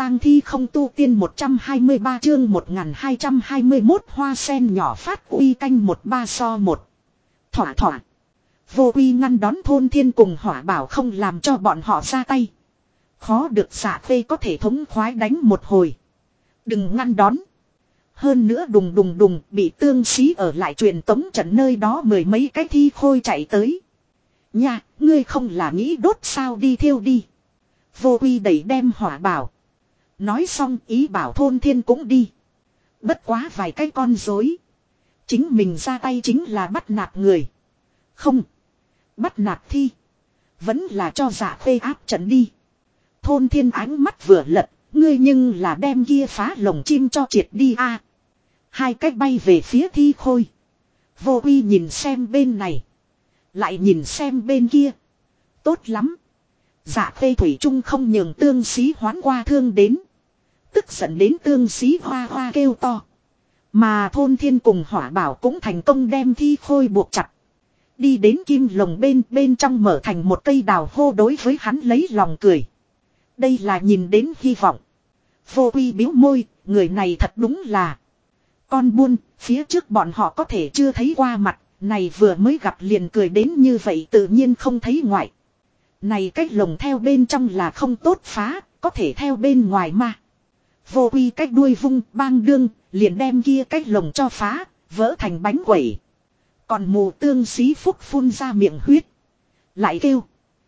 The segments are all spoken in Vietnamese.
tang thi không tu tiên 123 chương 1221 hoa sen nhỏ phát uy canh 13:1. Thỏa thỏa. Vô uy ngăn đón thôn thiên cùng hỏa bảo không làm cho bọn họ ra tay. Khó được Dạ Khê có thể thống khoái đánh một hồi. Đừng ngăn đón. Hơn nữa đùng đùng đùng bị tương sĩ ở lại truyền tống trận nơi đó mười mấy cái thi khôi chạy tới. Nha, ngươi không là nghĩ đốt sao đi thiêu đi. Vô uy đẩy đem hỏa bảo. Nói xong ý bảo thôn thiên cũng đi. Bất quá vài cái con rối. Chính mình ra tay chính là bắt nạt người. Không. Bắt nạt thi. Vẫn là cho Dạ Khê áp trận đi. Thôn thiên ánh mắt vừa lật. Ngươi nhưng là đem kia phá lồng chim cho triệt đi a. Hai cách bay về phía thi khôi. Vô uy nhìn xem bên này. Lại nhìn xem bên kia. Tốt lắm. Dạ Khê thủy chung không nhường tương sĩ hoán qua thương đến. Tức giận đến tương sĩ hoa hoa kêu to. Mà thôn thiên cùng hỏa bảo cũng thành công đem thi khôi buộc chặt. Đi đến kim lồng bên trong mở thành một cây đào hô đối với hắn lấy lòng cười. Đây là nhìn đến hy vọng. Vô uy biếu môi, người này thật đúng là con buôn, phía trước bọn họ có thể chưa thấy qua mặt, này vừa mới gặp liền cười đến như vậy tự nhiên không thấy ngoại. Này cách lồng theo bên trong là không tốt phá, có thể theo bên ngoài mà. Vô uy cách đuôi vung bang đương, liền đem kia cách lồng cho phá, vỡ thành bánh quẩy. Còn mù tương xí phúc phun ra miệng huyết. Lại kêu.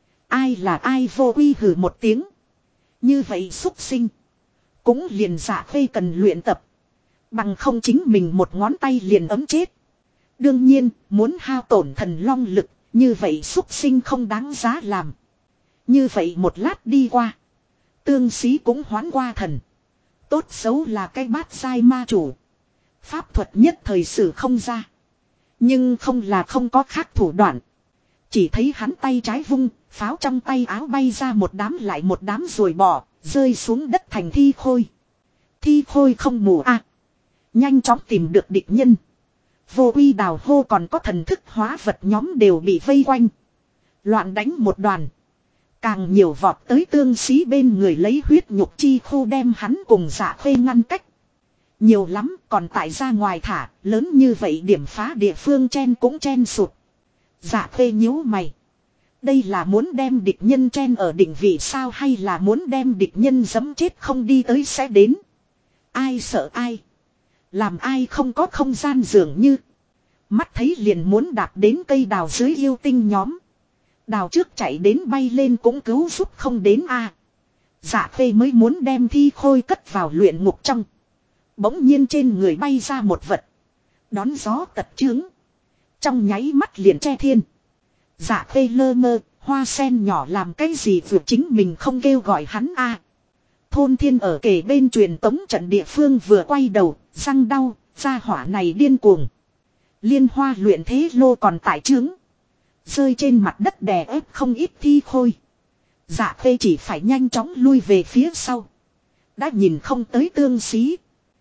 Ai là ai vô uy hừ một tiếng. Như vậy xúc sinh. Cũng liền Dạ Khê cần luyện tập. Bằng không chính mình một ngón tay liền ấm chết. Đương nhiên, muốn hao tổn thần long lực, như vậy xúc sinh không đáng giá làm. Như vậy một lát đi qua. Tương sĩ cũng hoán qua thần. Tốt xấu là cái bát sai ma chủ. Pháp thuật nhất thời sử không ra. Nhưng không là không có khác thủ đoạn. Chỉ thấy hắn tay trái vung, pháo trong tay áo bay ra một đám lại một đám rồi bỏ, rơi xuống đất thành thi khôi. Thi khôi không mù a. Nhanh chóng tìm được địch nhân. Vô uy đào hô còn có thần thức hóa vật nhóm đều bị vây quanh. Loạn đánh một đoàn. Càng nhiều vọt tới tương sĩ bên người lấy huyết nhục chi khu đem hắn cùng Dạ Khê ngăn cách. Nhiều lắm còn tại ra ngoài thả, lớn như vậy điểm phá địa phương chen cũng chen sụt. Dạ Khê nhíu mày. Đây là muốn đem địch nhân chen ở đỉnh vị sao hay là muốn đem địch nhân giẫm chết không đi tới sẽ đến. Ai sợ ai. Làm ai không có không gian dường như. Mắt thấy liền muốn đạp đến cây đào dưới yêu tinh nhóm. Đào trước chạy đến bay lên cũng cứu giúp không đến a. Dạ Khê mới muốn đem thi khôi cất vào luyện ngục trong. Bỗng nhiên trên người bay ra một vật. Đón gió tật chướng. Trong nháy mắt liền che thiên. Dạ Khê lơ mơ, hoa sen nhỏ làm cái gì vượt chính mình không kêu gọi hắn a. Thôn thiên ở kề bên truyền tống trận địa phương vừa quay đầu, răng đau, gia hỏa này điên cuồng. Liên hoa luyện thế lô còn tại trướng. Rơi trên mặt đất đè ép không ít thi khôi. Dạ Khê chỉ phải nhanh chóng lui về phía sau. Đã nhìn không tới tương sĩ.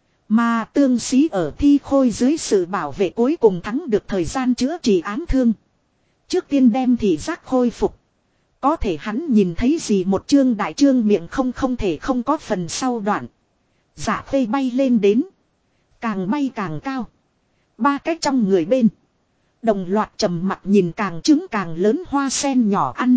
Mà tương sĩ ở thi khôi dưới sự bảo vệ cuối cùng thắng được thời gian chữa trị ám thương. Trước tiên đem thị giác khôi phục. Có thể hắn nhìn thấy gì một chương đại chương miệng không thể không có phần sau đoạn. Dạ Khê bay lên đến. Càng bay càng cao. Ba cái trong người bên. Đồng loạt trầm mặt nhìn càng trứng càng lớn hoa sen nhỏ ăn.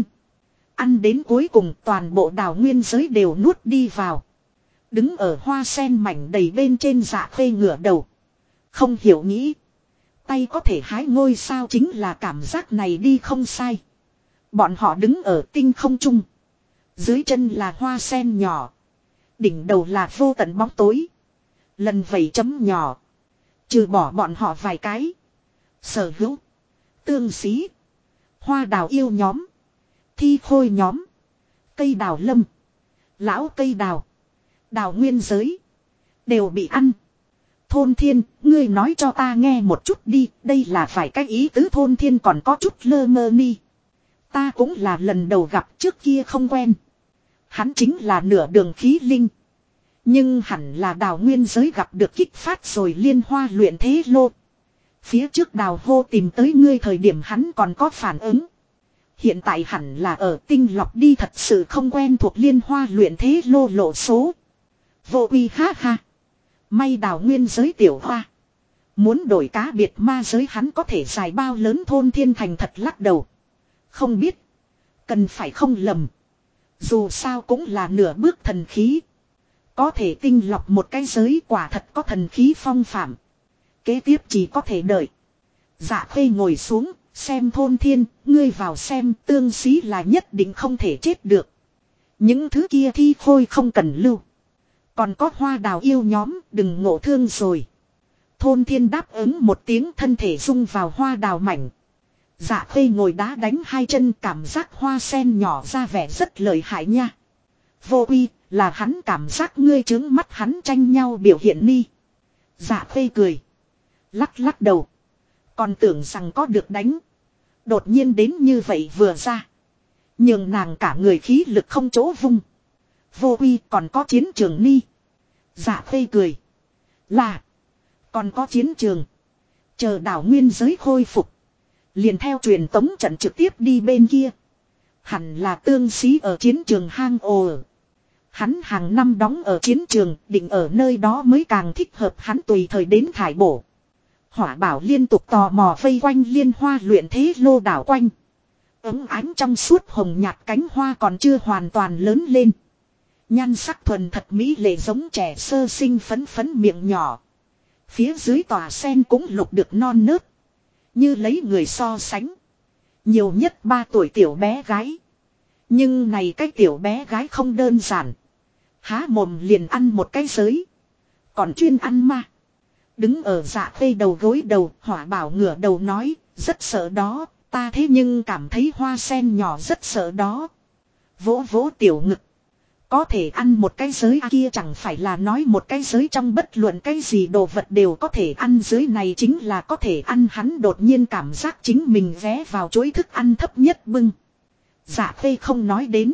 Ăn đến cuối cùng toàn bộ đào nguyên giới đều nuốt đi vào. Đứng ở hoa sen mảnh đầy bên trên Dạ Khê ngửa đầu. Không hiểu nghĩ. Tay có thể hái ngôi sao chính là cảm giác này đi không sai. Bọn họ đứng ở tinh không trung. Dưới chân là hoa sen nhỏ. Đỉnh đầu là vô tận bóng tối. Lần vẩy chấm nhỏ. Trừ bỏ bọn họ vài cái. Sở hữu. Tương sĩ. Hoa đào yêu nhóm. Thi khôi nhóm. Cây đào lâm. Lão cây đào. Đào nguyên giới. Đều bị ăn. Thôn thiên, ngươi nói cho ta nghe một chút đi. Đây là phải cái ý tứ thôn thiên còn có chút lơ mơ ni. Ta cũng là lần đầu gặp trước kia không quen. Hắn chính là nửa đường khí linh. Nhưng hẳn là đào nguyên giới gặp được kích phát rồi liên hoa luyện thế lô. Phía trước đào hô tìm tới ngươi thời điểm hắn còn có phản ứng. Hiện tại hẳn là ở Tinh Lọc đi, thật sự không quen thuộc liên hoa luyện thế lô lộ số. Vô uy ha ha. May đào nguyên giới tiểu hoa. Muốn đổi cá biệt ma giới hắn có thể dài bao lớn thôn thiên thành thật lắc đầu. Không biết. Cần phải không lầm. Dù sao cũng là nửa bước thần khí. Có thể tinh lọc một cái giới quả thật có thần khí phong phạm. Kế tiếp chỉ có thể đợi. Dạ Khê ngồi xuống, xem thôn thiên, ngươi vào xem tương xí là nhất định không thể chết được. Những thứ kia thi khôi không cần lưu. Còn có hoa đào yêu nhóm, đừng ngộ thương rồi. Thôn thiên đáp ứng một tiếng, thân thể rung vào hoa đào mảnh. Dạ Khê ngồi đá đánh hai chân, cảm giác hoa sen nhỏ ra vẻ rất lợi hại nha. Vô uy, là hắn cảm giác ngươi trướng mắt hắn tranh nhau biểu hiện ni. Dạ Khê cười. Lắc lắc đầu. Còn tưởng rằng có được đánh. Đột nhiên đến như vậy vừa ra. Nhường nàng cả người khí lực không chỗ vung. Vô uy còn có chiến trường ni. Dạ Khê cười. Là. Còn có chiến trường. Chờ đảo nguyên giới khôi phục. Liền theo truyền tống trận trực tiếp đi bên kia. Hẳn là tương xí ở chiến trường hang ồ. Hắn hàng năm đóng ở chiến trường, định ở nơi đó mới càng thích hợp hắn tùy thời đến thải bổ. Hỏa Bảo liên tục tò mò vây quanh liên hoa luyện thế lô đảo quanh. Ấm ánh trong suốt hồng nhạt cánh hoa còn chưa hoàn toàn lớn lên. Nhan sắc thuần thật mỹ lệ giống trẻ sơ sinh phấn phấn miệng nhỏ. Phía dưới tòa sen cũng lục được non nớt. Như lấy người so sánh. Nhiều nhất 3 tuổi tiểu bé gái. Nhưng này cái tiểu bé gái không đơn giản. Há mồm liền ăn một cái giới. Còn chuyên ăn ma. Đứng ở Dạ Khê đầu gối đầu, Hỏa Bảo ngửa đầu nói, rất sợ đó, ta thế nhưng cảm thấy hoa sen nhỏ rất sợ đó. Vỗ vỗ tiểu ngực. Có thể ăn một cái giới kia chẳng phải là nói một cái giới trong bất luận cái gì đồ vật đều có thể ăn, giới này chính là có thể ăn. Hắn đột nhiên cảm giác chính mình ghé vào chuỗi thức ăn thấp nhất bưng. Dạ Khê không nói đến.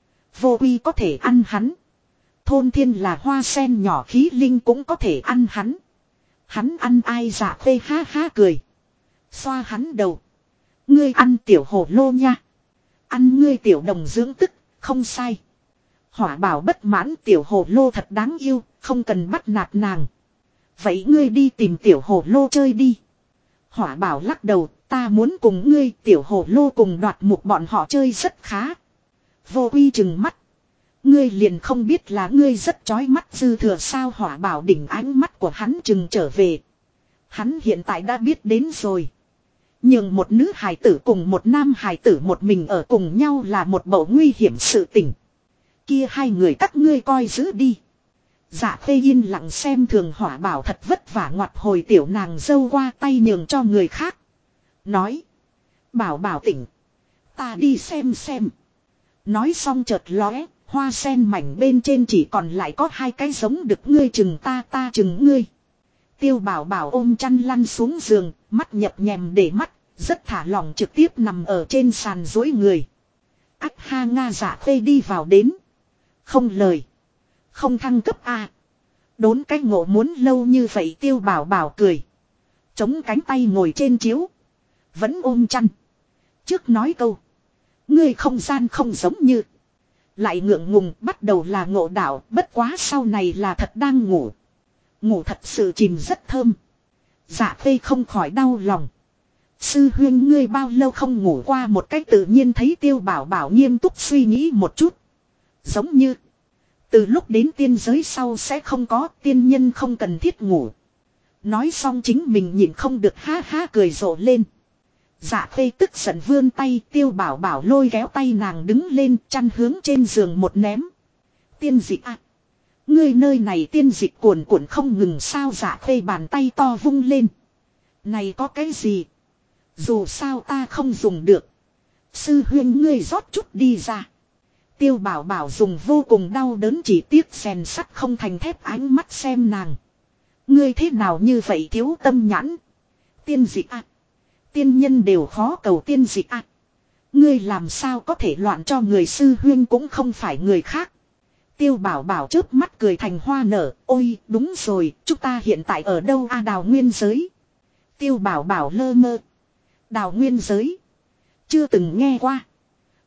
Vô uy có thể ăn hắn. Thôn thiên là hoa sen nhỏ khí linh cũng có thể ăn hắn. Hắn ăn ai? Dạ Khê ha ha cười. Xoa hắn đầu. Ngươi ăn tiểu hổ lô nha. Ăn ngươi tiểu đồng dưỡng tức, không sai. Hỏa Bảo bất mãn, tiểu hồ lô thật đáng yêu, không cần bắt nạt nàng. Vậy ngươi đi tìm tiểu hồ lô chơi đi. Hỏa Bảo lắc đầu, ta muốn cùng ngươi, tiểu hồ lô cùng Đoạt Mục bọn họ chơi rất khá. Vô uy trừng mắt. Ngươi liền không biết là ngươi rất chói mắt dư thừa sao? Hỏa Bảo đỉnh ánh mắt của hắn trừng trở về. Hắn hiện tại đã biết đến rồi. Nhưng một nữ hài tử cùng một nam hài tử một mình ở cùng nhau là một bầu nguy hiểm sự tình. Kia hai người các ngươi coi giữ đi. Dạ Khê yên lặng xem thường Hỏa Bảo thật vất vả ngoặt hồi tiểu nàng dâu qua tay nhường cho người khác. Nói. Bảo Bảo tỉnh. Ta đi xem. Nói xong chợt lóe. Hoa sen mảnh bên trên chỉ còn lại có 2 cái giống đực, ngươi chừng ta chừng ngươi. Tiêu Bảo Bảo ôm chăn lăn xuống giường, mắt nhập nhèm để mắt, rất thả lỏng trực tiếp nằm ở trên sàn duỗi người. Ách ha nga. Dạ Khê đi vào đến. Không lời. Không thăng cấp a. Đốn cái ngộ muốn lâu như vậy? Tiêu Bảo Bảo cười. Chống cánh tay ngồi trên chiếu. Vẫn ôm chăn. Trước nói câu. Ngươi không gian không giống như. Lại ngượng ngùng, bắt đầu là ngộ đạo, bất quá sau này là thật đang ngủ. Ngủ thật sự chìm rất thơm. Dạ Khê không khỏi đau lòng. Sư huynh ngươi bao lâu không ngủ qua một cách tự nhiên? Thấy Tiêu Bảo Bảo nghiêm túc suy nghĩ một chút. Giống như. Từ lúc đến tiên giới sau sẽ không có, tiên nhân không cần thiết ngủ. Nói xong chính mình nhịn không được ha ha cười rộ lên. Dạ Khê tức giận vươn tay, Tiêu Bảo Bảo lôi kéo tay nàng đứng lên, chăn hướng trên giường một ném. Tiên dịch à. Ngươi nơi này tiên dịch cuồn cuộn không ngừng sao? Dạ Khê bàn tay to vung lên. Này có cái gì? Dù sao ta không dùng được. Sư huynh ngươi rót chút đi ra. Tiêu Bảo Bảo dùng vô cùng đau đớn, chỉ tiếc rèn sắt không thành thép ánh mắt xem nàng. Ngươi thế nào như vậy thiếu tâm nhãn? Tiên dịch à. Tiên nhân đều khó cầu tiên dịch à. Ngươi làm sao có thể loạn cho người? Sư huynh cũng không phải người khác. Tiêu Bảo Bảo chớp mắt cười thành hoa nở. Ôi đúng rồi, chúng ta hiện tại ở đâu a? Đào nguyên giới. Tiêu Bảo Bảo lơ mơ. Đào nguyên giới. Chưa từng nghe qua.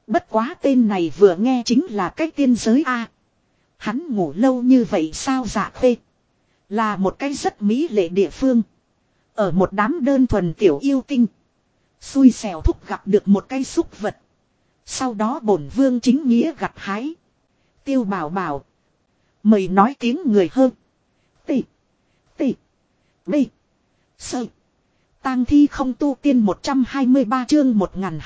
Bất quá tên này vừa nghe chính là cái tiên giới a. Hắn ngủ lâu như vậy sao Dạ Khê? Là một cái rất mỹ lệ địa phương. Ở một đám đơn thuần tiểu yêu tinh. Xui xẻo thúc gặp được một cái súc vật. Sau đó bổn vương chính nghĩa gặt hái. Tiêu Bảo Bảo. Mời nói tiếng người hơn. Tị. Tị. Bi. Sơ. Tang thi không tu tiên 123 chương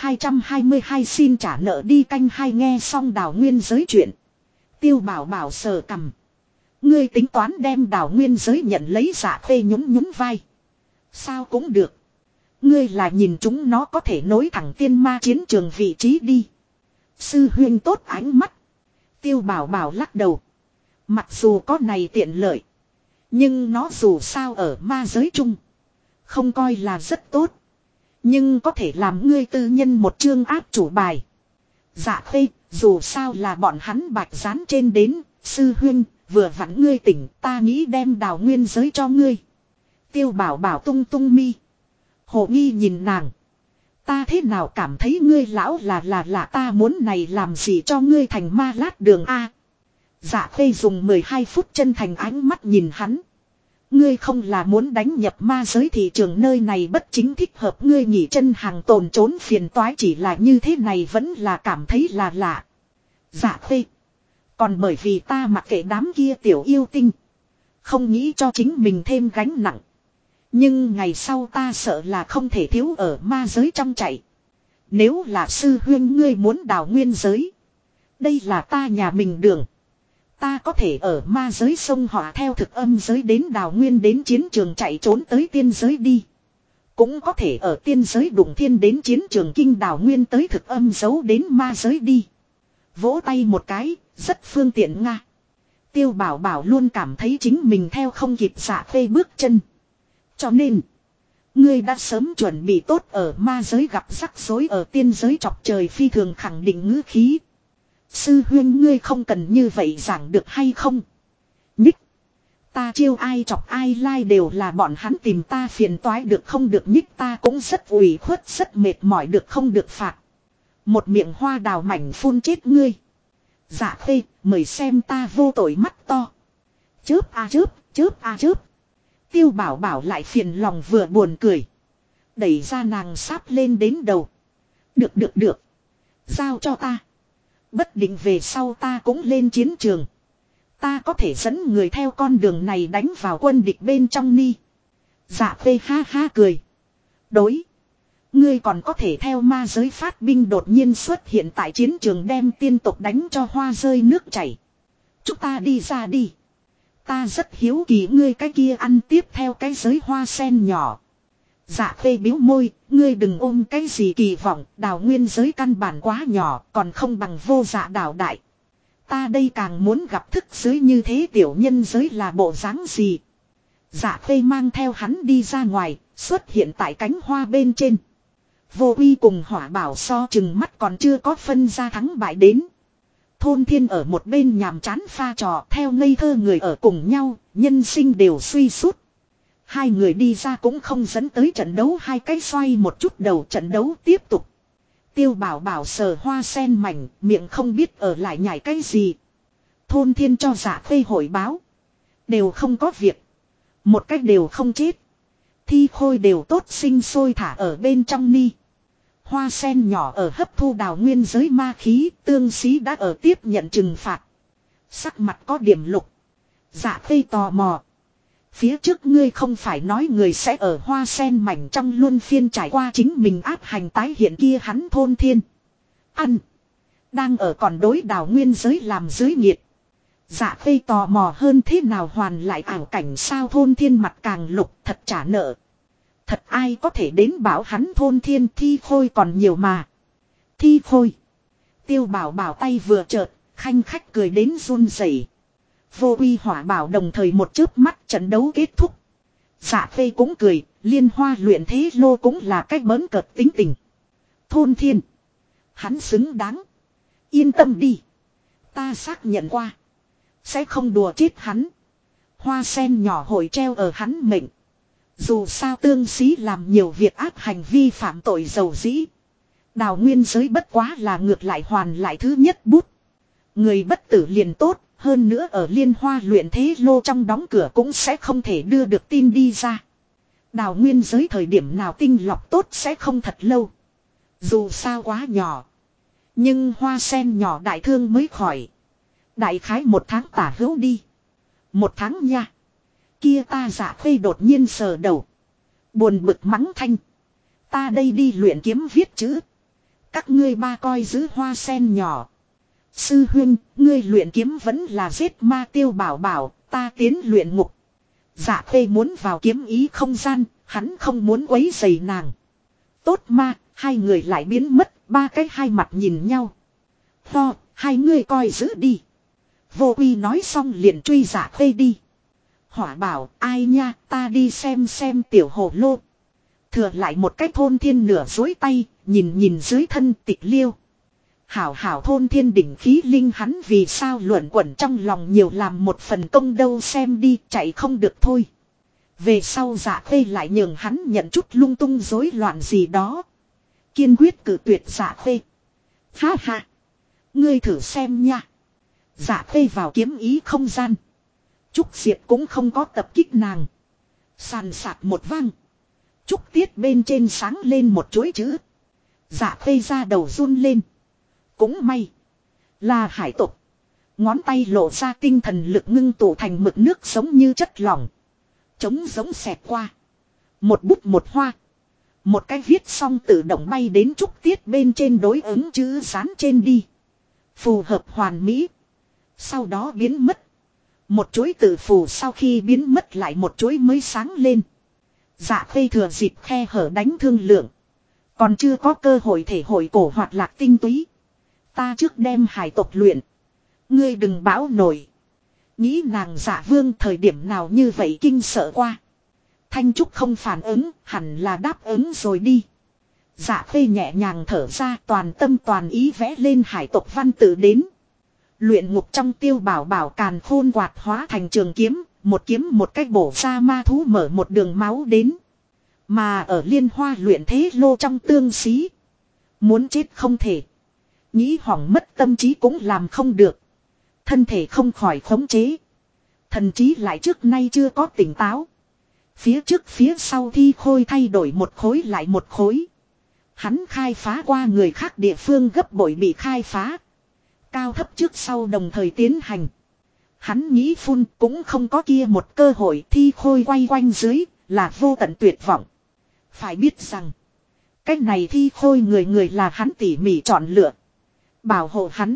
1222 xin trả nợ đi canh hai nghe xong Đào Nguyên giới chuyện. Tiêu Bảo Bảo sờ cằm. Ngươi tính toán đem Đào Nguyên giới nhận lấy Dạ Khê nhún nhún vai. Sao cũng được. Ngươi là nhìn chúng nó có thể nối thẳng tiên ma chiến trường vị trí đi. Sư huynh tốt ánh mắt. Tiêu Bảo Bảo lắc đầu. Mặc dù có này tiện lợi. Nhưng nó dù sao ở ma giới chung. Không coi là rất tốt. Nhưng có thể làm ngươi tư nhân một chương áp chủ bài. Dạ Khê, dù sao là bọn hắn bạch dán trên đến. Sư huynh, vừa vặn ngươi tỉnh, ta nghĩ đem Đào Nguyên giới cho ngươi. Tiêu Bảo Bảo tung tung mi. Hồ nghi nhìn nàng. Ta thế nào cảm thấy ngươi lão là ta muốn này làm gì cho ngươi thành ma lát đường A. Dạ Khê dùng 12 phút chân thành ánh mắt nhìn hắn. Ngươi không là muốn đánh nhập ma giới thị trường nơi này bất chính thích hợp ngươi nghỉ chân hàng tồn trốn phiền toái chỉ là như thế này vẫn là cảm thấy là lạ. Dạ Khê. Còn bởi vì ta mặc kệ đám kia tiểu yêu tinh. Không nghĩ cho chính mình thêm gánh nặng. Nhưng ngày sau ta sợ là không thể thiếu ở ma giới trong chạy. Nếu là sư huynh ngươi muốn đào nguyên giới. Đây là ta nhà mình đường. Ta có thể ở ma giới sông họa theo thực âm giới đến đào nguyên đến chiến trường chạy trốn tới tiên giới đi. Cũng có thể ở tiên giới đụng thiên đến chiến trường kinh đào nguyên tới thực âm giấu đến ma giới đi. Vỗ tay một cái, rất phương tiện nga. Tiêu Bảo Bảo luôn cảm thấy chính mình theo không kịp Dạ Khê bước chân. Cho nên, ngươi đã sớm chuẩn bị tốt ở ma giới gặp rắc rối ở tiên giới chọc trời phi thường khẳng định ngữ khí. Sư huynh ngươi không cần như vậy giảng được hay không? Nhích. Ta chiêu ai chọc ai lai đều là bọn hắn tìm ta phiền toái được không được nhích ta cũng rất ủy khuất rất mệt mỏi được không được phạt. Một miệng hoa đào mảnh phun chết ngươi. Dạ Khê, mời xem ta vô tội mắt to. Chớp a chớp, chớp a chớp. Tiêu Bảo Bảo lại phiền lòng vừa buồn cười. Đẩy ra nàng sáp lên đến đầu. Được. Giao cho ta. Bất định về sau ta cũng lên chiến trường. Ta có thể dẫn người theo con đường này đánh vào quân địch bên trong ni. Dạ Khê ha ha cười. Đối. Ngươi còn có thể theo ma giới phát binh đột nhiên xuất hiện tại chiến trường đem tiên tộc đánh cho hoa rơi nước chảy. Chúng ta đi ra đi. Ta rất hiếu kỳ ngươi cái kia ăn tiếp theo cái giới hoa sen nhỏ. Dạ Khê biếu môi, ngươi đừng ôm cái gì kỳ vọng, đào nguyên giới căn bản quá nhỏ, còn không bằng vô dạ đào đại. Ta đây càng muốn gặp thức giới như thế tiểu nhân giới là bộ dáng gì. Dạ Khê mang theo hắn đi ra ngoài, xuất hiện tại cánh hoa bên trên. Vô Uy cùng Hỏa Bảo so chừng mắt còn chưa có phân ra thắng bại đến. Thôn Thiên ở một bên nhàm chán pha trò theo ngây thơ người ở cùng nhau, nhân sinh đều suy sút. Hai người đi ra cũng không dẫn tới trận đấu hai cái xoay một chút đầu trận đấu tiếp tục. Tiêu Bảo Bảo sờ hoa sen mảnh, miệng không biết ở lại nhảy cái gì. Thôn Thiên cho Dạ Khê hội báo. Đều không có việc. Một cách đều không chết. Thi khôi đều tốt sinh sôi thả ở bên trong ni. Hoa sen nhỏ ở hấp thu đào nguyên giới ma khí, tương xí đã ở tiếp nhận trừng phạt. Sắc mặt có điểm lục. Dạ Khê tò mò. Phía trước ngươi không phải nói người sẽ ở hoa sen mảnh trong luân phiên trải qua chính mình áp hành tái hiện kia hắn Thôn Thiên. Ăn. Đang ở còn đối đào nguyên giới làm dưới nhiệt. Dạ Khê tò mò hơn thế nào hoàn lại ảo cảnh sao Thôn Thiên mặt càng lục thật trả nợ. Thật ai có thể đến bảo hắn Thôn Thiên thi khôi còn nhiều mà. Thi khôi. Tiêu Bảo Bảo tay vừa chợt, khanh khách cười đến run rẩy. Vô Uy Hỏa Bảo đồng thời một chớp mắt trận đấu kết thúc. Dạ Khê cũng cười, liên hoa luyện thế lô cũng là cách bỡn cợt tính tình. Thôn Thiên. Hắn xứng đáng. Yên tâm đi. Ta xác nhận qua. Sẽ không đùa chết hắn. Hoa sen nhỏ hội treo ở hắn mệnh. Dù sao tương xí làm nhiều việc ác hành vi phạm tội dầu dĩ. Đào nguyên giới bất quá là ngược lại hoàn lại thứ nhất bút. Người bất tử liền tốt, hơn nữa ở liên hoa luyện thế lô trong đóng cửa cũng sẽ không thể đưa được tin đi ra. Đào nguyên giới thời điểm nào tinh lọc tốt sẽ không thật lâu. Dù sao quá nhỏ. Nhưng hoa sen nhỏ đại thương mới khỏi. Đại khái 1 tháng tả hữu đi. 1 tháng nha. Kia ta Dạ Khuê đột nhiên sờ đầu. Buồn bực mắng thanh. Ta đây đi luyện kiếm viết chữ. Các ngươi ba coi giữ hoa sen nhỏ. Sư huynh, ngươi luyện kiếm vẫn là giết ma Tiêu Bảo bảo, ta tiến luyện ngục. Dạ Khuê muốn vào kiếm ý không gian, hắn không muốn quấy rầy nàng. Tốt ma, hai người lại biến mất, ba cái hai mặt nhìn nhau. Ho, hai ngươi coi giữ đi. Vô Quy nói xong liền truy Dạ Khuê đi. Hỏa bảo, ai nha, ta đi xem tiểu hồ lô. Thừa lại một cái thôn thiên nửa dối tay, nhìn dưới thân Tịch Liêu. Hảo hảo thôn thiên đỉnh khí linh hắn vì sao luẩn quẩn trong lòng nhiều làm một phần công đâu xem đi, chạy không được thôi. Về sau Dạ Khuê lại nhường hắn nhận chút lung tung rối loạn gì đó. Kiên quyết cử tuyệt Dạ Khuê. Ha ha, ngươi thử xem nha. Dạ Khuê vào kiếm ý không gian. Trúc Diệp cũng không có tập kích nàng. Sàn sạt một vang. Trúc tiết bên trên sáng lên một chuỗi chữ. Dạ Khuê ra đầu run lên. Cũng may. Là hải tộc. Ngón tay lộ ra tinh thần lực ngưng tụ thành mực nước giống như chất lỏng. Trống giống xẹt qua. Một bút một hoa. Một cái viết xong tự động bay đến trúc tiết bên trên đối ứng chữ dán trên đi. Phù hợp hoàn mỹ. Sau đó biến mất. Một chuỗi tự phù sau khi biến mất lại một chuỗi mới sáng lên. Dạ Khuê thừa dịp khe hở đánh thương lượng. Còn chưa có cơ hội thể hội cổ hoạt lạc tinh túy. Ta trước đem hải tộc luyện. Ngươi đừng bão nổi. Nghĩ nàng Dạ Vương thời điểm nào như vậy kinh sợ qua. Thanh Trúc không phản ứng, hẳn là đáp ứng rồi đi. Dạ Khuê nhẹ nhàng thở ra, toàn tâm toàn ý vẽ lên hải tộc văn tự đến. Luyện ngục trong Tiêu Bảo bảo càn khôn quạt hóa thành trường kiếm một cách bổ ra ma thú mở một đường máu đến. Mà ở liên hoa luyện thế lô trong tương xí. Muốn chết không thể. Nghĩ hỏng mất tâm trí cũng làm không được. Thân thể không khỏi khống chế. Thần trí lại trước nay chưa có tỉnh táo. Phía trước phía sau thi khôi thay đổi một khối lại một khối. Hắn khai phá qua người khác địa phương gấp bội bị khai phá. Cao thấp trước sau đồng thời tiến hành. Hắn nghĩ phun cũng không có kia một cơ hội thi khôi quay quanh dưới là vô tận tuyệt vọng. Phải biết rằng. Cách này thi khôi người là hắn tỉ mỉ chọn lựa. Bảo hộ hắn.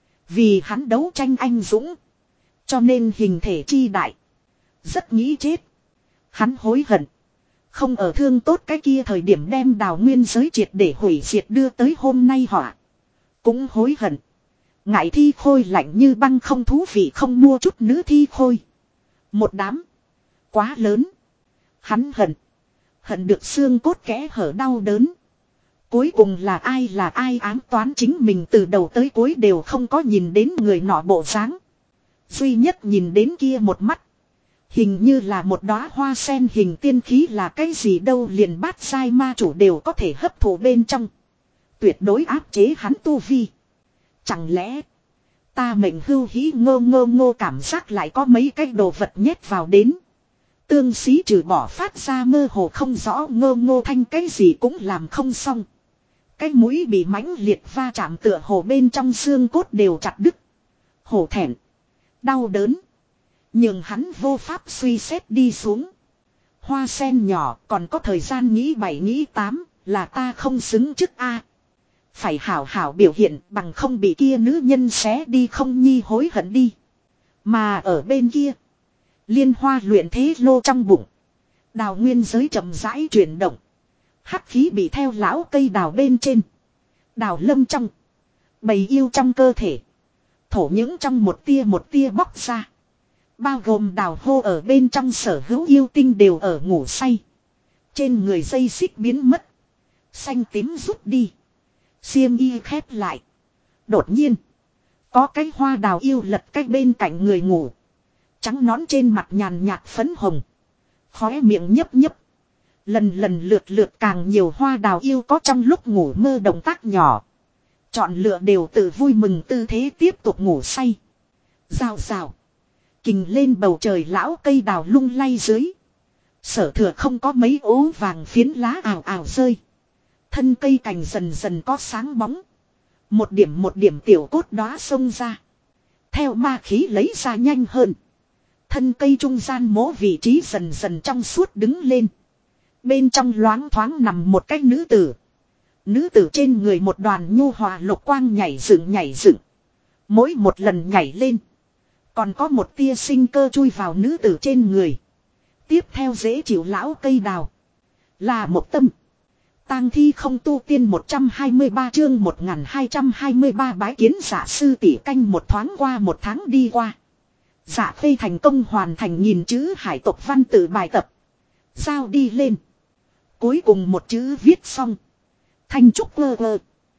Vì hắn đấu tranh anh dũng. Cho nên hình thể chi đại. Rất nghĩ chết. Hắn hối hận. Không ở thương tốt cái kia thời điểm đem đào nguyên giới triệt để hủy diệt đưa tới hôm nay họa. Cũng hối hận. Ngại thi khôi lạnh như băng không thú vị không mua chút nữ thi khôi. Một đám. Quá lớn. Hắn hận. Hận được xương cốt kẽ hở đau đớn. Cuối cùng là ai ám toán chính mình từ đầu tới cuối đều không có nhìn đến người nọ bộ dáng. Duy nhất nhìn đến kia một mắt. Hình như là một đóa hoa sen hình tiên khí là cái gì đâu liền bát sai ma chủ đều có thể hấp thụ bên trong. Tuyệt đối áp chế hắn tu vi. Chẳng lẽ ta mệnh hưu hí ngô cảm giác lại có mấy cái đồ vật nhét vào đến. Tương xí trừ bỏ phát ra mơ hồ không rõ ngô thanh cái gì cũng làm không xong. Cái mũi bị mãnh liệt va chạm tựa hồ bên trong xương cốt đều chặt đứt. Hổ thẹn. Đau đớn. Nhưng hắn vô pháp suy xét đi xuống. Hoa sen nhỏ còn có thời gian nghĩ 7 nghĩ 8 là ta không xứng chức a. Phải hảo hảo biểu hiện bằng không bị kia nữ nhân xé đi không nhi hối hận đi. Mà ở bên kia. Liên hoa luyện thế lô trong bụng. Đào nguyên giới chậm rãi chuyển động. Hắc khí bị theo lão cây đào bên trên. Đào lâm trong. Bầy yêu trong cơ thể. Thổ những trong một tia bóc ra. Bao gồm đào hô ở bên trong sở hữu yêu tinh đều ở ngủ say. Trên người dây xích biến mất. Xanh tím rút đi. Xiêm y khép lại. Đột nhiên. Có cái hoa đào yêu lật cách bên cạnh người ngủ. Trắng nón trên mặt nhàn nhạt phấn hồng. Khóe miệng nhấp nhấp. Lần lần lượt lượt càng nhiều hoa đào yêu có trong lúc ngủ mơ động tác nhỏ. Chọn lựa đều tự vui mừng tư thế tiếp tục ngủ say. Rào rào. Kình lên bầu trời lão cây đào lung lay dưới. Sở Thừa không có mấy ố vàng phiến lá ào ào rơi. Thân cây cành dần dần có sáng bóng. Một điểm tiểu cốt đóa xông ra. Theo ma khí lấy ra nhanh hơn. Thân cây trung gian mố vị trí dần dần trong suốt đứng lên. Bên trong loáng thoáng nằm một cái nữ tử. Nữ tử trên người một đoàn nhu hòa lục quang nhảy dựng. Mỗi một lần nhảy lên. Còn có một tia sinh cơ chui vào nữ tử trên người. Tiếp theo dễ chịu lão cây đào. Là một tâm. Tang thi không tu tiên 123 chương 1223 bái kiến giả sư tỷ canh một thoáng qua một tháng đi qua. Dạ Khê thành công hoàn thành nhìn chữ hải tộc văn tự bài tập. Giao đi lên. Cuối cùng một chữ viết xong. Thanh trúc ơ ơ.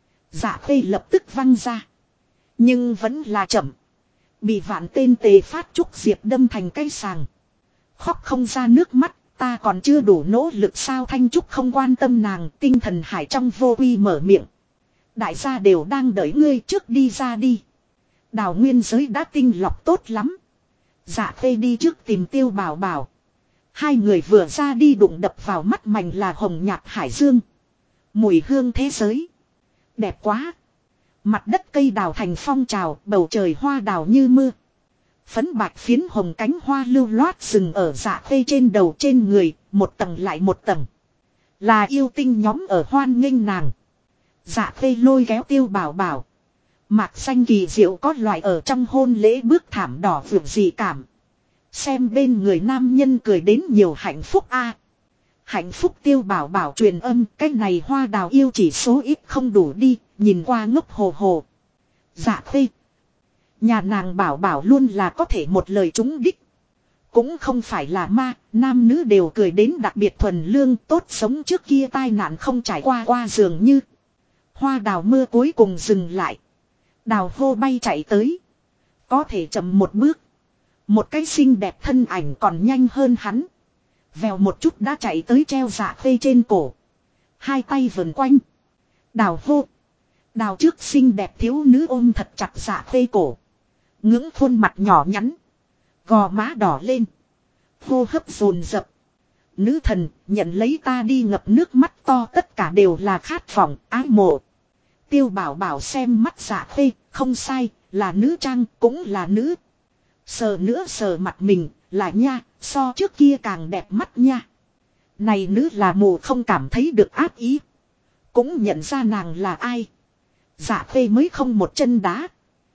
Dạ Khê lập tức văng ra. Nhưng vẫn là chậm. Bị vạn tên tề phát trúc diệp đâm thành cây sàng. Khóc không ra nước mắt. Ta còn chưa đủ nỗ lực sao Thanh Trúc không quan tâm nàng. Tinh thần hải trong vô uy mở miệng. Đại gia đều đang đợi ngươi trước đi ra đi. Đào nguyên giới đã tinh lọc tốt lắm. Dạ Khê đi trước tìm Tiêu Bảo Bảo. Hai người vừa ra đi đụng đập vào mắt mành là hồng nhạt hải dương. Mùi hương thế giới. Đẹp quá. Mặt đất cây đào thành phong trào, bầu trời hoa đào như mưa. Phấn bạch phiến hồng cánh hoa lưu loát rừng ở Dạ Khê trên đầu trên người, một tầng lại một tầng. Là yêu tinh nhóm ở hoan nghênh nàng. Dạ Khê lôi kéo Tiêu Bảo Bảo. Mạc xanh kỳ diệu có loại ở trong hôn lễ bước thảm đỏ vượt dị cảm. Xem bên người nam nhân cười đến nhiều hạnh phúc a. Hạnh phúc Tiêu Bảo Bảo truyền âm, cái này hoa đào yêu chỉ số ít không đủ đi, nhìn qua ngốc hồ hồ. Dạ Khê. Nhà nàng Bảo Bảo luôn là có thể một lời trúng đích. Cũng không phải là ma, nam nữ đều cười đến đặc biệt thuần lương tốt sống trước kia tai nạn không trải qua dường như. Hoa đào mưa cuối cùng dừng lại. Đào hô bay chạy tới. Có thể chậm một bước. Một cái xinh đẹp thân ảnh còn nhanh hơn hắn. Vèo một chút đã chạy tới treo Dạ Khê trên cổ. Hai tay vần quanh. Đào hô. Đào trước xinh đẹp thiếu nữ ôm thật chặt Dạ Khê cổ. Ngưỡng khuôn mặt nhỏ nhắn. Gò má đỏ lên. Hô hấp dồn dập. Nữ thần nhận lấy ta đi ngập nước mắt to tất cả đều là khát vọng ái mộ. Tiêu Bảo Bảo xem mắt Dạ Khê, không sai, là nữ trang, cũng là nữ. Sờ nữa sờ mặt mình, là nha, so trước kia càng đẹp mắt nha. Này nữ là mù không cảm thấy được ác ý. Cũng nhận ra nàng là ai. Dạ Khê mới không một chân đá.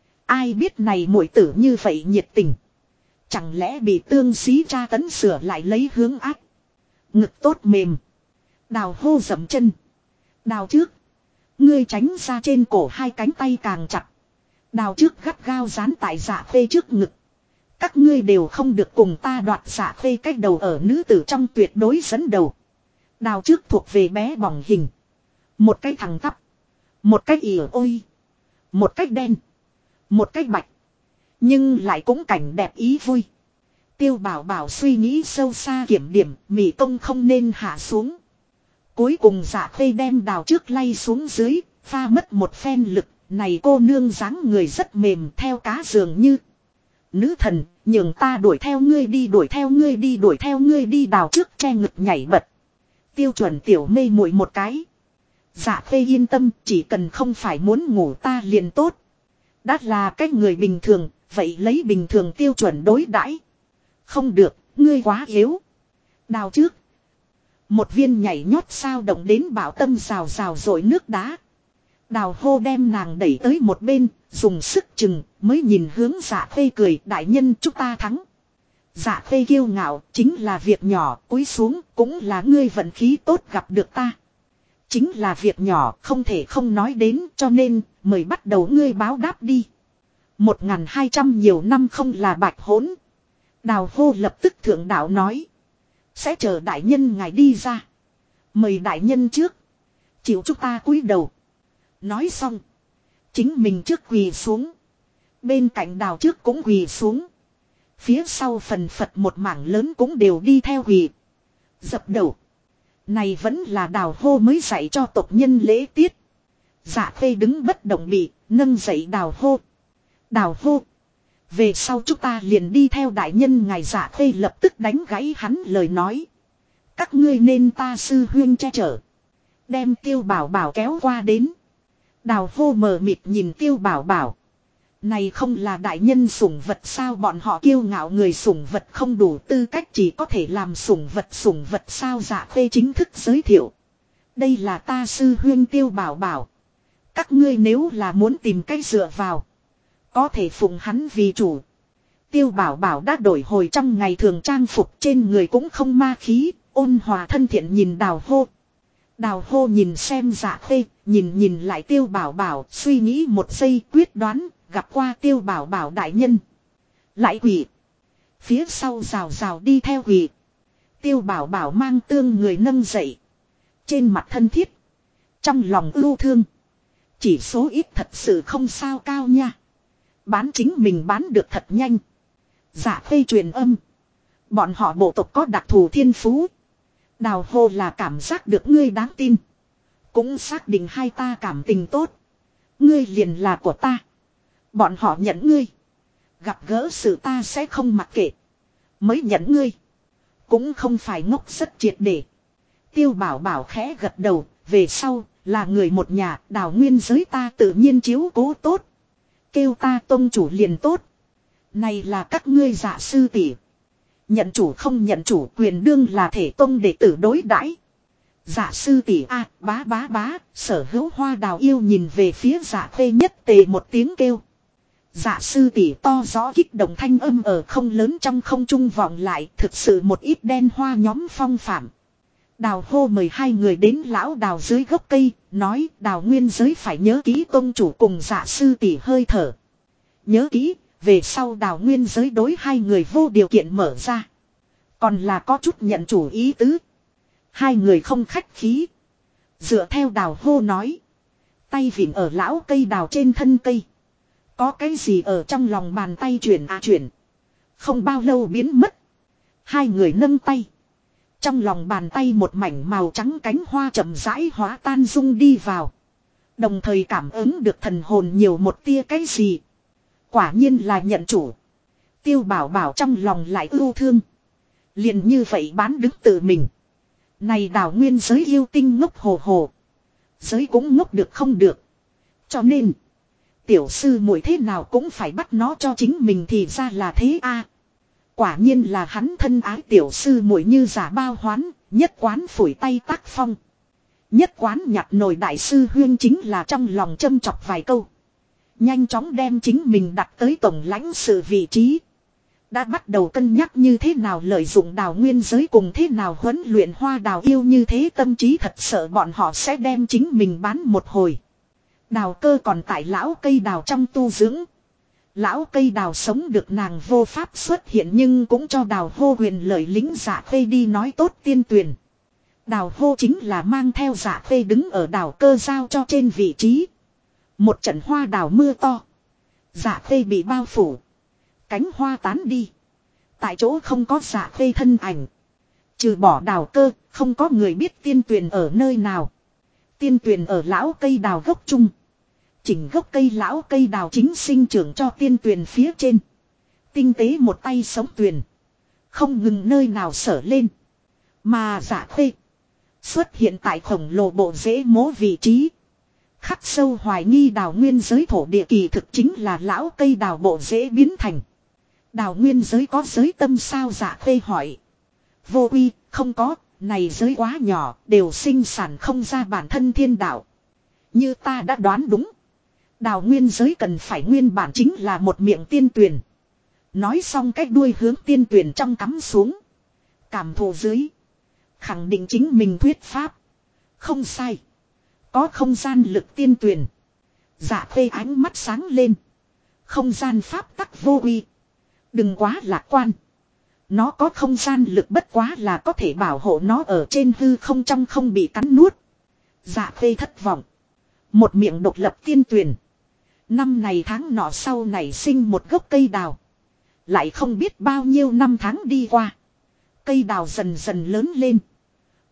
Ai biết này muội tử như vậy nhiệt tình. Chẳng lẽ bị tương xí tra tấn sửa lại lấy hướng ác. Ngực tốt mềm. Đào hô dậm chân. Đào trước. Ngươi tránh ra trên cổ hai cánh tay càng chặt. Đào trước gắt gao dán tại Dạ Khê trước ngực. Các ngươi đều không được cùng ta đoạt Dạ Khê cách đầu ở nữ tử trong tuyệt đối dẫn đầu. Đào trước thuộc về bé bỏng hình. Một cái thẳng tắp. Một cái ỉa ôi. Một cái đen. Một cái bạch. Nhưng lại cũng cảnh đẹp ý vui. Tiêu Bảo Bảo suy nghĩ sâu xa kiểm điểm. Mỹ công không nên hạ xuống. Cuối cùng Dạ Khê đem đào trước lay xuống dưới. Pha mất một phen lực. Này cô nương dáng người rất mềm theo cá dường như. Nữ thần, nhường ta đuổi theo ngươi đi đuổi theo ngươi đi đuổi theo ngươi đi đào trước che ngực nhảy bật. Tiêu chuẩn tiểu mê muội một cái. Dạ Khê yên tâm, chỉ cần không phải muốn ngủ ta liền tốt. Đã là cái người bình thường, vậy lấy bình thường tiêu chuẩn đối đãi. Không được, ngươi quá yếu. Đào trước. Một viên nhảy nhót sao động đến bảo tâm rào rào rồi nước đá. Đào hô đem nàng đẩy tới một bên, dùng sức chừng, mới nhìn hướng Dạ Khê cười, đại nhân chúng ta thắng. Dạ Khê kiêu ngạo, chính là việc nhỏ, cúi xuống, cũng là ngươi vận khí tốt gặp được ta. Chính là việc nhỏ, không thể không nói đến, cho nên, mời bắt đầu ngươi báo đáp đi. 1200 nhiều năm không là bạch hỗn. Đào hô lập tức thượng đạo nói. Sẽ chờ đại nhân ngài đi ra. Mời đại nhân trước. Chịu chúng ta cúi đầu. Nói xong. Chính mình trước quỳ xuống. Bên cạnh đào trước cũng quỳ xuống. Phía sau phần phật một mảng lớn cũng đều đi theo quỳ. Dập đầu. Này vẫn là Đào hô mới dạy cho tộc nhân lễ tiết. Dạ khê đứng bất động bị, nâng dậy Đào hô. Đào hô. Về sau chúng ta liền đi theo đại nhân ngài. Dạ khê lập tức đánh gãy hắn lời nói. Các ngươi nên ta sư huyên che chở. Đem Tiêu Bảo Bảo kéo qua đến. Đào hô mờ mịt nhìn Tiêu Bảo Bảo. Này không là đại nhân sủng vật sao? Bọn họ kiêu ngạo người sủng vật không đủ tư cách chỉ có thể làm sủng vật sao? Dạ khê chính thức giới thiệu. Đây là ta sư huyên Tiêu Bảo Bảo. Các ngươi nếu là muốn tìm cách dựa vào, có thể phụng hắn vì chủ. Tiêu Bảo Bảo đã đổi hồi trong ngày thường trang phục, trên người cũng không ma khí, ôn hòa thân thiện nhìn Đào hô. Đào hô nhìn xem Dạ khê, nhìn lại Tiêu Bảo Bảo, suy nghĩ một giây quyết đoán, gặp qua Tiêu Bảo Bảo đại nhân. Lại quỳ. Phía sau rào rào đi theo quỳ. Tiêu Bảo Bảo mang tương người nâng dậy. Trên mặt thân thiết. Trong lòng ưu thương. Chỉ số ít thật sự không sao cao nha. Bán chính mình bán được thật nhanh. Dạ khê truyền âm. Bọn họ bộ tộc có đặc thù thiên phú. Đào hô là cảm giác được ngươi đáng tin. Cũng xác định hai ta cảm tình tốt. Ngươi liền là của ta. Bọn họ nhận ngươi. Gặp gỡ sự ta sẽ không mặc kệ. Mới nhận ngươi. Cũng không phải ngốc rất triệt để. Tiêu Bảo Bảo khẽ gật đầu. Về sau là người một nhà. Đào nguyên giới ta tự nhiên chiếu cố tốt. Kêu ta tông chủ liền tốt. Này là các ngươi dạ sư tỷ. Nhận chủ không nhận chủ quyền đương là thể tông đệ tử đối đãi. Dạ sư tỷ a bá bá bá. Sở hữu hoa đào yêu nhìn về phía dạ khê nhất tề một tiếng kêu. Dạ sư tỷ to rõ kích động thanh âm ở không lớn trong không trung vọng lại. Thực sự một ít đen hoa nhóm phong phạm. Đào hô mời hai người đến lão đào dưới gốc cây. Nói đào nguyên giới phải nhớ kỹ tông chủ cùng dạ sư tỷ hơi thở. Nhớ kỹ. Về sau đào nguyên giới đối hai người vô điều kiện mở ra. Còn là có chút nhận chủ ý tứ. Hai người không khách khí. Dựa theo đào hô nói. Tay vịn ở lão cây đào trên thân cây. Có cái gì ở trong lòng bàn tay chuyển chuyển. Không bao lâu biến mất. Hai người nâng tay. Trong lòng bàn tay một mảnh màu trắng cánh hoa chậm rãi hóa tan dung đi vào. Đồng thời cảm ứng được thần hồn nhiều một tia cái gì. Quả nhiên là nhận chủ. Tiêu Bảo Bảo trong lòng lại ưu thương. Liền như vậy bán đứng tự mình. Này đào nguyên giới yêu tinh ngốc hồ hồ. Giới cũng ngốc được không được. Cho nên. Tiểu sư muội thế nào cũng phải bắt nó cho chính mình thì ra là thế a. Quả nhiên là hắn thân ái tiểu sư muội như giả bao hoán. Nhất quán phủi tay tác phong. Nhất quán nhặt nồi đại sư huyên chính là trong lòng châm chọc vài câu. Nhanh chóng đem chính mình đặt tới tổng lãnh sự vị trí. Đã bắt đầu cân nhắc như thế nào lợi dụng đào nguyên giới cùng thế nào huấn luyện hoa đào yêu như thế tâm trí thật sợ bọn họ sẽ đem chính mình bán một hồi. Đào cơ còn tại lão cây đào trong tu dưỡng. Lão cây đào sống được nàng vô pháp xuất hiện nhưng cũng cho đào hô huyền lợi lính dạ khê đi nói tốt tiên tuyển. Đào hô chính là mang theo dạ khê đứng ở đào cơ giao cho trên vị trí. Một trận hoa đào mưa to. Dạ khê bị bao phủ. Cánh hoa tán đi. Tại chỗ không có dạ khê thân ảnh. Trừ bỏ đào cơ, không có người biết tiên tuyền ở nơi nào. Tiên tuyền ở lão cây đào gốc trung. Chỉnh gốc cây lão cây đào chính sinh trưởng cho tiên tuyền phía trên. Tinh tế một tay sống tuyền. Không ngừng nơi nào sở lên. Mà dạ khê xuất hiện tại khổng lồ bộ rễ mố vị trí. Khắc sâu hoài nghi đào nguyên giới thổ địa kỳ thực chính là lão cây đào bộ rễ biến thành. Đào nguyên giới có giới tâm sao dạ khê hỏi. Vô uy, không có, này giới quá nhỏ, đều sinh sản không ra bản thân thiên đạo. Như ta đã đoán đúng. Đào nguyên giới cần phải nguyên bản chính là một miệng tiên tuyền. Nói xong cách đuôi hướng tiên tuyền trong cắm xuống. Cảm thụ dưới. Khẳng định chính mình thuyết pháp. Không sai. Có không gian lực tiên tuyền. Dạ khê ánh mắt sáng lên. Không gian pháp tắc vô uy. Đừng quá lạc quan. Nó có không gian lực bất quá là có thể bảo hộ nó ở trên hư không trong không bị cắn nuốt. Dạ khê thất vọng. Một miệng độc lập tiên tuyền. Năm này tháng nọ sau này sinh một gốc cây đào. Lại không biết bao nhiêu năm tháng đi qua. Cây đào dần dần lớn lên.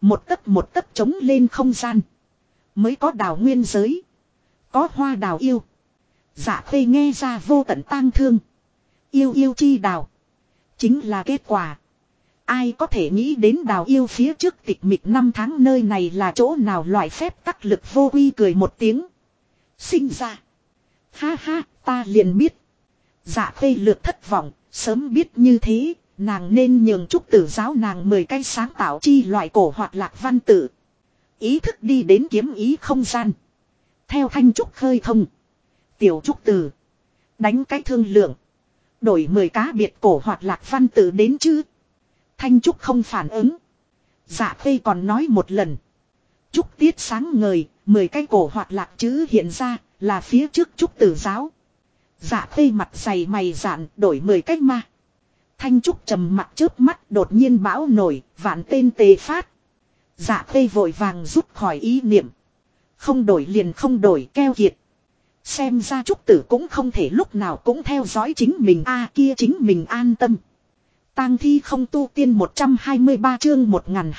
một tấc trống lên không gian. Mới có đào nguyên giới. Có hoa đào yêu. Dạ khê nghe ra vô tận tang thương. Yêu yêu chi đào. Chính là kết quả. Ai có thể nghĩ đến đào yêu phía trước tịch mịch năm tháng nơi này là chỗ nào loại phép tắc lực vô quy cười một tiếng. Sinh ra. Ha ha, ta liền biết. Dạ khê lược thất vọng, sớm biết như thế, nàng nên nhường trúc tử giáo nàng 10 cái sáng tạo chi loại cổ hoặc lạc văn tự. Ý thức đi đến kiếm ý không gian. Theo thanh trúc khơi thông. Tiểu trúc tử. Đánh cái thương lượng. Đổi 10 cá biệt cổ hoặc lạc văn tự đến chứ. Thanh trúc không phản ứng. Dạ khê còn nói một lần. Trúc tiết sáng ngời, 10 cái cổ hoặc lạc chữ hiện ra, là phía trước trúc tử giáo. Dạ khê mặt dày mày dạn đổi 10 cách ma. Thanh trúc trầm mặt chớp mắt đột nhiên bão nổi, vạn tên tề phát. Dạ khê vội vàng rút khỏi ý niệm. Không đổi liền không đổi keo kiệt. Xem ra trúc tử cũng không thể lúc nào cũng theo dõi chính mình kia chính mình an tâm. Tang thi không tu tiên 123 chương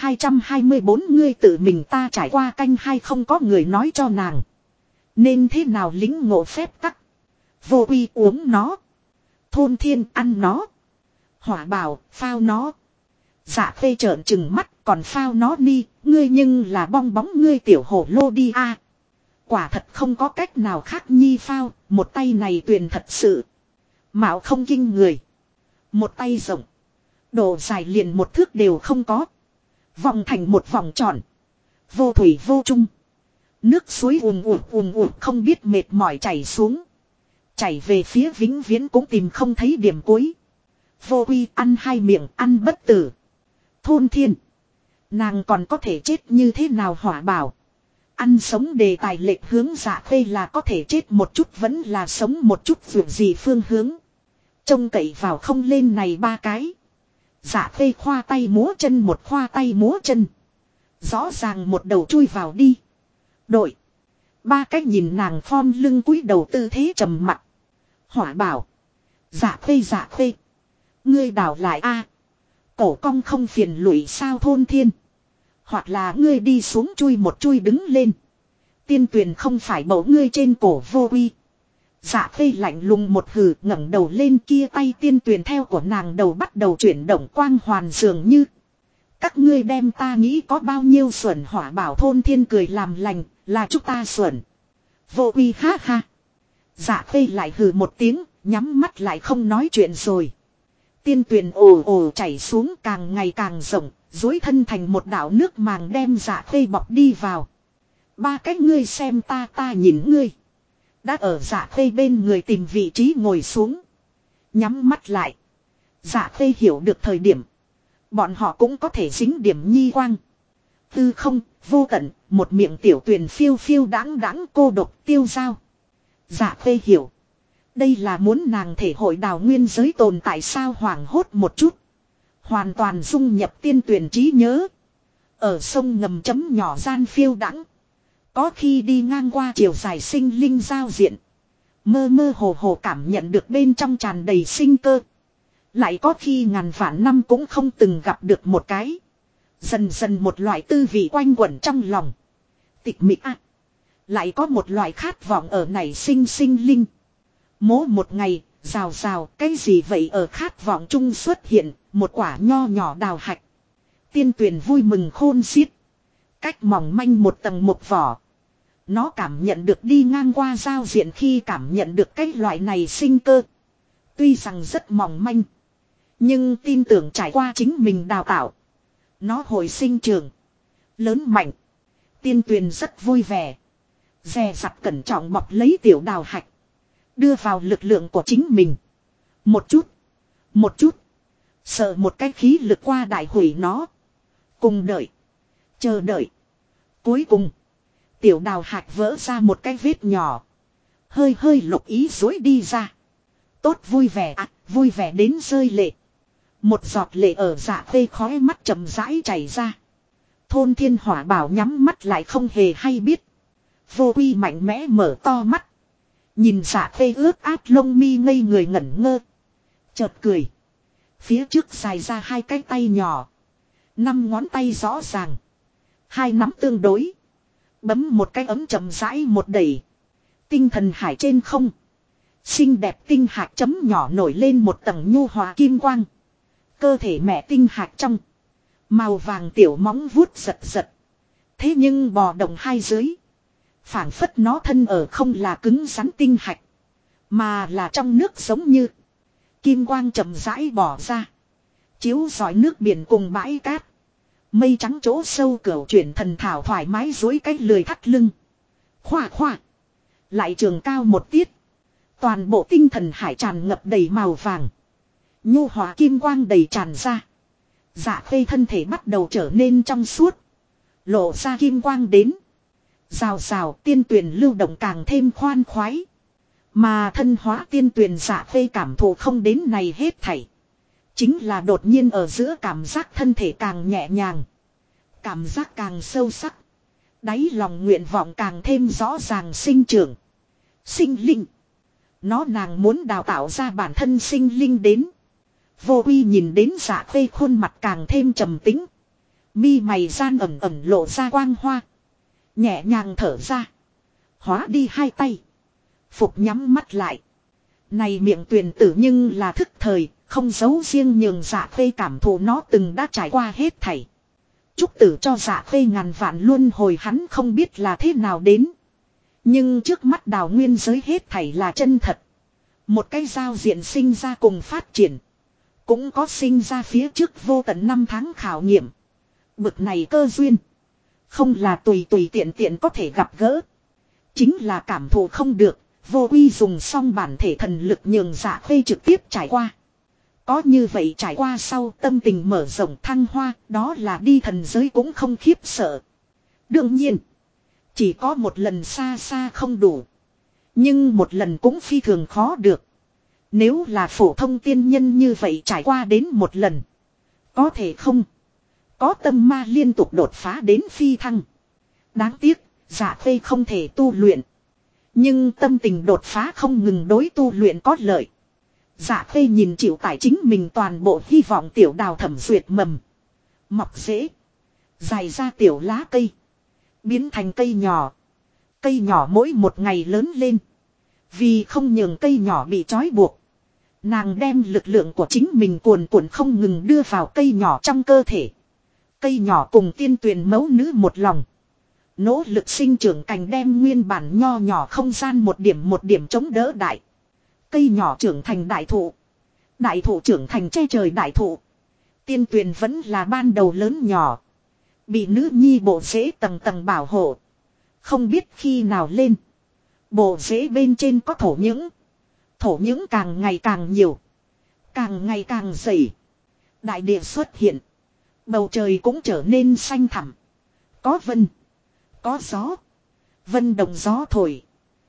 1224 ngươi tự mình ta trải qua canh hay không có người nói cho nàng. Nên thế nào lính ngộ phép tắc. Vô uy uống nó. Thôn thiên ăn nó. Hỏa bảo phao nó. Dạ phê trợn trừng mắt còn phao nó đi. Ngươi nhưng là bong bóng ngươi tiểu hổ lô đi a. Quả thật không có cách nào khác nhi phao. Một tay này tuyền thật sự. Mạo không kinh người. Một tay rộng. Độ dài liền một thước đều không có. Vòng thành một vòng tròn. Vô thủy vô chung. Nước suối ùm ụt không biết mệt mỏi chảy xuống. Chảy về phía vĩnh viễn cũng tìm không thấy điểm cuối. Vô quy ăn hai miệng ăn bất tử. Thôn thiên. Nàng còn có thể chết như thế nào hỏa bảo. Ăn sống đề tài lệch hướng dạ khê là có thể chết một chút vẫn là sống một chút vượt gì phương hướng. Trông cậy vào không lên này ba cái. Dạ khê khoa tay múa chân một khoa tay múa chân. Rõ ràng một đầu chui vào đi. Đội. Ba cái nhìn nàng phom lưng cúi đầu tư thế trầm mặt. Hỏa bảo. Dạ khê. Ngươi đảo lại a. Cổ cong không phiền lụy sao thôn thiên. Hoặc là ngươi đi xuống chui một chui đứng lên. Tiên tuyền không phải bầu ngươi trên cổ vô uy. Dạ khê lạnh lùng một hừ ngẩng đầu lên kia tay tiên tuyền theo của nàng đầu bắt đầu chuyển động quang hoàn dường như. Các ngươi đem ta nghĩ có bao nhiêu xuẩn hỏa bảo thôn thiên cười làm lành là chúng ta xuẩn. Vô uy ha ha. Dạ khê lại hừ một tiếng nhắm mắt lại không nói chuyện rồi. Tiên tuyền ồ ồ chảy xuống càng ngày càng rộng. Dối thân thành một đảo nước màng đem dạ khê bọc đi vào. Ba cái ngươi xem ta nhìn ngươi. Đã ở dạ khê bên người tìm vị trí ngồi xuống. Nhắm mắt lại. Dạ khê hiểu được thời điểm. Bọn họ cũng có thể dính điểm nhi quang. Tư không, vô tận, một miệng tiểu tuyền phiêu phiêu đáng cô độc tiêu dao. Dạ khê hiểu. Đây là muốn nàng thể hội đào nguyên giới tồn tại sao hoảng hốt một chút. Hoàn toàn dung nhập tiên tuyển trí nhớ. Ở sông ngầm chấm nhỏ gian phiêu đãng. Có khi đi ngang qua chiều dài sinh linh giao diện. Mơ mơ hồ cảm nhận được bên trong tràn đầy sinh cơ. Lại có khi ngàn vạn năm cũng không từng gặp được một cái. Dần dần một loại tư vị quanh quẩn trong lòng. Tịch mịch lại có một loại khát vọng ở nảy sinh linh. Mố một ngày, rào cái gì vậy ở khát vọng chung xuất hiện, một quả nho nhỏ đào hạch. Tiên tuyển vui mừng khôn xiết. Cách mỏng manh một tầng một vỏ. Nó cảm nhận được đi ngang qua giao diện khi cảm nhận được cái loại này sinh cơ. Tuy rằng rất mỏng manh. Nhưng tin tưởng trải qua chính mình đào tạo. Nó hồi sinh trường. Lớn mạnh. Tiên tuyền rất vui vẻ. Dè dặt cẩn trọng bọc lấy tiểu đào hạch. Đưa vào lực lượng của chính mình. Một chút. Sợ một cái khí lực qua đại hủy nó. Cùng đợi. Chờ đợi. Cuối cùng. Tiểu đào hạch vỡ ra một cái vết nhỏ. Hơi lục ý dối đi ra. Tốt vui vẻ đến rơi lệ. Một giọt lệ ở dạ khê khóe mắt chậm rãi chảy ra. Thôn thiên hỏa bảo nhắm mắt lại không hề hay biết. Vô quy mạnh mẽ mở to mắt. Nhìn dạ khê ướt át lông mi ngây người ngẩn ngơ. Chợt cười. Phía trước dài ra hai cái tay nhỏ. 5 ngón tay rõ ràng. Hai nắm tương đối. Bấm một cái ấm chậm rãi một đẩy. Tinh thần hải trên không. Xinh đẹp tinh hạt chấm nhỏ nổi lên một tầng nhu hòa kim quang. Cơ thể mẹ tinh hạt trong. Màu vàng tiểu móng vuốt giật giật. Thế nhưng bò động hai dưới. Phảng phất nó thân ở không là cứng rắn tinh hạch. Mà là trong nước giống như. Kim quang chậm rãi bỏ ra. Chiếu rọi nước biển cùng bãi cát. Mây trắng chỗ sâu cửu chuyển thần thảo thoải mái dối cái lười thắt lưng. Khoa khoa. Lại trường cao một tiết. Toàn bộ tinh thần hải tràn ngập đầy màu vàng. Nhu hòa kim quang đầy tràn ra. Dạ khê thân thể bắt đầu trở nên trong suốt. Lộ ra kim quang đến. Rào rào tiên tuyển lưu động càng thêm khoan khoái. Mà thân hóa tiên tuyển dạ khê cảm thụ không đến này hết thảy. Chính là đột nhiên ở giữa cảm giác thân thể càng nhẹ nhàng. Cảm giác càng sâu sắc. Đáy lòng nguyện vọng càng thêm rõ ràng sinh trưởng. Sinh linh. Nó nàng muốn đào tạo ra bản thân sinh linh đến. Vô Uy nhìn đến Dạ Khê khuôn mặt càng thêm trầm tĩnh. Mi mày gian ẩn ẩn lộ ra quang hoa. Nhẹ nhàng thở ra. Hóa đi hai tay. Phục nhắm mắt lại. Này miệng tuyển tử nhưng là thức thời. Không giấu riêng nhường Dạ Khê cảm thụ nó từng đã trải qua hết thảy. Chúc tử cho Dạ Khê ngàn vạn luân hồi hắn không biết là thế nào đến. Nhưng trước mắt đào nguyên giới hết thảy là chân thật. Một cái giao diện sinh ra cùng phát triển. Cũng có sinh ra phía trước vô tận năm tháng khảo nghiệm. Bực này cơ duyên. Không là tùy tùy tiện tiện có thể gặp gỡ. Chính là cảm thụ không được. Vô Uy dùng xong bản thể thần lực nhường Dạ Khê trực tiếp trải qua. Có như vậy trải qua sau tâm tình mở rộng thăng hoa. Đó là đi thần giới cũng không khiếp sợ. Đương nhiên. Chỉ có một lần xa xa không đủ. Nhưng một lần cũng phi thường khó được. Nếu là phổ thông tiên nhân như vậy trải qua đến một lần. Có thể không. Có tâm ma liên tục đột phá đến phi thăng. Đáng tiếc, Dạ Khê không thể tu luyện. Nhưng tâm tình đột phá không ngừng đối tu luyện có lợi. Dạ Khê nhìn chịu tải chính mình toàn bộ hy vọng tiểu đào thẩm duyệt mầm. Mọc rễ. Dài ra tiểu lá cây. Biến thành cây nhỏ. Cây nhỏ mỗi một ngày lớn lên. Vì không nhường cây nhỏ bị trói buộc. Nàng đem lực lượng của chính mình cuồn cuộn không ngừng đưa vào cây nhỏ trong cơ thể. Cây nhỏ cùng tiên tuyền mẫu nữ một lòng. Nỗ lực sinh trưởng cành đem nguyên bản nho nhỏ không gian một điểm chống đỡ đại. Cây nhỏ trưởng thành đại thụ. Đại thụ trưởng thành che trời đại thụ. Tiên tuyền vẫn là ban đầu lớn nhỏ. Bị nữ nhi bộ rễ tầng tầng bảo hộ. Không biết khi nào lên. Bộ rễ bên trên có thổ những. Thổ những càng ngày càng nhiều. Càng ngày càng dày. Đại địa xuất hiện. Bầu trời cũng trở nên xanh thẳm. Có vân. Có gió. Vân đồng gió thổi.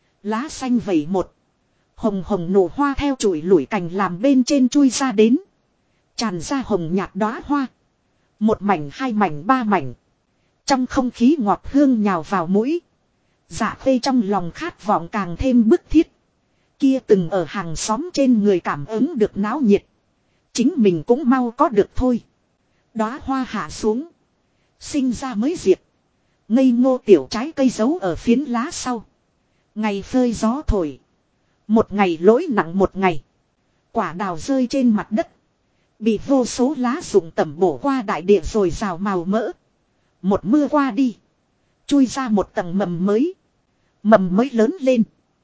Lá xanh vẩy một. Hồng hồng nụ hoa theo chuỗi lủi cành làm bên trên chui ra đến. Tràn ra hồng nhạt đóa hoa. Một mảnh, hai mảnh, ba mảnh. Trong không khí ngọt hương nhào vào mũi. Dạ Khê trong lòng khát vọng càng thêm bức thiết. Kia từng ở hàng xóm trên người cảm ứng được náo nhiệt. Chính mình cũng mau có được thôi. Đóa hoa hạ xuống. Sinh ra mới diệp. Ngây ngô tiểu trái cây giấu ở phiến lá sau. Ngày phơi gió thổi. Một ngày lỗi nặng một ngày. Quả đào rơi trên mặt đất. Bị vô số lá rụng tẩm bổ qua đại địa rồi rào màu mỡ. Một mưa qua đi. Chui ra một tầng mầm mới. Mầm mới lớn lên.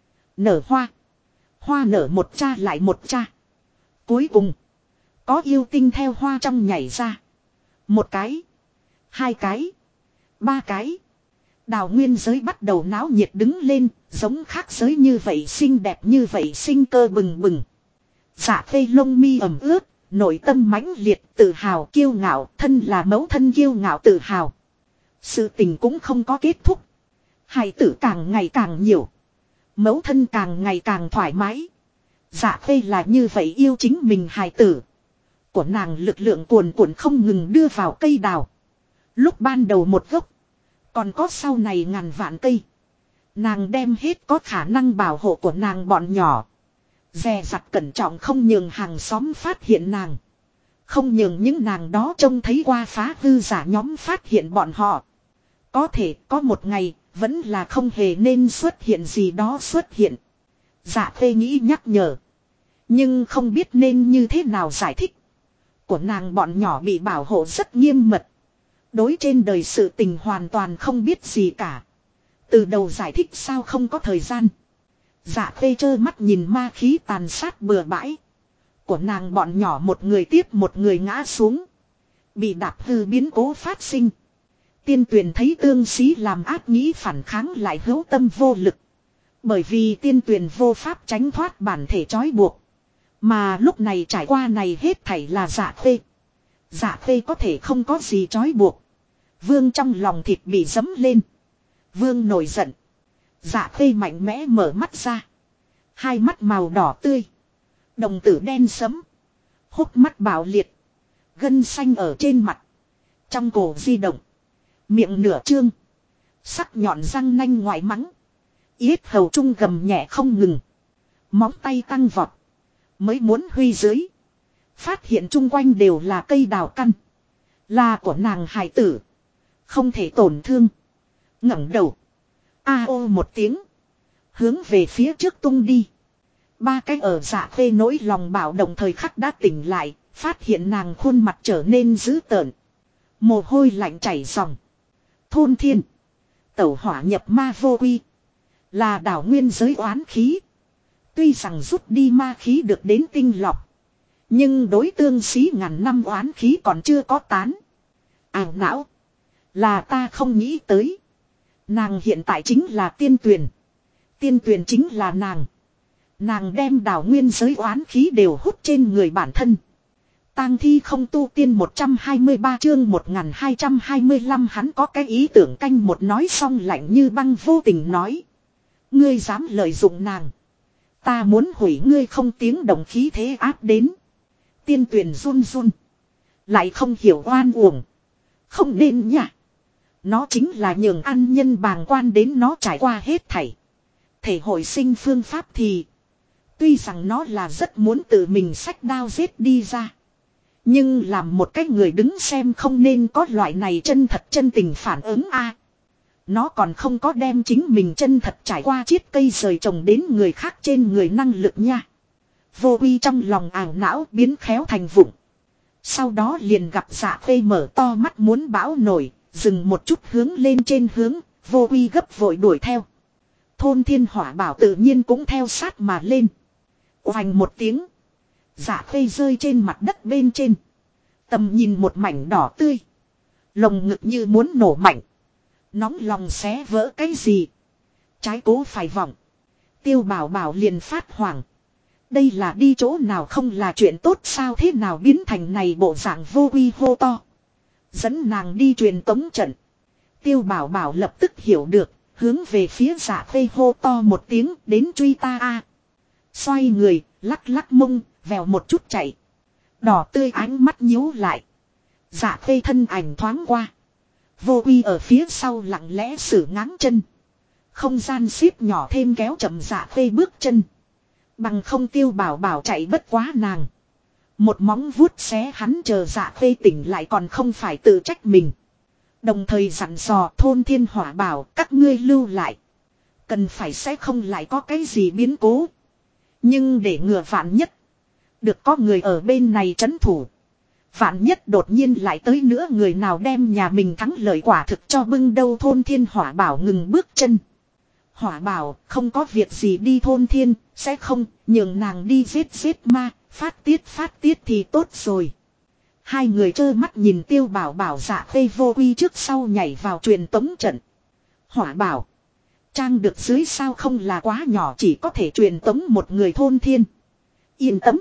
Nở hoa. Hoa nở một cha lại một cha. Cuối cùng. Có yêu tinh theo hoa trong nhảy ra. Một cái. Hai cái. Ba cái. Đào nguyên giới bắt đầu náo nhiệt đứng lên. Giống khác giới như vậy xinh đẹp như vậy sinh cơ bừng bừng. Dạ Khê lông mi ẩm ướt. Nội tâm mãnh liệt tự hào kiêu ngạo. Thân là mẫu thân kiêu ngạo tự hào. Sự tình cũng không có kết thúc. Hài tử càng ngày càng nhiều. Mẫu thân càng ngày càng thoải mái. Dạ Khê là như vậy yêu chính mình hài tử. Của nàng lực lượng cuồn cuộn không ngừng đưa vào cây đào. Lúc ban đầu một gốc. Còn có sau này ngàn vạn cây. Nàng đem hết có khả năng bảo hộ của nàng bọn nhỏ. Dè dặt cẩn trọng không nhường hàng xóm phát hiện nàng. Không nhường những nàng đó trông thấy qua phá hư giả nhóm phát hiện bọn họ. Có thể có một ngày, vẫn là không hề nên xuất hiện gì đó xuất hiện. Dạ khê nghĩ nhắc nhở. Nhưng không biết nên như thế nào giải thích. Của nàng bọn nhỏ bị bảo hộ rất nghiêm mật. Đối trên đời sự tình hoàn toàn không biết gì cả. Từ đầu giải thích sao không có thời gian. Dạ khê trơ mắt nhìn ma khí tàn sát bừa bãi. Của nàng bọn nhỏ một người tiếp một người ngã xuống. Bị đạp hư biến cố phát sinh. Tiên Tuyền thấy tương sĩ làm ác nghĩ phản kháng lại hữu tâm vô lực. Bởi vì tiên Tuyền vô pháp tránh thoát bản thể trói buộc. Mà lúc này trải qua này hết thảy là dạ khê. Dạ khê có thể không có gì trói buộc. Vương trong lòng thịt bị dấm lên. Vương nổi giận. Dạ khê mạnh mẽ mở mắt ra. Hai mắt màu đỏ tươi. Đồng tử đen sẫm. Hốc mắt bạo liệt. Gân xanh ở trên mặt. Trong cổ di động. Miệng nửa trương. Sắc nhọn răng nanh ngoại mắng. Yết hầu trung gầm nhẹ không ngừng. Móng tay tăng vọt. Mới muốn huy dưới. Phát hiện chung quanh đều là cây đào căn. Là của nàng hài tử. Không thể tổn thương. Ngẩng đầu. A ô một tiếng. Hướng về phía trước tung đi. Ba cái ở dạ khê nỗi lòng bạo động thời khắc đã tỉnh lại. Phát hiện nàng khuôn mặt trở nên dữ tợn. Mồ hôi lạnh chảy ròng. Thôn thiên. Tẩu hỏa nhập ma vô quy. Là đảo nguyên giới oán khí. Tuy rằng rút đi ma khí được đến tinh lọc. Nhưng đối tương xí ngàn năm oán khí còn chưa có tán. Ảo não. Là ta không nghĩ tới. Nàng hiện tại chính là tiên Tuyền. Tiên Tuyền chính là nàng. Nàng đem đảo nguyên giới oán khí đều hút trên người bản thân. Tang thi không tu tiên 123 chương 1225 hắn có cái ý tưởng canh một nói xong lạnh như băng vô tình nói. Ngươi dám lợi dụng nàng. Ta muốn hủy ngươi không tiếng động khí thế áp đến. Tiên Tuyền run run. Lại không hiểu oan uổng. Không nên nhỉ. Nó chính là nhường ăn nhân bàng quan đến nó trải qua hết thảy. Thể hội sinh phương pháp thì. Tuy rằng nó là rất muốn tự mình xách đao giết đi ra. Nhưng làm một cái người đứng xem không nên có loại này chân thật chân tình phản ứng a. Nó còn không có đem chính mình chân thật trải qua chiết cây rời trồng đến người khác trên người năng lực nha. Vô quy trong lòng ảo não biến khéo thành vụng. Sau đó liền gặp dạ khê mở to mắt muốn bão nổi, dừng một chút hướng lên trên hướng, vô quy gấp vội đuổi theo. Thôn thiên hỏa bảo tự nhiên cũng theo sát mà lên. Oành một tiếng. Dạ khê rơi trên mặt đất bên trên. Tầm nhìn một mảnh đỏ tươi. Lồng ngực như muốn nổ mạnh. Nóng lòng xé vỡ cái gì. Trái cố phải vọng. Tiêu bảo bảo liền phát hoảng. Đây là đi chỗ nào không là chuyện tốt sao thế nào biến thành này bộ dạng vô quy hô to. Dẫn nàng đi truyền tống trận. Tiêu bảo bảo lập tức hiểu được. Hướng về phía dạ khê hô to một tiếng đến truy ta a. Xoay người, lắc lắc mông, vèo một chút chạy. Đỏ tươi ánh mắt nhíu lại. Dạ khê thân ảnh thoáng qua. Vô quy ở phía sau lặng lẽ sử ngáng chân. Không gian xếp nhỏ thêm kéo chậm dạ khê bước chân. Bằng không tiêu bảo bảo chạy bất quá nàng. Một móng vuốt xé hắn chờ dạ khê tỉnh lại còn không phải tự trách mình. Đồng thời dặn dò thôn thiên hỏa bảo các ngươi lưu lại. Cần phải sẽ không lại có cái gì biến cố. Nhưng để ngừa vạn nhất. Được có người ở bên này trấn thủ. Vạn nhất đột nhiên lại tới nữa người nào đem nhà mình thắng lợi quả thực cho bưng đâu thôn thiên hỏa bảo ngừng bước chân. Hỏa bảo không có việc gì đi thôn thiên, sẽ không, nhường nàng đi giết ma, phát tiết thì tốt rồi. Hai người trơ mắt nhìn tiêu bảo bảo dạ khê vô quy trước sau nhảy vào truyền tống trận. Hỏa bảo. Trang được dưới sao không là quá nhỏ chỉ có thể truyền tống một người thôn thiên. Yên tâm.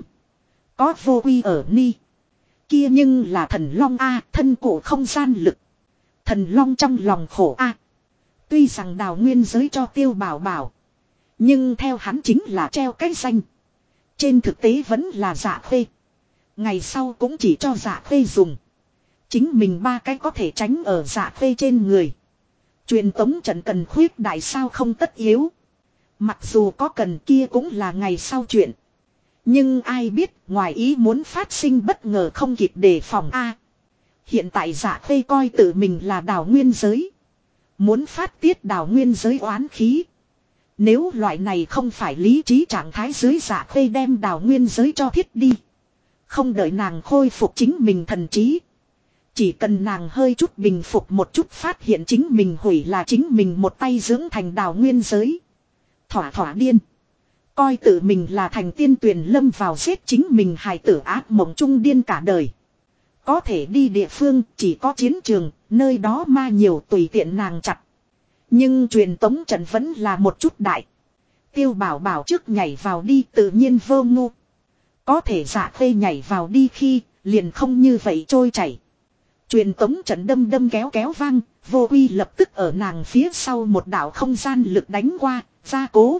Có vô quy ở ni. Kia nhưng là thần long A thân cổ không gian lực. Thần long trong lòng khổ A. Tuy rằng đào nguyên giới cho tiêu bảo bảo. Nhưng theo hắn chính là treo cái danh. Trên thực tế vẫn là dạ khê. Ngày sau cũng chỉ cho dạ khê dùng. Chính mình ba cái có thể tránh ở dạ khê trên người. Truyền tống trận cần khuyết đại sao không tất yếu. Mặc dù có cần kia cũng là ngày sau chuyện. Nhưng ai biết ngoài ý muốn phát sinh bất ngờ không kịp đề phòng A. Hiện tại dạ khê coi tự mình là đào nguyên giới. Muốn phát tiết đào nguyên giới oán khí. Nếu loại này không phải lý trí trạng thái dưới Dạ Khê đem đào nguyên giới cho thiết đi. Không đợi nàng khôi phục chính mình thần trí. Chỉ cần nàng hơi chút bình phục một chút phát hiện chính mình hủy là chính mình một tay dưỡng thành đào nguyên giới. Thỏa thỏa điên. Coi tự mình là thành tiên tuyển lâm vào giết chính mình hài tử ác mộng trung điên cả đời. Có thể đi địa phương chỉ có chiến trường, nơi đó ma nhiều tùy tiện nàng chặt. Nhưng truyền tống trận vẫn là một chút đại. Tiêu Bảo Bảo trước nhảy vào đi tự nhiên vô ngu. Có thể Dạ Khê nhảy vào đi khi liền không như vậy trôi chảy. Truyền tống trận đâm đâm kéo kéo vang, Vô Uy lập tức ở nàng phía sau một đạo không gian lực đánh qua, gia cố.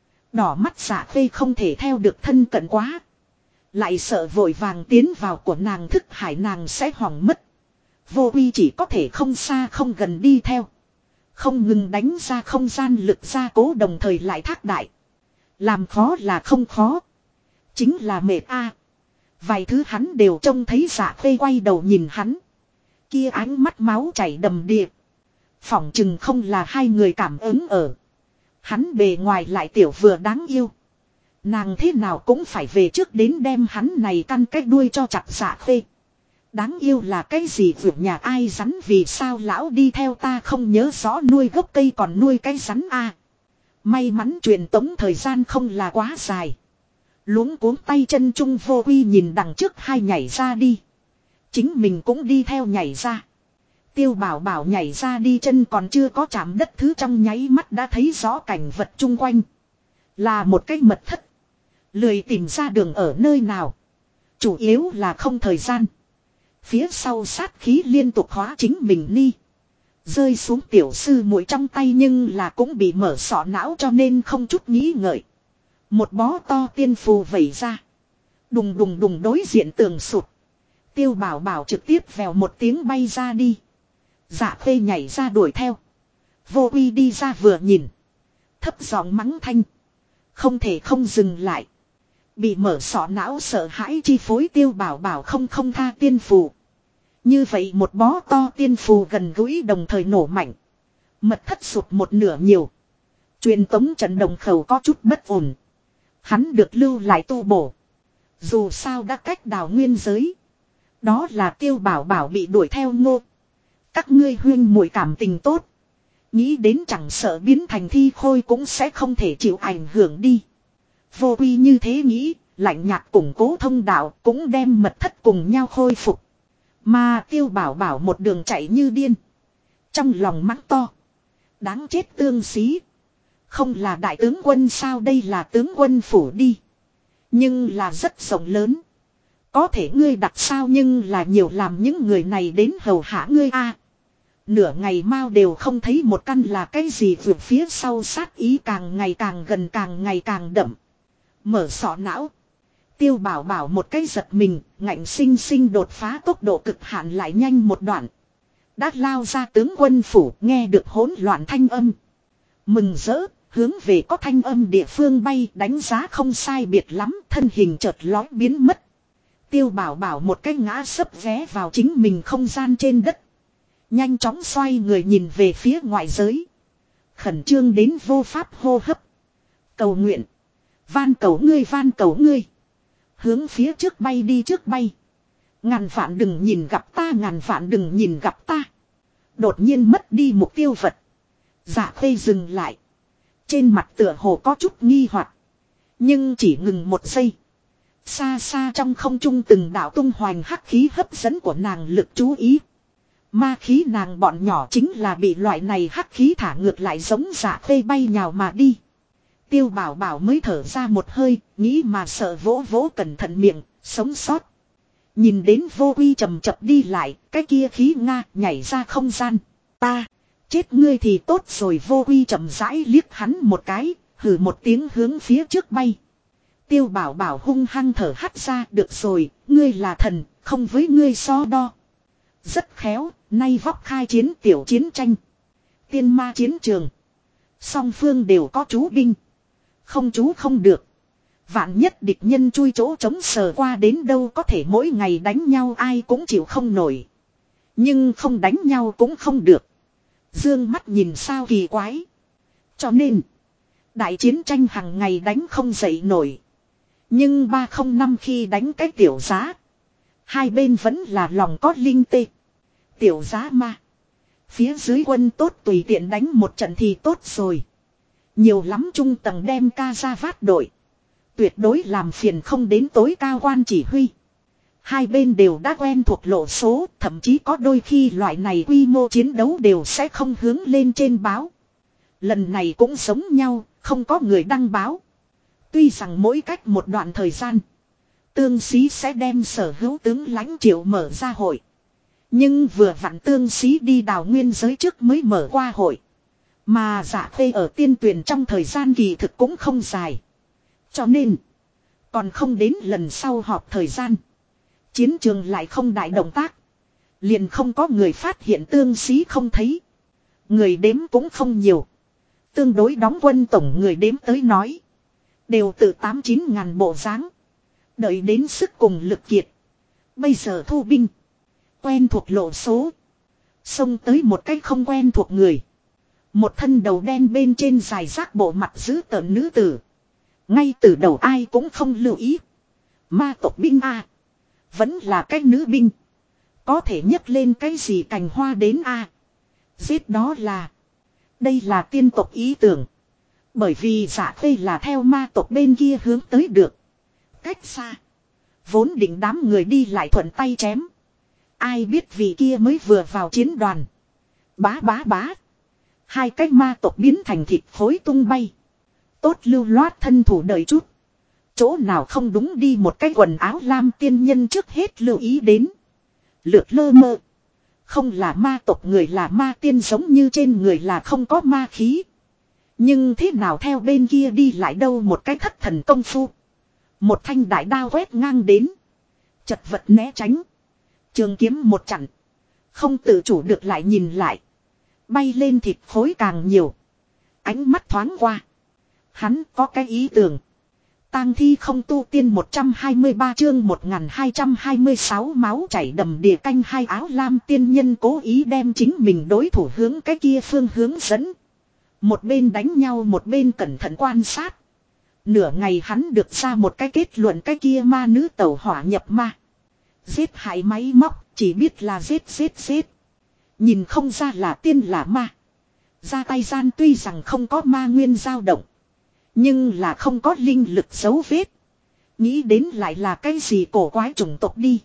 Đỏ mắt Dạ Khê không thể theo được thân cận quá. Lại sợ vội vàng tiến vào của nàng thức hải nàng sẽ hỏng mất. Vô Uy chỉ có thể không xa không gần đi theo. Không ngừng đánh ra không gian lực gia cố đồng thời lại thác đại. Làm khó là không khó. Chính là mệt a. Vài thứ hắn đều trông thấy Dạ Khê quay đầu nhìn hắn. Kia ánh mắt máu chảy đầm đìa. Phỏng chừng không là hai người cảm ứng ở. Hắn bề ngoài lại tiểu vừa đáng yêu. Nàng thế nào cũng phải về trước đến đem hắn này căn cái đuôi cho chặt Dạ Khê. Đáng yêu là cái gì vượt nhà ai rắn vì sao lão đi theo ta không nhớ rõ nuôi gốc cây còn nuôi cái rắn a. May mắn truyền tống thời gian không là quá dài. Luống cuống tay chân Trung Vô Uy nhìn đằng trước hai nhảy ra đi. Chính mình cũng đi theo nhảy ra. Tiêu Bảo Bảo nhảy ra đi chân còn chưa có chạm đất thứ trong nháy mắt đã thấy rõ cảnh vật chung quanh. Là một cái mật thất. Lười tìm ra đường ở nơi nào. Chủ yếu là không thời gian. Phía sau sát khí liên tục hóa chính mình ni. Rơi xuống tiểu sư muội trong tay nhưng là cũng bị mở sọ não cho nên không chút nghĩ ngợi. Một bó to tiên phù vẩy ra. Đùng đùng đùng đối diện tường sụt. Tiêu Bảo Bảo trực tiếp vèo một tiếng bay ra đi. Dạ Khê nhảy ra đuổi theo. Vô Uy đi ra vừa nhìn. Thấp giọng mắng thanh. Không thể không dừng lại. Bị mở sọ não sợ hãi chi phối Tiêu Bảo Bảo không tha tiên phù. Như vậy một bó to tiên phù gần gũi đồng thời nổ mạnh. Mật thất sụt một nửa nhiều. Truyền tống trận đồng khẩu có chút bất ổn. Hắn được lưu lại tu bổ. Dù sao đã cách đào nguyên giới. Đó là Tiêu Bảo Bảo bị đuổi theo ngô. Các ngươi huyên muội cảm tình tốt. Nghĩ đến chẳng sợ biến thành thi khôi cũng sẽ không thể chịu ảnh hưởng đi. Vô Uy như thế nghĩ, lạnh nhạt củng cố thông đạo cũng đem mật thất cùng nhau khôi phục. Mà Tiêu Bảo Bảo một đường chạy như điên. Trong lòng mắng to. Đáng chết tương xí. Không là đại tướng quân sao đây là tướng quân phủ đi. Nhưng là rất rộng lớn. Có thể ngươi đặt sao nhưng là nhiều làm những người này đến hầu hạ ngươi a. Nửa ngày mau đều không thấy một căn là cái gì vượt phía sau sát ý càng ngày càng gần càng ngày càng đậm. Mở sọ não. Tiêu Bảo Bảo một cái giật mình, ngạnh sinh sinh đột phá tốc độ cực hạn lại nhanh một đoạn. Đã lao ra tướng quân phủ nghe được hỗn loạn thanh âm. Mừng rỡ, hướng về có thanh âm địa phương bay đánh giá không sai biệt lắm, thân hình chợt lói biến mất. Tiêu Bảo Bảo một cái ngã sấp vé vào chính mình không gian trên đất. Nhanh chóng xoay người nhìn về phía ngoại giới. Khẩn trương đến vô pháp hô hấp. Cầu nguyện. Van cầu ngươi. Hướng phía trước bay đi trước bay. Ngàn vạn đừng nhìn gặp ta, ngàn vạn đừng nhìn gặp ta. Đột nhiên mất đi mục tiêu vật. Dạ Khê dừng lại. Trên mặt tựa hồ có chút nghi hoặc. Nhưng chỉ ngừng một giây. Xa xa trong không trung từng đạo tung hoành hắc khí hấp dẫn của nàng lực chú ý. Ma khí nàng bọn nhỏ chính là bị loại này hắc khí thả ngược lại giống Dạ Khê bay nhào mà đi. Tiêu Bảo Bảo mới thở ra một hơi, nghĩ mà sợ vỗ vỗ cẩn thận miệng, sống sót. Nhìn đến Vô Uy chậm chậm đi lại, cái kia khí Nga nhảy ra không gian. Ta, chết ngươi thì tốt rồi. Vô Uy chậm rãi liếc hắn một cái, hừ một tiếng hướng phía trước bay. Tiêu Bảo Bảo hung hăng thở hắt ra, được rồi, ngươi là thần, không với ngươi so đo. Rất khéo, nay vóc khai chiến tiểu chiến tranh. Tiên ma chiến trường. Song phương đều có chú binh. Không chú không được. Vạn nhất địch nhân chui chỗ trống sờ qua đến đâu có thể mỗi ngày đánh nhau ai cũng chịu không nổi. Nhưng không đánh nhau cũng không được. Dương mắt nhìn sao kỳ quái. Cho nên. Đại chiến tranh hàng ngày đánh không dậy nổi. Nhưng 305 khi đánh cái tiểu giá. Hai bên vẫn là lòng có linh tê. Tiểu giá ma. Phía dưới quân tốt tùy tiện đánh một trận thì tốt rồi. Nhiều lắm trung tầng đem ca ra vát đội. Tuyệt đối làm phiền không đến tối cao quan chỉ huy. Hai bên đều đã quen thuộc lộ số. Thậm chí có đôi khi loại này quy mô chiến đấu đều sẽ không hướng lên trên báo. Lần này cũng giống nhau. Không có người đăng báo. Tuy rằng mỗi cách một đoạn thời gian. Tương Xí sẽ đem sở hữu tướng lãnh triệu mở ra hội. Nhưng vừa vặn Tương Xí đi đào nguyên giới trước mới mở qua hội. Mà Dạ Khê ở tiên tuyển trong thời gian kỳ thực cũng không dài. Cho nên. Còn không đến lần sau họp thời gian. Chiến trường lại không đại động tác. Liền không có người phát hiện Tương Xí không thấy. Người đếm cũng không nhiều. Tương đối đóng quân tổng người đếm tới nói. Đều từ 8-9 ngàn bộ dáng. Đợi đến sức cùng lực kiệt. Bây giờ thu binh. Quen thuộc lộ số. Xông tới một cách không quen thuộc người. Một thân đầu đen bên trên dài rác bộ mặt dữ tợn nữ tử. Ngay từ đầu ai cũng không lưu ý. Ma tộc binh A. Vẫn là cái nữ binh. Có thể nhấc lên cái gì cành hoa đến A. Giết đó là. Đây là tiên tộc ý tưởng. Bởi vì Dạ Khê là theo ma tộc bên kia hướng tới được. Cách xa. Vốn định đám người đi lại thuận tay chém. Ai biết vì kia mới vừa vào chiến đoàn. Bá bá bá. Hai cái ma tộc biến thành thịt phối tung bay. Tốt lưu loát thân thủ đợi chút. Chỗ nào không đúng đi một cái quần áo lam tiên nhân trước hết lưu ý đến. Lượt lơ mơ. Không là ma tộc người là ma tiên giống như trên người là không có ma khí. Nhưng thế nào theo bên kia đi lại đâu một cái thất thần công phu. Một thanh đại đao quét ngang đến. Chật vật né tránh. Trường kiếm một chặn. Không tự chủ được lại nhìn lại. Bay lên thịt khối càng nhiều. Ánh mắt thoáng qua. Hắn có cái ý tưởng. Tang thi không tu tiên 123 chương 1226 máu chảy đầm đìa canh hai áo lam tiên nhân cố ý đem chính mình đối thủ hướng cái kia phương hướng dẫn. Một bên đánh nhau một bên cẩn thận quan sát. Nửa ngày hắn được ra một cái kết luận cái kia ma nữ tẩu hỏa nhập ma. Giết hại máy móc chỉ biết là giết. Nhìn không ra là tiên là ma. Ra tay gian tuy rằng không có ma nguyên dao động. Nhưng là không có linh lực dấu vết. Nghĩ đến lại là cái gì cổ quái chủng tộc đi.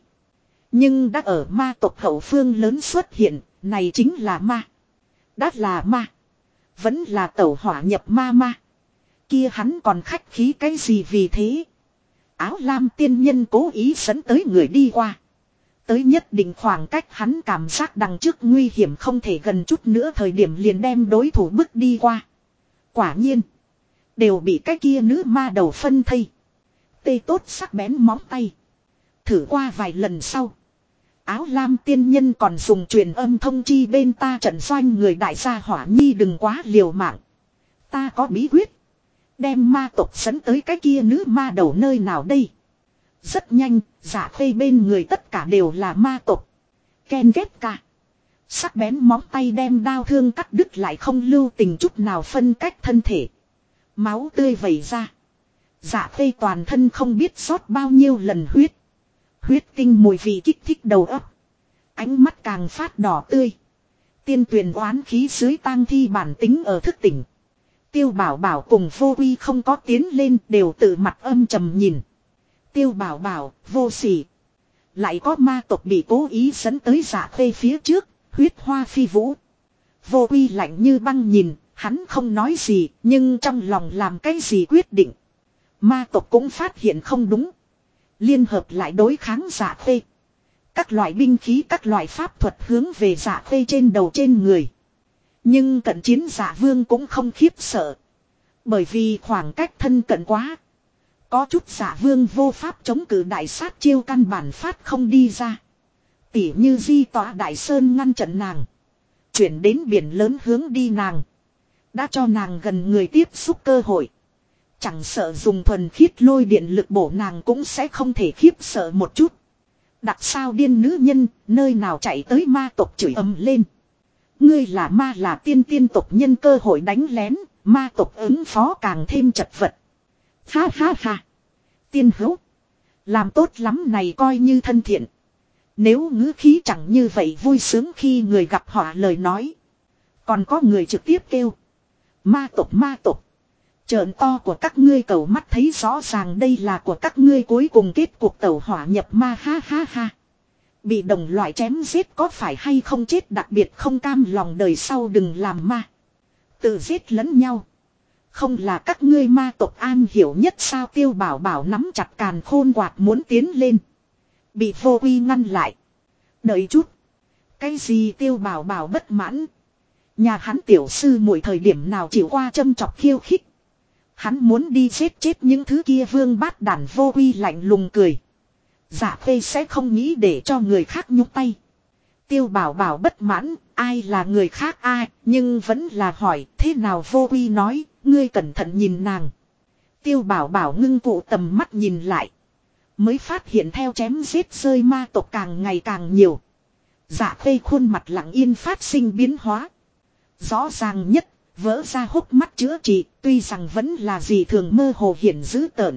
Nhưng đã ở ma tộc hậu phương lớn xuất hiện. Này chính là ma. Đã là ma. Vẫn là tẩu hỏa nhập ma. Kia hắn còn khách khí cái gì vì thế. Áo lam tiên nhân cố ý dẫn tới người đi qua. Tới nhất định khoảng cách hắn cảm giác đằng trước nguy hiểm không thể gần chút nữa thời điểm liền đem đối thủ bước đi qua. Quả nhiên. Đều bị cái kia nữ ma đầu phân thây. Tê tốt sắc bén móng tay. Thử qua vài lần sau. Áo lam tiên nhân còn dùng truyền âm thông chi bên ta trận doanh người đại gia hỏa nhi đừng quá liều mạng. Ta có bí quyết. Đem ma tộc dẫn tới cái kia nữ ma đầu nơi nào đây. Rất nhanh, Dạ Khê bên người tất cả đều là ma tộc. Ken ghép ca. Sắc bén móng tay đem đao thương cắt đứt lại không lưu tình chút nào phân cách thân thể. Máu tươi vẩy ra. Dạ Khê toàn thân không biết rót bao nhiêu lần huyết. Huyết tinh mùi vị kích thích đầu óc. Ánh mắt càng phát đỏ tươi. Tiên tuyền oán khí dưới tang thi bản tính ở thức tỉnh. Tiêu Bảo Bảo cùng Vô Uy không có tiến lên đều tự mặt âm trầm nhìn. Tiêu Bảo Bảo, vô sỉ. Lại có ma tộc bị cố ý dẫn tới Dạ Khê phía trước, huyết hoa phi vũ. Vô Uy lạnh như băng nhìn, hắn không nói gì, nhưng trong lòng làm cái gì quyết định. Ma tộc cũng phát hiện không đúng. Liên hợp lại đối kháng Dạ Khê. Các loại binh khí các loại pháp thuật hướng về Dạ Khê trên đầu trên người. Nhưng cận chiến Dạ Vương cũng không khiếp sợ. Bởi vì khoảng cách thân cận quá. Có chút Dạ Vương vô pháp chống cự đại sát chiêu căn bản phát không đi ra. Tỉ như di tọa đại sơn ngăn chặn nàng. Chuyển đến biển lớn hướng đi nàng. Đã cho nàng gần người tiếp xúc cơ hội. Chẳng sợ dùng thuần khiết lôi điện lực bổ nàng cũng sẽ không thể khiếp sợ một chút. Đặc sao điên nữ nhân, nơi nào chạy tới ma tộc chửi ầm lên. Ngươi là ma là tiên, tiên tộc nhân cơ hội đánh lén, ma tộc ứng phó càng thêm chật vật. Ha ha ha. Tiên hữu. Làm tốt lắm này coi như thân thiện. Nếu ngữ khí chẳng như vậy vui sướng khi người gặp họ lời nói. Còn có người trực tiếp kêu. Ma tộc ma tộc. Trợn to của các ngươi cầu mắt thấy rõ ràng đây là của các ngươi cuối cùng kết cuộc tẩu hỏa nhập ma ha ha ha. Bị đồng loại chém giết có phải hay không chết đặc biệt không cam lòng đời sau đừng làm ma. Tự giết lẫn nhau. Không là các ngươi ma tộc an hiểu nhất sao Tiêu Bảo Bảo nắm chặt càn khôn quạt muốn tiến lên. Bị Vô Uy ngăn lại. Đợi chút. Cái gì Tiêu Bảo Bảo bất mãn. Nhà hắn tiểu sư mỗi thời điểm nào chịu qua châm chọc khiêu khích. Hắn muốn đi giết chết những thứ kia vương bát đàn. Vô Uy lạnh lùng cười. Dạ Khê sẽ không nghĩ để cho người khác nhúc tay. Tiêu Bảo Bảo bất mãn, ai là người khác ai, nhưng vẫn là hỏi, thế nào Vô Uy nói, ngươi cẩn thận nhìn nàng. Tiêu Bảo Bảo ngưng tụ tầm mắt nhìn lại. Mới phát hiện theo chém giết rơi ma tộc càng ngày càng nhiều. Dạ Khê khuôn mặt lặng yên phát sinh biến hóa. Rõ ràng nhất, vỡ ra hốc mắt chữa trị, tuy rằng vẫn là gì thường mơ hồ hiển dữ tợn.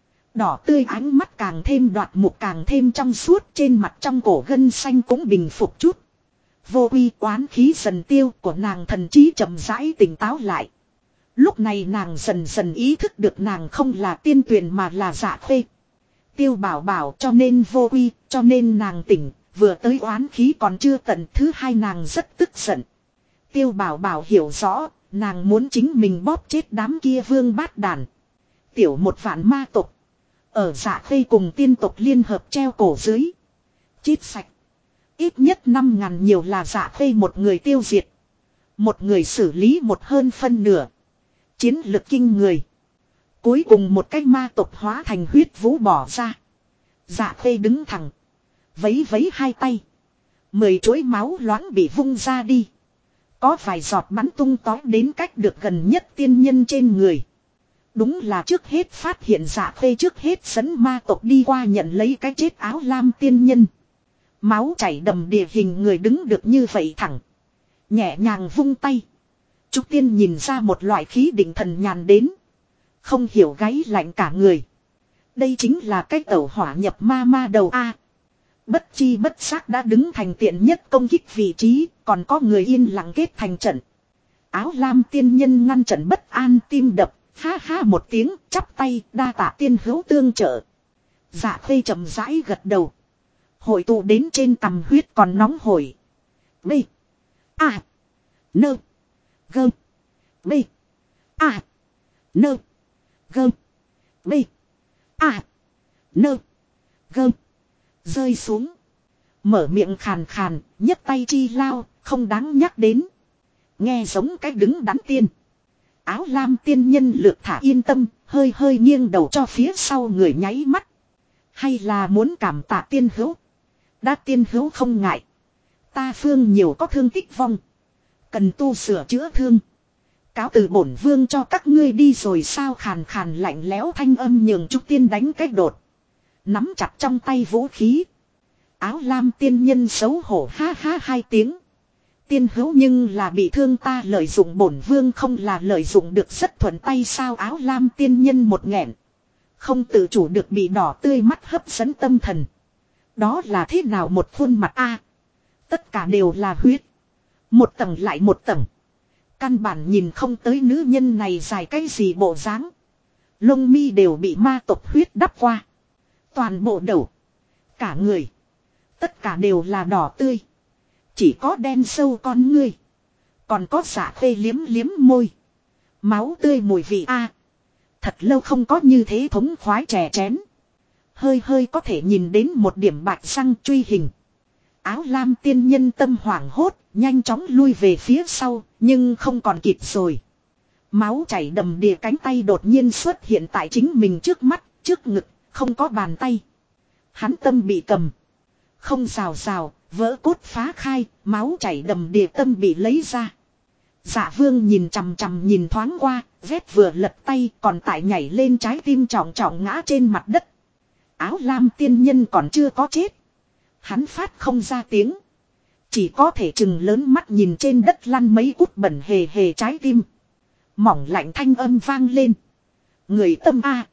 Đỏ tươi ánh mắt càng thêm đoạt mục càng thêm trong suốt trên mặt trong cổ gân xanh cũng bình phục chút. Vô Uy oán khí dần tiêu của nàng thần trí chậm rãi tỉnh táo lại. Lúc này nàng dần dần ý thức được nàng không là tiên tuyền mà là Dạ Khê. Tiêu Bảo Bảo cho nên Vô Uy, cho nên nàng tỉnh, vừa tới oán khí còn chưa tận thứ hai nàng rất tức giận. Tiêu Bảo Bảo hiểu rõ, nàng muốn chính mình bóp chết đám kia vương bát đàn. Tiểu một vạn ma tộc. Ở Dạ Khê cùng tiên tộc liên hợp treo cổ dưới. Chết sạch. Ít nhất 5.000 nhiều là Dạ Khê một người tiêu diệt. Một người xử lý một hơn phân nửa. Chiến lực kinh người. Cuối cùng một cái ma tộc hóa thành huyết vũ bỏ ra. Dạ Khê đứng thẳng. Vấy vấy hai tay. 10 chuỗi máu loãng bị vung ra đi. Có vài giọt bắn tung tói đến cách được gần nhất tiên nhân trên người. Đúng là trước hết phát hiện Dạ Khê trước hết dẫn ma tộc đi qua nhận lấy cái chết áo lam tiên nhân. Máu chảy đầm đìa hình người đứng được như vậy thẳng. Nhẹ nhàng vung tay. Trúc Tiên nhìn ra một loại khí định thần nhàn đến. Không hiểu gáy lạnh cả người. Đây chính là cái tẩu hỏa nhập ma đầu A. Bất chi bất giác đã đứng thành tiện nhất công kích vị trí. Còn có người yên lặng kết thành trận. Áo lam tiên nhân ngăn trận bất an tim đập. Ha ha một tiếng chắp tay đa tạ tiên hữu tương trợ. Dạ Khê chậm rãi gật đầu. Hội tụ đến trên cằm huyết còn nóng hổi. B. A. Nơ. Gơ. B. A. Nơ. Gơ. B. A. Nơ. Gơ. Rơi xuống. Mở miệng khàn khàn, nhấc tay chi lao, không đáng nhắc đến. Nghe giống cách đứng đắn tiên. Áo lam tiên nhân lược thả yên tâm, hơi hơi nghiêng đầu cho phía sau người nháy mắt. Hay là muốn cảm tạ tiên hữu. Đã tiên hữu không ngại. Ta phương nhiều có thương tích vong. Cần tu sửa chữa thương. Cáo từ bổn vương cho các ngươi đi rồi sao khàn khàn lạnh lẽo thanh âm nhường Trúc Tiên đánh cách đột. Nắm chặt trong tay vũ khí. Áo lam tiên nhân xấu hổ ha ha hai tiếng. Tiên hữu nhưng là bị thương ta lợi dụng bổn vương không là lợi dụng được rất thuận tay sao áo lam tiên nhân một nghẹn. Không tự chủ được bị đỏ tươi mắt hấp dẫn tâm thần. Đó là thế nào một khuôn mặt a? Tất cả đều là huyết. Một tầng lại một tầng. Căn bản nhìn không tới nữ nhân này dài cái gì bộ dáng. Lông mi đều bị ma tộc huyết đắp qua. Toàn bộ đầu. Cả người. Tất cả đều là đỏ tươi. Chỉ có đen sâu con ngươi. Còn có Dạ Khê liếm liếm môi. Máu tươi mùi vị a. Thật lâu không có như thế thống khoái chè chén. Hơi hơi có thể nhìn đến một điểm bạch răng truy hình. Áo lam tiên nhân tâm hoảng hốt, nhanh chóng lui về phía sau, nhưng không còn kịp rồi. Máu chảy đầm đìa cánh tay đột nhiên xuất hiện tại chính mình trước mắt, trước ngực, không có bàn tay. Hắn tâm bị cầm. Không rào rào, vỡ cốt phá khai, máu chảy đầm đìa tâm bị lấy ra. Dạ vương nhìn chằm chằm nhìn thoáng qua, vét vừa lật tay còn tại nhảy lên trái tim trọng trọng ngã trên mặt đất. Áo lam tiên nhân còn chưa có chết. Hắn phát không ra tiếng. Chỉ có thể chừng lớn mắt nhìn trên đất lăn mấy út bẩn hề hề trái tim. Mỏng lạnh thanh âm vang lên. Người tâm a,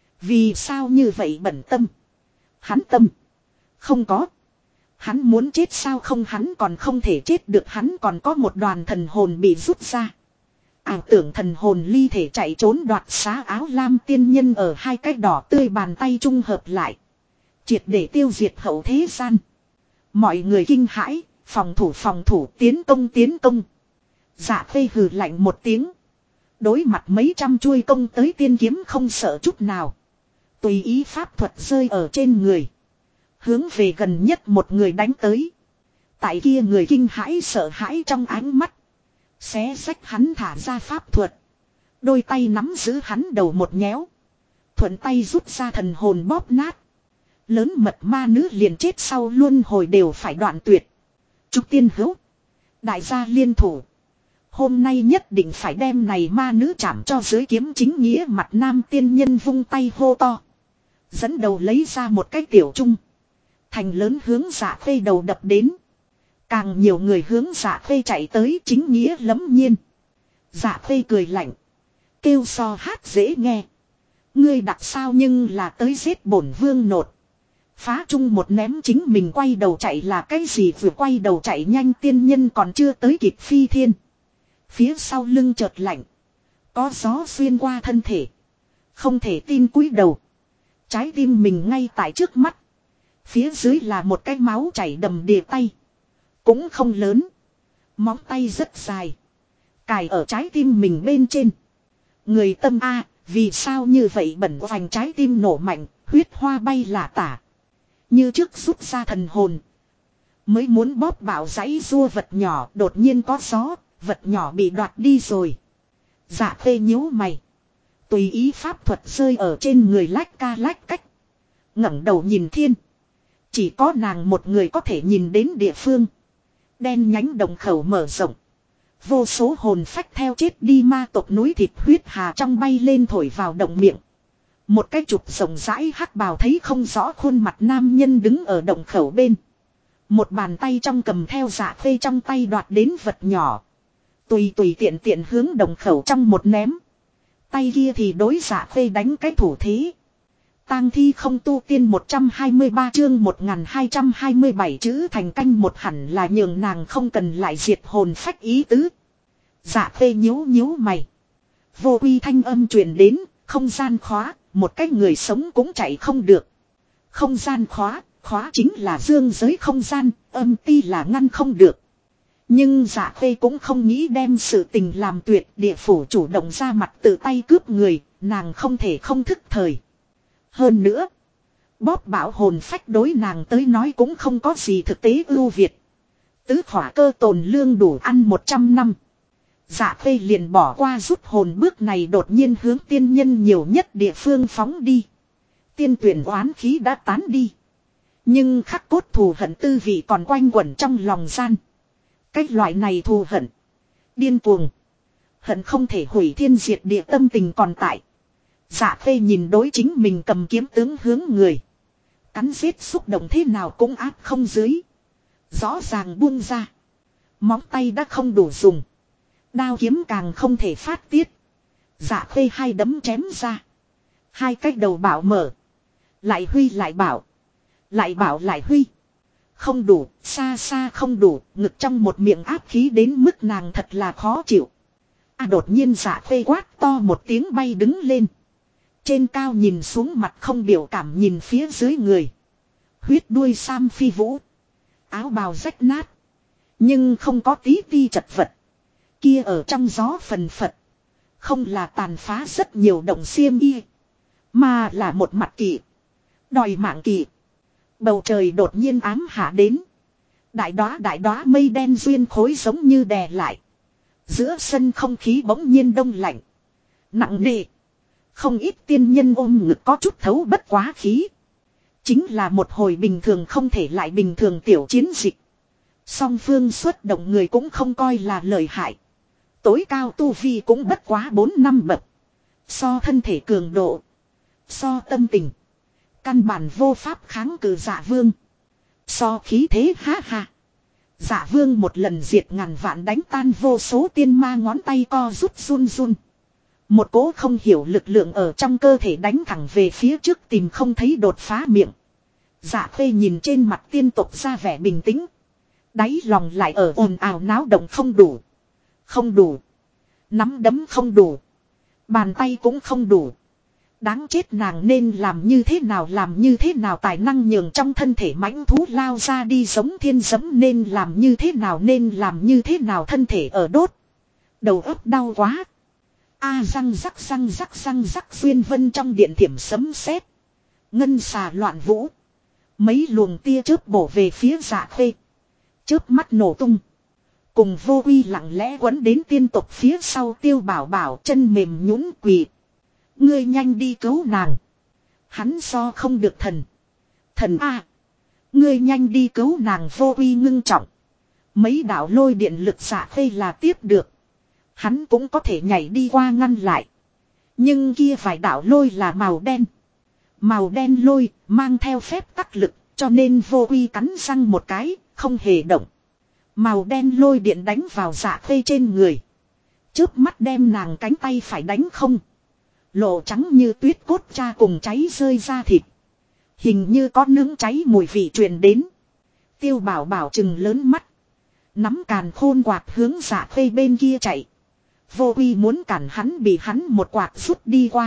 vì sao như vậy bẩn tâm? Hắn tâm. Không có. Hắn muốn chết sao không, hắn còn không thể chết được, hắn còn có một đoàn thần hồn bị rút ra. Ảo tưởng thần hồn ly thể chạy trốn đoạt xá áo lam tiên nhân ở hai cái đỏ tươi bàn tay trung hợp lại. Triệt để tiêu diệt hậu thế gian. Mọi người kinh hãi, phòng thủ tiến công. Dạ Khê hừ lạnh một tiếng. Đối mặt mấy trăm chuôi công tới tiên kiếm không sợ chút nào. Tùy ý pháp thuật rơi ở trên người. Hướng về gần nhất một người đánh tới. Tại kia người kinh hãi sợ hãi trong ánh mắt. Xé xách hắn thả ra pháp thuật. Đôi tay nắm giữ hắn đầu một nhéo. Thuận tay rút ra thần hồn bóp nát. Lớn mật ma nữ liền chết sau luân hồi đều phải đoạn tuyệt. Trúc Tiên Hữu. Đại gia liên thủ. Hôm nay nhất định phải đem này ma nữ chạm cho dưới kiếm chính nghĩa mặt nam tiên nhân vung tay hô to. Dẫn đầu lấy ra một cái tiểu trung. Thành lớn hướng Dạ Khê đầu đập đến. Càng nhiều người hướng Dạ Khê chạy tới chính nghĩa lẫm nhiên. Dạ Khê cười lạnh. Kêu so hát dễ nghe. Ngươi đặt sao nhưng là tới giết bổn vương nột. Phá trung một ném chính mình quay đầu chạy là cái gì, vừa quay đầu chạy nhanh tiên nhân còn chưa tới kịp phi thiên. Phía sau lưng chợt lạnh. Có gió xuyên qua thân thể. Không thể tin cúi đầu. Trái tim mình ngay tại trước mắt. Phía dưới là một cái máu chảy đầm đìa tay. Cũng không lớn. Móng tay rất dài. Cài ở trái tim mình bên trên. Người tâm a, vì sao như vậy bẩn vành trái tim nổ mạnh, huyết hoa bay lả tả. Như trước rút ra thần hồn. Mới muốn bóp bảo giấy rua vật nhỏ, đột nhiên có gió, vật nhỏ bị đoạt đi rồi. Dạ Khê nhíu mày. Tùy ý pháp thuật rơi ở trên người lách ca lách cách. Ngẩng đầu nhìn thiên. Chỉ có nàng một người có thể nhìn đến địa phương. Đen nhánh đồng khẩu mở rộng. Vô số hồn phách theo chết đi ma tộc núi thịt huyết hà trong bay lên thổi vào động miệng. Một cái chụp rộng rãi hắc bào thấy không rõ khuôn mặt nam nhân đứng ở động khẩu bên. Một bàn tay trong cầm theo Dạ Khê trong tay đoạt đến vật nhỏ. Tùy tiện hướng động khẩu trong một ném. Tay kia thì đối Dạ Khê đánh cái thủ thế. Tang thi không tu tiên 123 chương 1227 chữ thành canh một hẳn là nhường nàng không cần lại diệt hồn phách ý tứ. Dạ Khê nhíu mày. Vô uy thanh âm truyền đến, không gian khóa, một cái người sống cũng chạy không được. Không gian khóa chính là dương giới không gian, âm ti là ngăn không được. Nhưng Dạ Khê cũng không nghĩ đem sự tình làm tuyệt, địa phủ chủ động ra mặt tự tay cướp người, nàng không thể không thức thời. Hơn nữa, bóp bảo hồn phách đối nàng tới nói cũng không có gì thực tế ưu việt. Tứ khỏa cơ tồn lương đủ ăn 100 năm. Dạ Khê liền bỏ qua rút hồn bước này, đột nhiên hướng tiên nhân nhiều nhất địa phương phóng đi. Tiên tuyển oán khí đã tán đi. Nhưng khắc cốt thù hận tư vị còn quanh quẩn trong lòng gian. Cách loại này thù hận, điên cuồng, hận không thể hủy thiên diệt địa tâm tình còn tại. Dạ Khê nhìn đối chính mình cầm kiếm tướng hướng người. Cắn giết xúc động thế nào cũng áp không dưới. Rõ ràng buông ra. Móng tay đã không đủ dùng. Đao kiếm càng không thể phát tiết. Dạ Khê hai đấm chém ra. Hai cái đầu bảo mở. Lại huy lại bảo. Lại bảo lại huy. Không đủ, xa không đủ, ngực trong một miệng áp khí đến mức nàng thật là khó chịu. Đột nhiên Dạ Khê quát to một tiếng bay đứng lên. Trên cao nhìn xuống mặt không biểu cảm nhìn phía dưới người. Huyết đuôi sam phi vũ. Áo bào rách nát. Nhưng không có tí ti chật vật. Kia ở trong gió phần phật. Không là tàn phá rất nhiều động xiêm y. Mà là một mặt kỵ. Đòi mạng kỵ. Bầu trời đột nhiên ám hạ đến. Đại đóa mây đen duyên khối giống như đè lại. Giữa sân không khí bỗng nhiên đông lạnh. Nặng nề. Không ít tiên nhân ôm ngực có chút thấu bất quá khí. Chính là một hồi bình thường không thể lại bình thường tiểu chiến dịch. Song phương xuất động người cũng không coi là lợi hại. Tối cao tu vi cũng bất quá 4 năm bậc. So thân thể cường độ. So tâm tình. Căn bản vô pháp kháng cự Dạ Vương. So khí thế ha ha. Dạ vương một lần diệt ngàn vạn đánh tan vô số tiên ma ngón tay co rút run run. Một cỗ không hiểu lực lượng ở trong cơ thể đánh thẳng về phía trước tìm không thấy đột phá miệng. Dạ khê nhìn trên mặt tiên tộc ra vẻ bình tĩnh. Đáy lòng lại ở ồn ào náo động không đủ. Không đủ. Nắm đấm không đủ. Bàn tay cũng không đủ. Đáng chết nàng nên làm như thế nào tài năng nhường trong thân thể mãnh thú lao ra đi giống thiên giấm nên làm như thế nào thân thể ở đốt. Đầu óc đau quá. Răng rắc xuyên vân trong điện thiểm sấm sét. Ngân xà loạn vũ. Mấy luồng tia chớp bổ về phía Dạ Khê. Chớp mắt nổ tung. Cùng Vô Uy lặng lẽ quấn đến tiên tộc phía sau Tiêu Bảo Bảo chân mềm nhũn quỳ. Ngươi nhanh đi cứu nàng. Hắn so không được thần. Thần a, ngươi nhanh đi cứu nàng. Vô Uy ngưng trọng. Mấy đạo lôi điện lực Dạ Khê là tiếp được. Hắn cũng có thể nhảy đi qua ngăn lại. Nhưng kia vài đạo lôi là màu đen. Màu đen lôi mang theo phép tắc lực. Cho nên Vô Uy cắn răng một cái, không hề động. Màu đen lôi điện đánh vào Dạ Khê trên người. Chớp mắt đem nàng cánh tay phải đánh không. Lộ trắng như tuyết cốt cha cùng cháy rơi ra thịt. Hình như có nướng cháy mùi vị truyền đến. Tiêu Bảo Bảo trừng lớn mắt. Nắm càn khôn quạt hướng Dạ Khê bên kia chạy. Vô Uy muốn cản hắn bị hắn một quạt rút đi qua.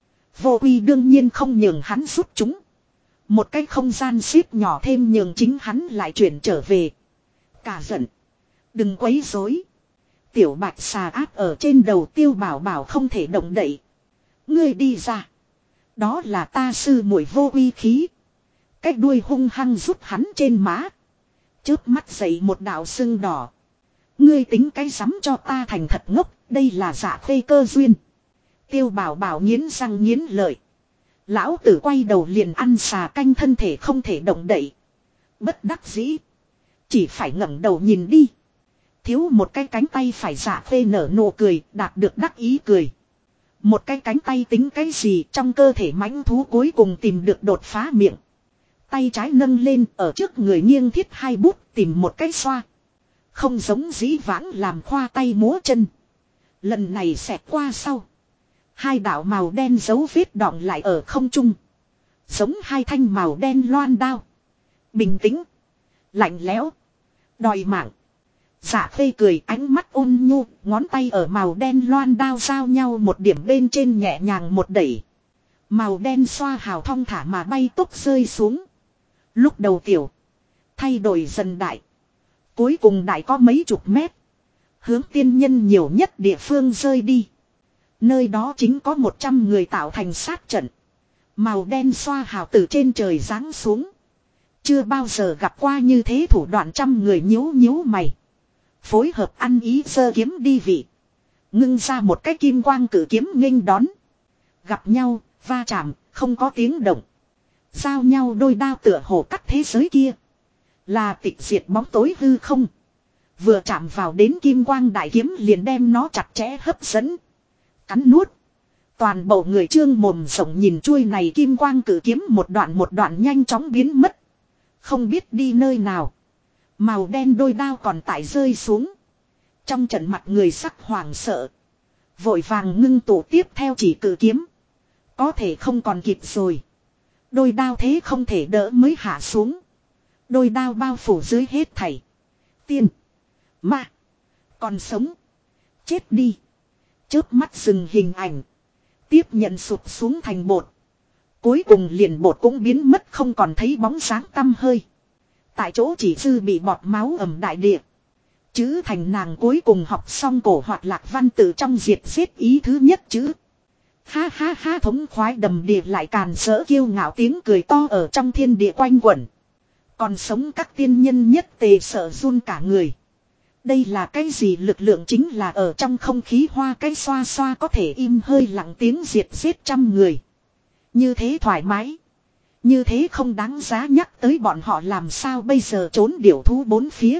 Vô Uy đương nhiên không nhường hắn rút chúng. Một cái không gian xếp nhỏ thêm nhường chính hắn lại chuyển trở về. Cả giận. Đừng quấy rối. Tiểu bạch xà áp ở trên đầu Tiêu Bảo Bảo không thể động đậy. Ngươi đi ra. Đó là ta sư muội Vô Uy khí. Cái đuôi hung hăng rút hắn trên má. Chớp mắt dậy một đạo sưng đỏ. Ngươi tính cái sắm cho ta thành thật ngốc. Đây là Dạ Khê cơ duyên. Tiêu Bảo Bảo nghiến răng nghiến lợi. Lão tử quay đầu liền ăn xà canh thân thể không thể động đậy. Bất đắc dĩ. Chỉ phải ngẩng đầu nhìn đi. Thiếu một cái cánh tay phải Dạ Khê nở nụ cười, đạt được đắc ý cười. Một cái cánh tay tính cái gì trong cơ thể mãnh thú cuối cùng tìm được đột phá miệng. Tay trái nâng lên ở trước người nghiêng thiết hai bút tìm một cái xoa. Không giống dĩ vãng làm khoa tay múa chân. Lần này xẹt qua sau. Hai đạo màu đen dấu vết đọng lại ở không trung. Giống hai thanh màu đen loan đao. Bình tĩnh. Lạnh lẽo. Đòi mạng. Dạ Khê cười ánh mắt ôn nhu. Ngón tay ở màu đen loan đao giao nhau một điểm bên trên nhẹ nhàng một đẩy. Màu đen xoa hào thong thả mà bay tốc rơi xuống. Lúc đầu tiểu. Thay đổi dần đại. Cuối cùng đại có mấy chục mét. Hướng tiên nhân nhiều nhất địa phương rơi đi. Nơi đó chính có 100 người tạo thành sát trận. Màu đen xoa hào từ trên trời giáng xuống. Chưa bao giờ gặp qua như thế thủ đoạn trăm người nhíu nhíu mày. Phối hợp ăn ý giơ kiếm đi vị. Ngưng ra một cái kim quang cử kiếm nghênh đón. Gặp nhau, va chạm, không có tiếng động. Giao nhau đôi đao tựa hồ cắt thế giới kia. Là tịch diệt bóng tối hư không. Vừa chạm vào đến kim quang đại kiếm liền đem nó chặt chẽ hấp dẫn. Cắn nuốt. Toàn bộ người trương mồm rộng nhìn chuôi này kim quang cử kiếm một đoạn nhanh chóng biến mất. Không biết đi nơi nào. Màu đen đôi đao còn tại rơi xuống. Trong trận mặt người sắc hoảng sợ. Vội vàng ngưng tụ tiếp theo chỉ cử kiếm. Có thể không còn kịp rồi. Đôi đao thế không thể đỡ mới hạ xuống. Đôi đao bao phủ dưới hết thảy. Tiên. Ma. Còn sống. Chết đi. Chớp mắt dừng hình ảnh. Tiếp nhận sụp xuống thành bột. Cuối cùng liền bột cũng biến mất không còn thấy bóng sáng tăm hơi. Tại chỗ chỉ dư bị bọt máu ẩm đại địa. Chữ thành nàng cuối cùng học xong cổ hoạt lạc văn tự trong diệt giết ý thứ nhất chữ. Ha ha ha thống khoái đầm địa lại càn rỡ kiêu ngạo tiếng cười to ở trong thiên địa quanh quẩn. Còn sống các tiên nhân nhất tề sợ run cả người. Đây là cái gì lực lượng chính là ở trong không khí hoa cái xoa xoa có thể im hơi lặng tiếng diệt giết trăm người. Như thế thoải mái. Như thế không đáng giá nhắc tới bọn họ làm sao bây giờ trốn điểu thú bốn phía.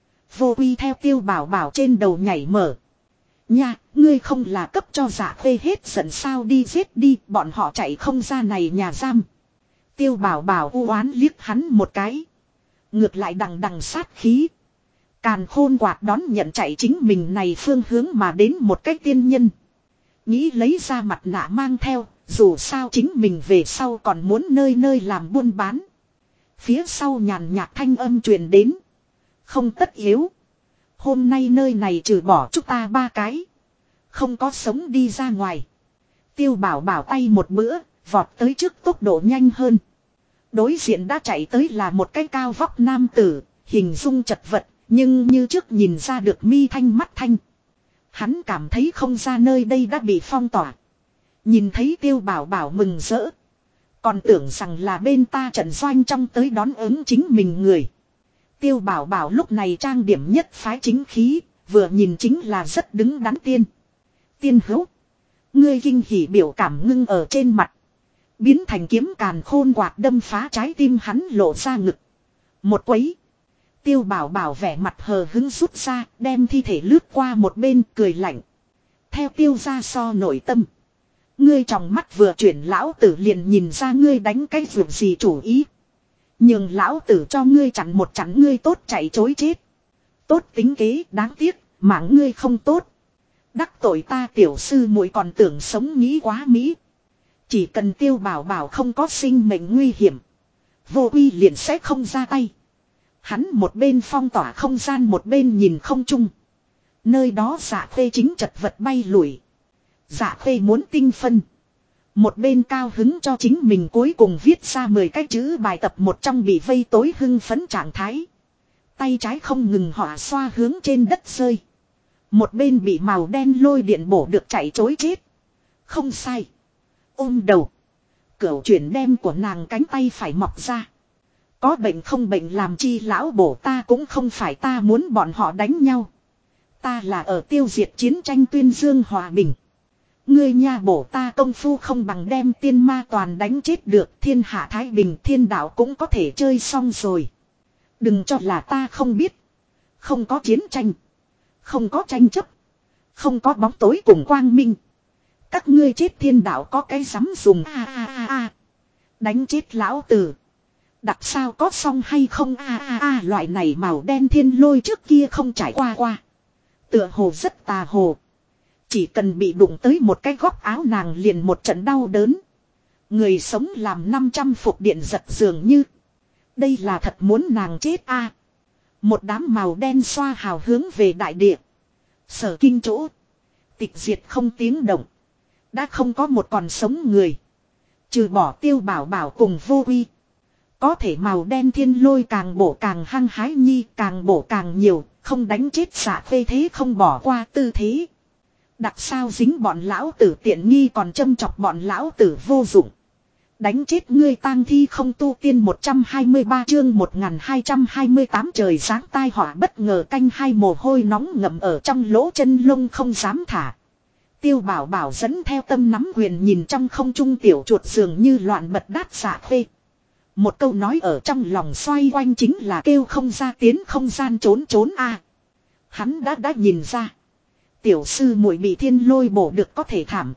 Vô Uy theo Tiêu Bảo Bảo trên đầu nhảy mở. Nha, ngươi không là cấp cho Dạ Khê hết giận sao đi giết đi, bọn họ chạy không ra này nhà giam. Tiêu Bảo Bảo u oán liếc hắn một cái. Ngược lại đằng đằng sát khí. Càn khôn quạt đón nhận chạy chính mình này phương hướng mà đến một cách tiên nhân. Nghĩ lấy ra mặt nạ mang theo, dù sao chính mình về sau còn muốn nơi nơi làm buôn bán. Phía sau nhàn nhạt thanh âm truyền đến. Không tất yếu. Hôm nay nơi này trừ bỏ chúng ta 3 cái. Không có sống đi ra ngoài. Tiêu bảo bảo tay một bữa, vọt tới trước tốc độ nhanh hơn. Đối diện đã chạy tới là một cái cao vóc nam tử, hình dung chật vật, nhưng như trước nhìn ra được mi thanh mắt thanh. Hắn cảm thấy không ra nơi đây đã bị phong tỏa. Nhìn thấy tiêu bảo bảo mừng rỡ. Còn tưởng rằng là bên ta trận doanh trong tới đón ứng chính mình người. Tiêu bảo bảo lúc này trang điểm nhất phái chính khí, vừa nhìn chính là rất đứng đắn tiên. Tiên hữu. Ngươi kinh hỉ biểu cảm ngưng ở trên mặt. Biến thành kiếm càn khôn quạt đâm phá trái tim hắn lộ ra ngực. Một quấy. Tiêu bảo bảo vẻ mặt hờ hứng rút ra, đem thi thể lướt qua một bên cười lạnh. Theo tiêu ra so nội tâm. Ngươi trong mắt vừa chuyển lão tử liền nhìn ra ngươi đánh cái vượt gì chủ ý. Nhưng lão tử cho ngươi chặn một chặn ngươi tốt chạy chối chết. Tốt tính kế đáng tiếc, mạng ngươi không tốt. Đắc tội ta tiểu sư muội còn tưởng sống nghĩ quá mỹ. Chỉ cần tiêu bảo bảo không có sinh mệnh nguy hiểm. Vô uy liền sẽ không ra tay. Hắn một bên phong tỏa không gian một bên nhìn không chung. Nơi đó Dạ Khê chính chật vật bay lủi. Dạ Khê muốn tinh phân. Một bên cao hứng cho chính mình cuối cùng viết ra 10 cái chữ bài tập một trong bị vây tối hưng phấn trạng thái. Tay trái không ngừng họa xoa hướng trên đất rơi. Một bên bị màu đen lôi điện bổ được chạy chối chết. Không sai. Ôm đầu. Cửu chuyển đem của nàng cánh tay phải mọc ra. Có bệnh không bệnh làm chi lão bổ ta cũng không phải ta muốn bọn họ đánh nhau. Ta là ở tiêu diệt chiến tranh tuyên dương hòa bình. Ngươi nha bổ ta công phu không bằng đem tiên ma toàn đánh chết được thiên hạ thái bình thiên đạo cũng có thể chơi xong rồi. Đừng cho là ta không biết. Không có chiến tranh. Không có tranh chấp. Không có bóng tối cùng quang minh. Các ngươi chết thiên đạo có cái dám dùng đánh chết lão tử. Đặc sao có xong hay không loại này màu đen thiên lôi trước kia không trải qua. Tựa hồ rất tà hồ. Chỉ cần bị đụng tới một cái góc áo nàng liền một trận đau đớn. Người sống làm 500 phục điện giật dường như. Đây là thật muốn nàng chết Một đám màu đen xoa hào hướng về đại địa. Sở kinh chỗ. Tịch diệt không tiếng động. Đã không có một còn sống người. Trừ bỏ tiêu bảo bảo cùng vô uy. Có thể màu đen thiên lôi càng bổ càng hăng hái nhi càng bổ càng nhiều. Không đánh chết Dạ Khê thế không bỏ qua tư thế. Đặc sao dính bọn lão tử tiện nghi còn châm chọc bọn lão tử vô dụng. Đánh chết ngươi tang thi không tu tiên 123 chương 1228 trời sáng tai họa bất ngờ canh hai mồ hôi nóng ngậm ở trong lỗ chân lông không dám thả. Tiêu bảo bảo dẫn theo tâm nắm quyền nhìn trong không trung tiểu chuột dường như loạn bật đát Dạ Khê. Một câu nói ở trong lòng xoay quanh chính là kêu không ra tiến không gian trốn Hắn đã nhìn ra. Tiểu sư muội bị thiên lôi bổ được có thể thảm.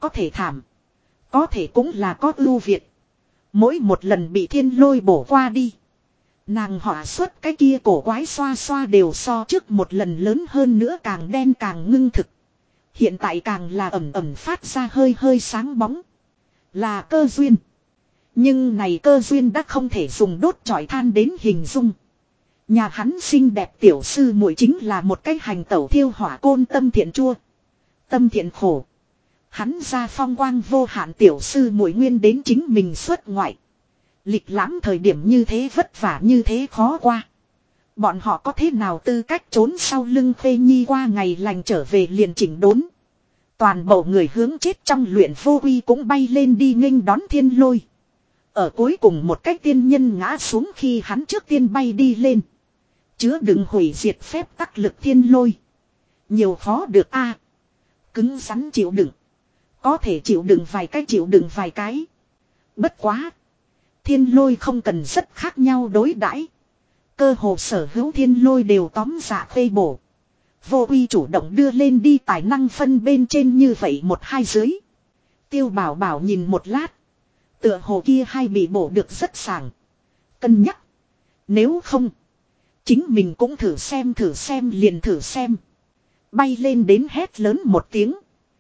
Có thể cũng là có ưu việt. Mỗi một lần bị thiên lôi bổ qua đi. Nàng họa xuất cái kia cổ quái xoa xoa đều so trước một lần lớn hơn nữa càng đen càng ngưng thực. Hiện tại càng là ẩm ẩm phát ra hơi hơi sáng bóng. Là cơ duyên. Nhưng này cơ duyên đã không thể dùng đốt chọi than đến hình dung. Nhà hắn xinh đẹp tiểu sư muội chính là một cái hành tẩu thiêu hỏa côn tâm thiện chua. Tâm thiện khổ. Hắn ra phong quang vô hạn tiểu sư muội nguyên đến chính mình xuất ngoại. Lịch lãm thời điểm như thế vất vả như thế khó qua. Bọn họ có thế nào tư cách trốn sau lưng Khê Nhi qua ngày lành trở về liền chỉnh đốn. Toàn bộ người hướng chết trong luyện vô uy cũng bay lên đi nghênh đón thiên lôi. Ở cuối cùng một cái tiên nhân ngã xuống khi hắn trước tiên bay đi lên. Chứa đựng hủy diệt phép tắc lực thiên lôi. Nhiều khó được Cứng rắn chịu đựng. Có thể chịu đựng vài cái. Bất quá. Thiên lôi không cần rất khác nhau đối đãi. Cơ hồ sở hữu thiên lôi đều tóm Dạ Khê bổ. Vô uy chủ động đưa lên đi tài năng phân bên trên như vậy một hai dưới. Tiêu bảo bảo nhìn một lát. Tựa hồ kia hai bị bổ được rất sảng. Cân nhắc. Nếu không. Chính mình cũng thử xem liền thử xem. Bay lên đến hét lớn một tiếng.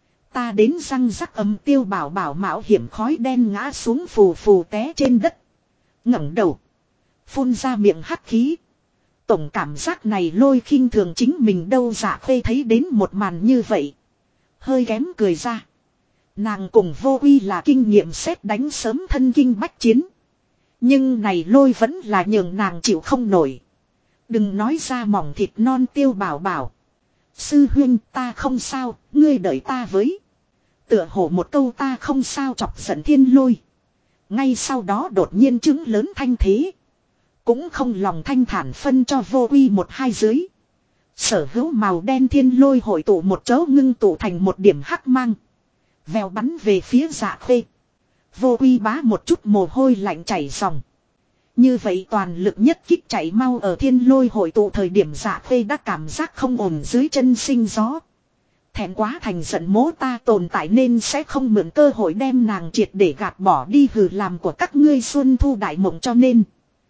Ta đến răng rắc âm Tiêu Bảo Bảo mạo hiểm khói đen ngã xuống phù phù té trên đất. Ngẩng đầu. Phun ra miệng hắc khí. Tổng cảm giác này lôi khinh thường chính mình đâu. Dạ Khê thấy đến một màn như vậy. Hơi ghém cười ra. Nàng cùng Vô Uy là kinh nghiệm xét đánh sớm thân kinh bách chiến. Nhưng này lôi vẫn là nhường nàng chịu không nổi. Đừng nói ra mỏng thịt non Tiêu Bảo Bảo. Sư huynh ta không sao, ngươi đợi ta với. Tựa hồ một câu ta không sao chọc giận Thiên Lôi. Ngay sau đó đột nhiên chứng lớn thanh thế. Cũng không lòng thanh thản phân cho Vô Uy một hai dưới. Sở hữu màu đen Thiên Lôi hội tụ một chỗ ngưng tụ thành một điểm hắc mang. Vèo bắn về phía Dạ Khê. Vô Uy bá một chút mồ hôi lạnh chảy ròng. Như vậy toàn lực nhất kích chạy mau ở Thiên Lôi hội tụ thời điểm Dạ Khê đã cảm giác không ổn dưới chân sinh gió. Thẹn quá thành giận mố ta tồn tại nên sẽ không mượn cơ hội đem nàng triệt để gạt bỏ đi hừ làm của các ngươi xuân thu đại mộng cho nên.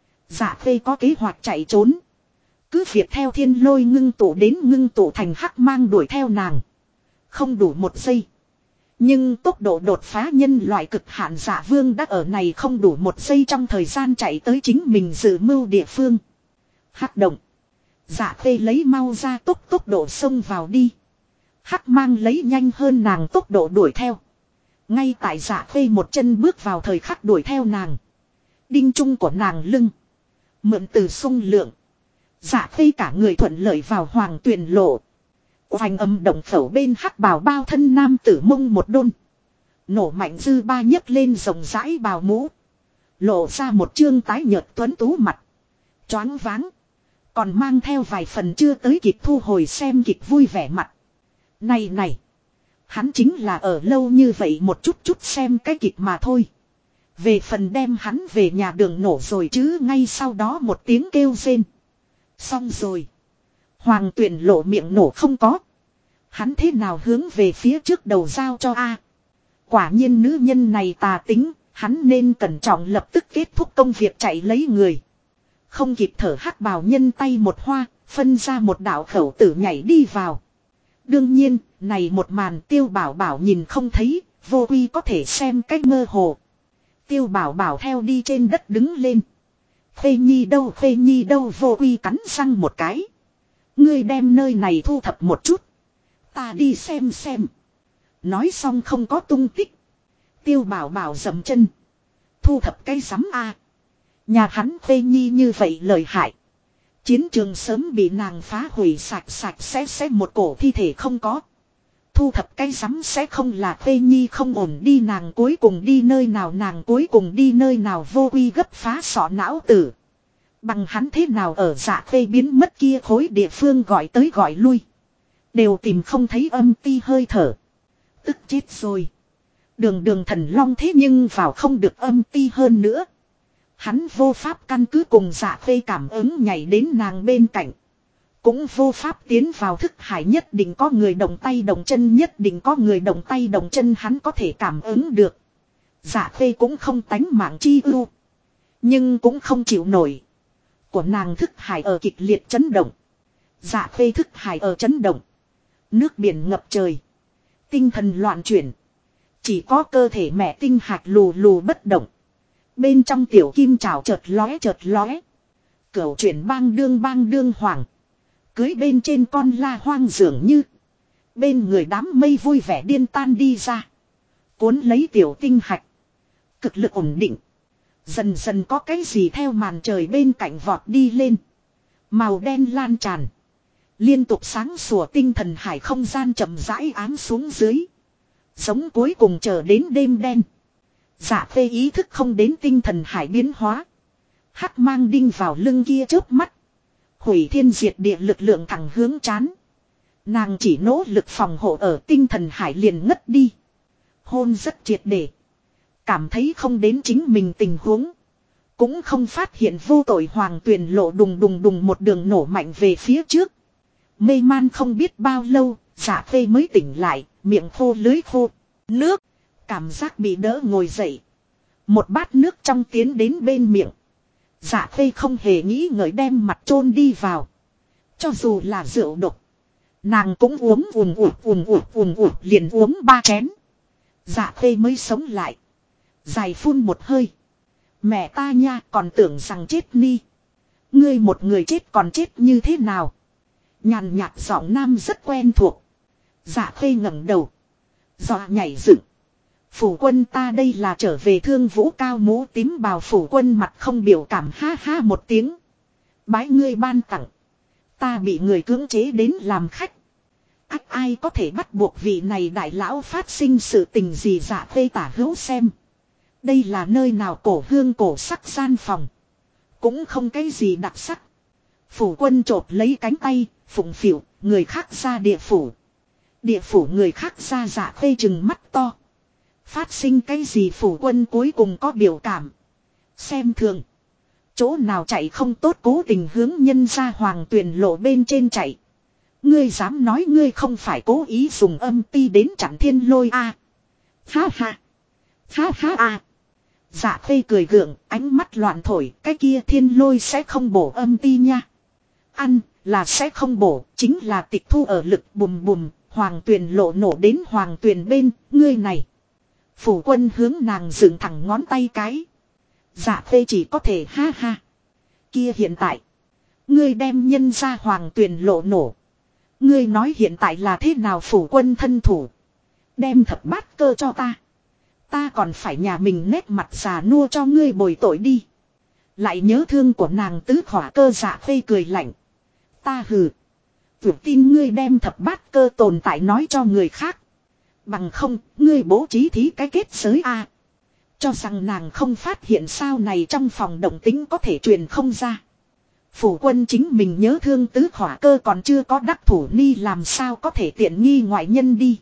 Dạ Khê có kế hoạch chạy trốn. Cứ việc theo Thiên Lôi ngưng tụ đến ngưng tụ thành hắc mang đuổi theo nàng. Không đủ một giây. Nhưng tốc độ đột phá nhân loại cực hạn Dạ Vương đã ở này không đủ một giây trong thời gian chạy tới chính mình dự mưu địa phương. Hắc động. Dạ Khê lấy mau ra tốc độ xông vào đi. Hắc mang lấy nhanh hơn nàng tốc độ đuổi theo. Ngay tại Dạ Khê một chân bước vào thời khắc đuổi theo nàng. Đinh trung của nàng lưng. Mượn từ xung lượng. Dạ Khê cả người thuận lợi vào Hoàng Tuyền lộ. Hoành âm động khẩu bên hắc bào bao thân nam tử mông một đôn. Nổ mạnh dư ba nhấc lên rộng rãi bào mũ. Lộ ra một trương tái nhợt tuấn tú mặt. Choáng váng. Còn mang theo vài phần chưa tới kịp thu hồi xem kịch vui vẻ mặt. Này. Hắn chính là ở lâu như vậy một chút xem cái kịch mà thôi. Về phần đem hắn về nhà đường nổ rồi chứ ngay sau đó một tiếng kêu rên. Xong rồi. Hoàng Tuyền lộ miệng nổ không có. Hắn thế nào hướng về phía trước đầu giao cho A. Quả nhiên nữ nhân này tà tính. Hắn nên cẩn trọng lập tức kết thúc công việc chạy lấy người. Không kịp thở hắc bào nhân tay một hoa. Phân ra một đạo khẩu tử nhảy đi vào. Đương nhiên, này một màn Tiêu Bảo Bảo nhìn không thấy, Vô Uy có thể xem cách mơ hồ. Tiêu Bảo Bảo theo đi trên đất đứng lên. Phê Nhi đâu Vô Uy cắn răng một cái. Ngươi đem nơi này thu thập một chút. Ta đi xem. Nói xong không có tung tích. Tiêu Bảo Bảo dậm chân. Thu thập cái rắm a. Nhà hắn Phê Nhi như vậy lợi hại. Chiến trường sớm bị nàng phá hủy sạch sẽ một cổ thi thể không có. Thu thập cái rắm sẽ không là Phê Nhi không ổn đi nàng cuối cùng đi nơi nào Vô Uy gấp phá sọ não tử. Bằng hắn thế nào ở Dạ Khê biến mất kia khối địa phương gọi tới gọi lui. Đều tìm không thấy âm ti hơi thở. Tức chết rồi. Đường thần long thế nhưng vào không được âm ti hơn nữa. Hắn vô pháp căn cứ cùng Dạ Khê cảm ứng nhảy đến nàng bên cạnh. Cũng vô pháp tiến vào thức hải nhất định có người động tay động chân nhất định có người động tay động chân hắn có thể cảm ứng được. Dạ Khê cũng không tánh mạng chi ưu. Nhưng cũng không chịu nổi. Của nàng thức hải ở kịch liệt chấn động. Dạ Khê thức hải ở chấn động. Nước biển ngập trời. Tinh thần loạn chuyển. Chỉ có cơ thể mẹ tinh hạt lù bất động. Bên trong tiểu kim trảo chợt lóe. Cửu chuyển bang đương hoàng. Cưới bên trên con la hoang dường như. Bên người đám mây vui vẻ điên tan đi ra. Cuốn lấy tiểu tinh hạch. Cực lực ổn định. Dần dần có cái gì theo màn trời bên cạnh vọt đi lên. Màu đen lan tràn. Liên tục sáng sủa tinh thần hải không gian chậm rãi ám xuống dưới. Giống cuối cùng chờ đến đêm đen. Dạ Khê ý thức không đến tinh thần hải biến hóa. Hắc mang đinh vào lưng kia chớp mắt. Hủy thiên diệt địa lực lượng thẳng hướng chán. Nàng chỉ nỗ lực phòng hộ ở tinh thần hải liền ngất đi. Hôn rất triệt để. Cảm thấy không đến chính mình tình huống. Cũng không phát hiện vô tội Hoàng Tuyền lộ đùng một đường nổ mạnh về phía trước. Mê man không biết bao lâu, Dạ Khê mới tỉnh lại, miệng khô lưới khô. Nước, cảm giác bị đỡ ngồi dậy. Một bát nước trong tiến đến bên miệng. Dạ Khê không hề nghĩ ngợi đem mặt chôn đi vào. Cho dù là rượu độc. Nàng cũng uống liền uống 3 chén. Dạ Khê mới sống lại. Dài phun một hơi. Mẹ ta nha, còn tưởng rằng chết ni. Ngươi một người chết còn chết như thế nào? Nhàn nhạt giọng nam rất quen thuộc. Dạ Khê ngẩng đầu. Dọa nhảy dựng. Phủ quân ta đây là trở về Thương Vũ cao mũ tím bào. Phủ quân mặt không biểu cảm ha ha một tiếng. Bái ngươi ban tặng. Ta bị người cưỡng chế đến làm khách. Ai có thể bắt buộc vị này đại lão phát sinh sự tình gì? Dạ Khê tả hữu xem. Đây là nơi nào cổ hương cổ sắc gian phòng. Cũng không cái gì đặc sắc. Phủ quân chộp lấy cánh tay, phụng phịu, người khác ra địa phủ. Địa phủ người khác ra. Dạ Khê trừng mắt to. Phát sinh cái gì? Phủ quân cuối cùng có biểu cảm. Xem thường. Chỗ nào chạy không tốt cố tình hướng nhân ra Hoàng Tuyền lộ bên trên chạy. Ngươi dám nói ngươi không phải cố ý dùng âm ti đến chặn Thiên Lôi a? Ha ha. Ha ha a. Dạ Khê cười gượng, ánh mắt loạn thổi, cái kia Thiên Lôi sẽ không bổ âm ti nha. Ăn, là sẽ không bổ, chính là tịch thu ở lực bùm bùm, Hoàng Tuyền lộ nổ đến Hoàng Tuyền bên, ngươi này. Phủ quân hướng nàng dựng thẳng ngón tay cái. Dạ Khê chỉ có thể ha ha. Kia hiện tại, ngươi đem nhân ra Hoàng Tuyền lộ nổ. Ngươi nói hiện tại là thế nào? Phủ quân thân thủ. Đem thập bát cơ cho ta. Ta còn phải nhà mình nét mặt già nua cho ngươi bồi tội đi. Lại nhớ thương của nàng tứ khỏa cơ. Dạ Khê cười lạnh. Ta hừ. Vượt tin ngươi đem thập bát cơ tồn tại nói cho người khác. Bằng không, ngươi bố trí thí cái kết giới a. Cho rằng nàng không phát hiện sao? Này trong phòng động tính có thể truyền không ra. Phủ quân chính mình nhớ thương tứ khỏa cơ còn chưa có đắc thủ ni, làm sao có thể tiện nghi ngoại nhân đi.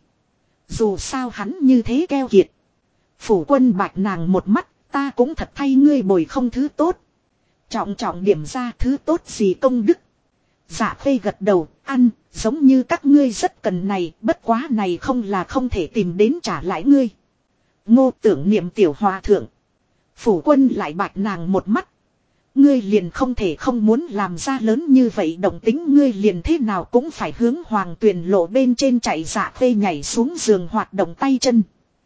Dù sao hắn như thế keo kiệt. Phủ quân bạch nàng một mắt, ta cũng thật thay ngươi bồi không thứ tốt. Trọng điểm ra thứ tốt gì công đức. Dạ Khê gật đầu, ăn, giống như các ngươi rất cần này, bất quá này không là không thể tìm đến trả lại ngươi. Ngô tưởng niệm tiểu hòa thượng. Phủ quân lại bạch nàng một mắt. Ngươi liền không thể không muốn làm ra lớn như vậy động tính, ngươi liền thế nào cũng phải hướng Hoàng Tuyền lộ bên trên chạy. Dạ Khê nhảy xuống giường hoạt động tay chân.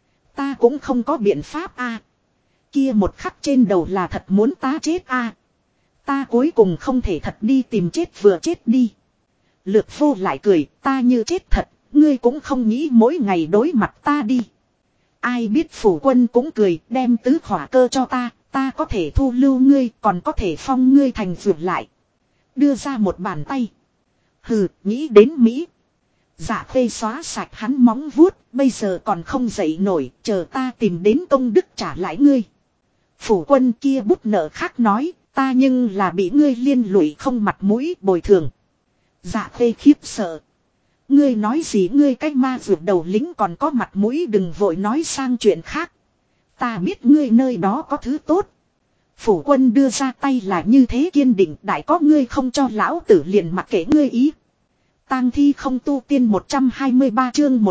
Ta cũng không có biện pháp a. Kia một khắc trên đầu là thật muốn ta chết a. Ta cuối cùng không thể thật đi tìm chết vừa chết đi. Lược vô lại cười, ta như chết thật, ngươi cũng không nghĩ mỗi ngày đối mặt ta đi. Ai biết phủ quân cũng cười, đem tứ khỏa cơ cho ta. Ta có thể thu lưu ngươi, còn có thể phong ngươi thành vượt lại. Đưa ra một bàn tay. Hừ, nghĩ đến Mỹ. Dạ Khê xóa sạch hắn móng vuốt, bây giờ còn không dậy nổi, chờ ta tìm đến công đức trả lại ngươi. Phủ quân kia bút nợ khác nói, ta nhưng là bị ngươi liên lụy không mặt mũi bồi thường. Dạ Khê khiếp sợ. Ngươi nói gì? Ngươi cái ma vượt đầu lính còn có mặt mũi, đừng vội nói sang chuyện khác. Ta biết ngươi nơi đó có thứ tốt. Phủ quân đưa ra tay là như thế kiên định, đại có ngươi không cho lão tử liền mặc kệ ngươi ý. Tang thi không tu tiên 123 chương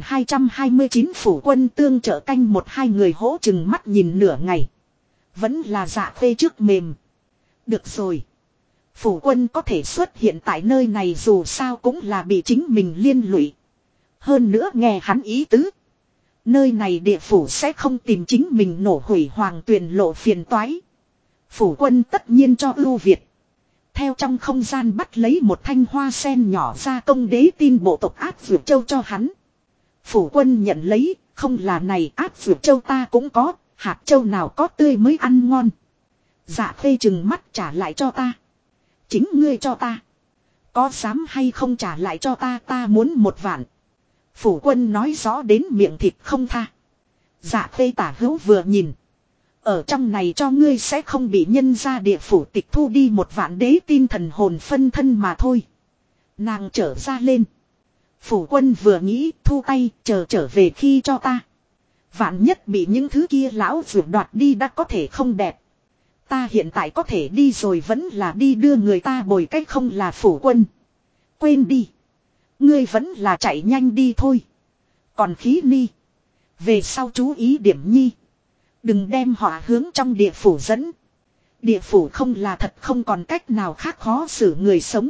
1229. Phủ quân tương trợ canh một. Hai người hỗ chừng mắt nhìn nửa ngày. Vẫn là Dạ Khê trước mềm. Được rồi. Phủ quân có thể xuất hiện tại nơi này dù sao cũng là bị chính mình liên lụy. Hơn nữa nghe hắn ý tứ. Nơi này địa phủ sẽ không tìm chính mình nổ hủy Hoàng Tuyền lộ phiền toái. Phủ quân tất nhiên cho ưu việt. Theo trong không gian bắt lấy một thanh hoa sen nhỏ ra công đế tin bộ tộc áp vượt châu cho hắn. Phủ quân nhận lấy, không là này áp vượt châu ta cũng có, hạt châu nào có tươi mới ăn ngon. Dạ Khê chừng mắt trả lại cho ta. Chính ngươi cho ta. Có dám hay không trả lại cho ta? Ta muốn 1 vạn. Phủ quân nói rõ đến miệng thịt không tha. Dạ Khê tả hữu vừa nhìn. Ở trong này cho ngươi sẽ không bị nhân ra địa phủ tịch thu đi 1 vạn đế tin thần hồn phân thân mà thôi. Nàng trở ra lên. Phủ quân vừa nghĩ thu tay trở về khi cho ta. Vạn nhất bị những thứ kia lão vượt đoạt đi đã có thể không đẹp. Ta hiện tại có thể đi rồi, vẫn là đi đưa người ta bồi cách không là phủ quân. Quên đi. Ngươi vẫn là chạy nhanh đi thôi. Còn khí ni. Về sau chú ý điểm nhi. Đừng đem họ hướng trong địa phủ dẫn. Địa phủ không là thật không còn cách nào khác khó xử người sống.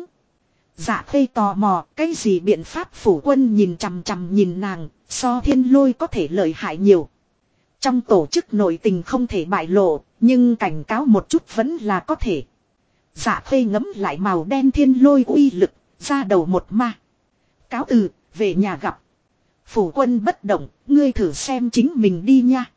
Dạ Khê tò mò, cái gì biện pháp phủ quân nhìn chằm chằm nhìn nàng, so Thiên Lôi có thể lợi hại nhiều. Trong tổ chức nội tình không thể bại lộ, nhưng cảnh cáo một chút vẫn là có thể. Dạ Khê ngấm lại màu đen Thiên Lôi uy lực, ra đầu một ma. Cáo từ, về nhà gặp. Phủ quân bất động, ngươi thử xem chính mình đi nha.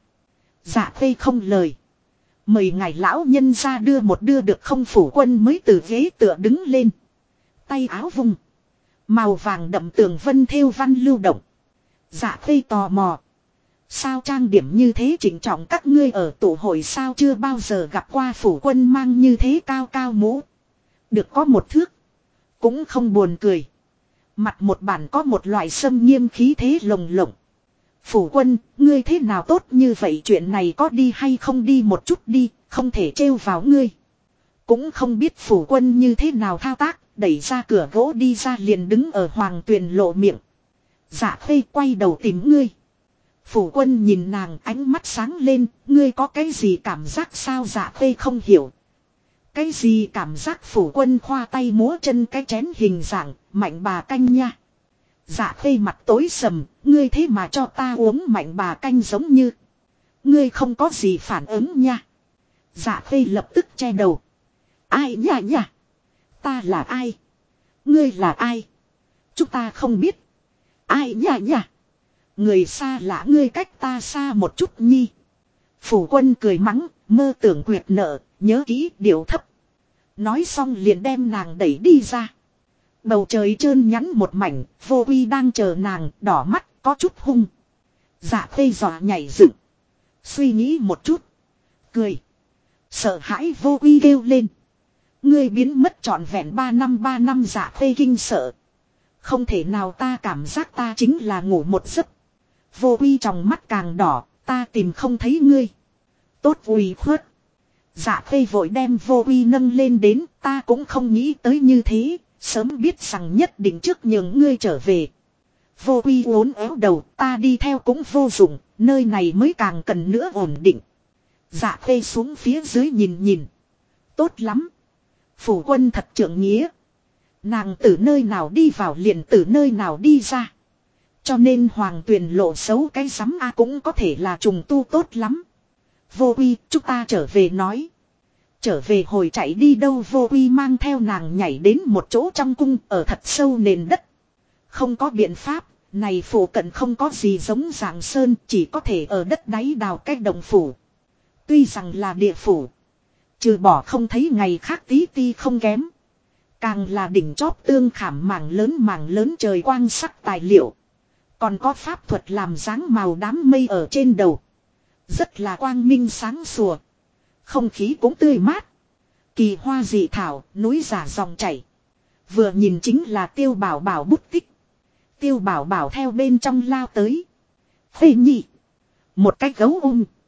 Dạ Khê không lời. Mời ngài lão nhân ra đưa một đưa được không, phủ quân mới từ ghế tựa đứng lên. Tay áo vùng. Màu vàng đậm tường vân thêu văn lưu động. Dạ Khê tò mò. Sao trang điểm như thế chỉnh trọng, các ngươi ở tụ hội sao chưa bao giờ gặp qua phủ quân mang như thế cao cao mũ. Được có một thước. Cũng không buồn cười. Mặt một bản có một loại xâm nghiêm khí thế lồng lộng. Phủ quân, ngươi thế nào tốt như vậy, chuyện này có đi hay không đi một chút đi, không thể trêu vào ngươi. Cũng không biết phủ quân như thế nào thao tác, đẩy ra cửa gỗ đi ra liền đứng ở Hoàng Tuyền lộ miệng. Dạ Khê quay đầu tìm ngươi. Phủ quân nhìn nàng ánh mắt sáng lên, ngươi có cái gì cảm giác sao? Dạ Khê không hiểu. Cái gì cảm giác? Phủ quân khoa tay múa chân cái chén hình dạng, mạnh bà canh nha. Dạ Khê mặt tối sầm, ngươi thế mà cho ta uống mạnh bà canh giống như. Ngươi không có gì phản ứng nha. Dạ Khê lập tức che đầu. Ai nha nha? Ta là ai? Ngươi là ai? Chúng ta không biết. Ai nha nha? Người xa lạ, ngươi cách ta xa một chút nhi. Phủ quân cười mắng, mơ tưởng quyệt nợ, nhớ kỹ điệu thấp. Nói xong liền đem nàng đẩy đi ra. Bầu trời trơn nhắn một mảnh, Vô Uy đang chờ nàng, đỏ mắt, có chút hung. Dạ Khê dọa nhảy dựng. Suy nghĩ một chút. Cười. Sợ hãi Vô Uy kêu lên. Ngươi biến mất trọn vẹn 3 năm. Dạ Khê kinh sợ. Không thể nào, ta cảm giác ta chính là ngủ một giấc. Vô Uy trong mắt càng đỏ, ta tìm không thấy ngươi. Tốt ủy khuất. Dạ Khê vội đem Vô Uy nâng lên đến, ta cũng không nghĩ tới như thế, sớm biết rằng nhất định trước nhường ngươi trở về. Vô Uy uốn éo đầu, ta đi theo cũng vô dụng, nơi này mới càng cần nữa ổn định. Dạ Khê xuống phía dưới nhìn nhìn. Tốt lắm. Phủ quân thật trượng nghĩa. Nàng từ nơi nào đi vào liền từ nơi nào đi ra. Cho nên Hoàng Tuyền lộ xấu cái rắm a cũng có thể là trùng tu tốt lắm. Vô Uy, chúng ta trở về nói. Trở về hồi chạy đi đâu? Vô Uy mang theo nàng nhảy đến một chỗ trong cung ở thật sâu nền đất. Không có biện pháp, này phủ cận không có gì giống dạng sơn, chỉ có thể ở đất đáy đào cái đồng phủ. Tuy rằng là địa phủ, trừ bỏ không thấy ngày khác tí ti không kém. Càng là đỉnh chóp tương khảm mảng lớn trời quang sắc tài liệu. Còn có pháp thuật làm dáng màu đám mây ở trên đầu. Rất là quang minh sáng sủa. Không khí cũng tươi mát. Kỳ hoa dị thảo, núi giả dòng chảy. Vừa nhìn chính là Tiêu Bảo Bảo bút tích. Tiêu Bảo Bảo theo bên trong lao tới. Phê nhị. Một cái gấu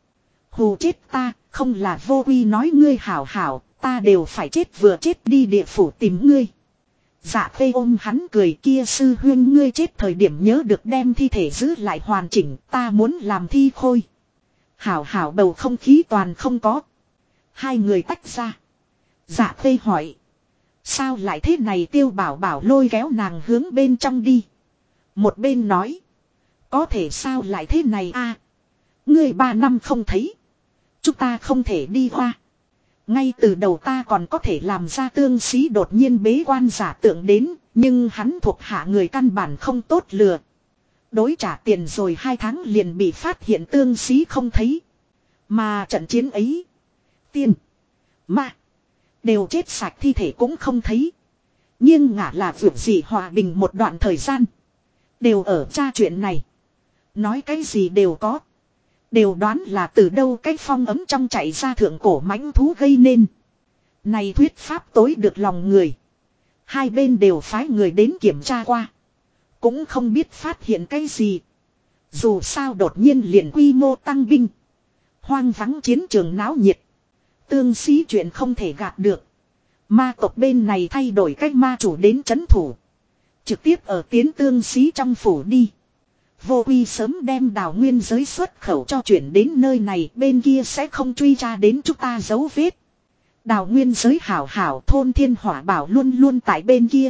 hù chết ta, không là Vô Uy nói ngươi hảo hảo, ta đều phải chết, vừa chết đi địa phủ tìm ngươi. Dạ Khê ôm hắn cười, kia sư huyên ngươi chết thời điểm nhớ được đem thi thể giữ lại hoàn chỉnh, ta muốn làm thi khôi. Hảo hảo, bầu không khí toàn không có. Hai người tách ra. Dạ Khê hỏi. Sao lại thế này? Tiêu Bảo Bảo lôi kéo nàng hướng bên trong đi. Một bên nói. Có thể sao lại thế này a? Ngươi 3 năm không thấy. Chúng ta không thể đi qua. Ngay từ đầu ta còn có thể làm ra Tương Sĩ đột nhiên bế quan giả tượng đến. Nhưng hắn thuộc hạ người căn bản không tốt lừa. Đối trả tiền rồi 2 tháng liền bị phát hiện Tương Sĩ không thấy. Mà trận chiến ấy. Tiên. Ma. Đều chết sạch, thi thể cũng không thấy. Nhưng ngả là vượt gì hòa bình một đoạn thời gian. Đều ở tra chuyện này. Nói cái gì đều có. Đều đoán là từ đâu cái phong ấm trong chạy ra thượng cổ mãnh thú gây nên. Này thuyết pháp tối được lòng người. Hai bên đều phái người đến kiểm tra qua. Cũng không biết phát hiện cái gì. Dù sao đột nhiên liền quy mô tăng binh. Hoang vắng chiến trường náo nhiệt. Tương Sĩ chuyện không thể gạt được. Ma tộc bên này thay đổi cách ma chủ đến trấn thủ. Trực tiếp ở tiến Tương Sĩ trong phủ đi. Vô Uy sớm đem đào nguyên giới xuất khẩu cho chuyển đến nơi này, bên kia sẽ không truy tra đến chúng ta dấu vết. Đào nguyên giới hảo hảo thôn thiên hỏa bảo luôn luôn tại bên kia.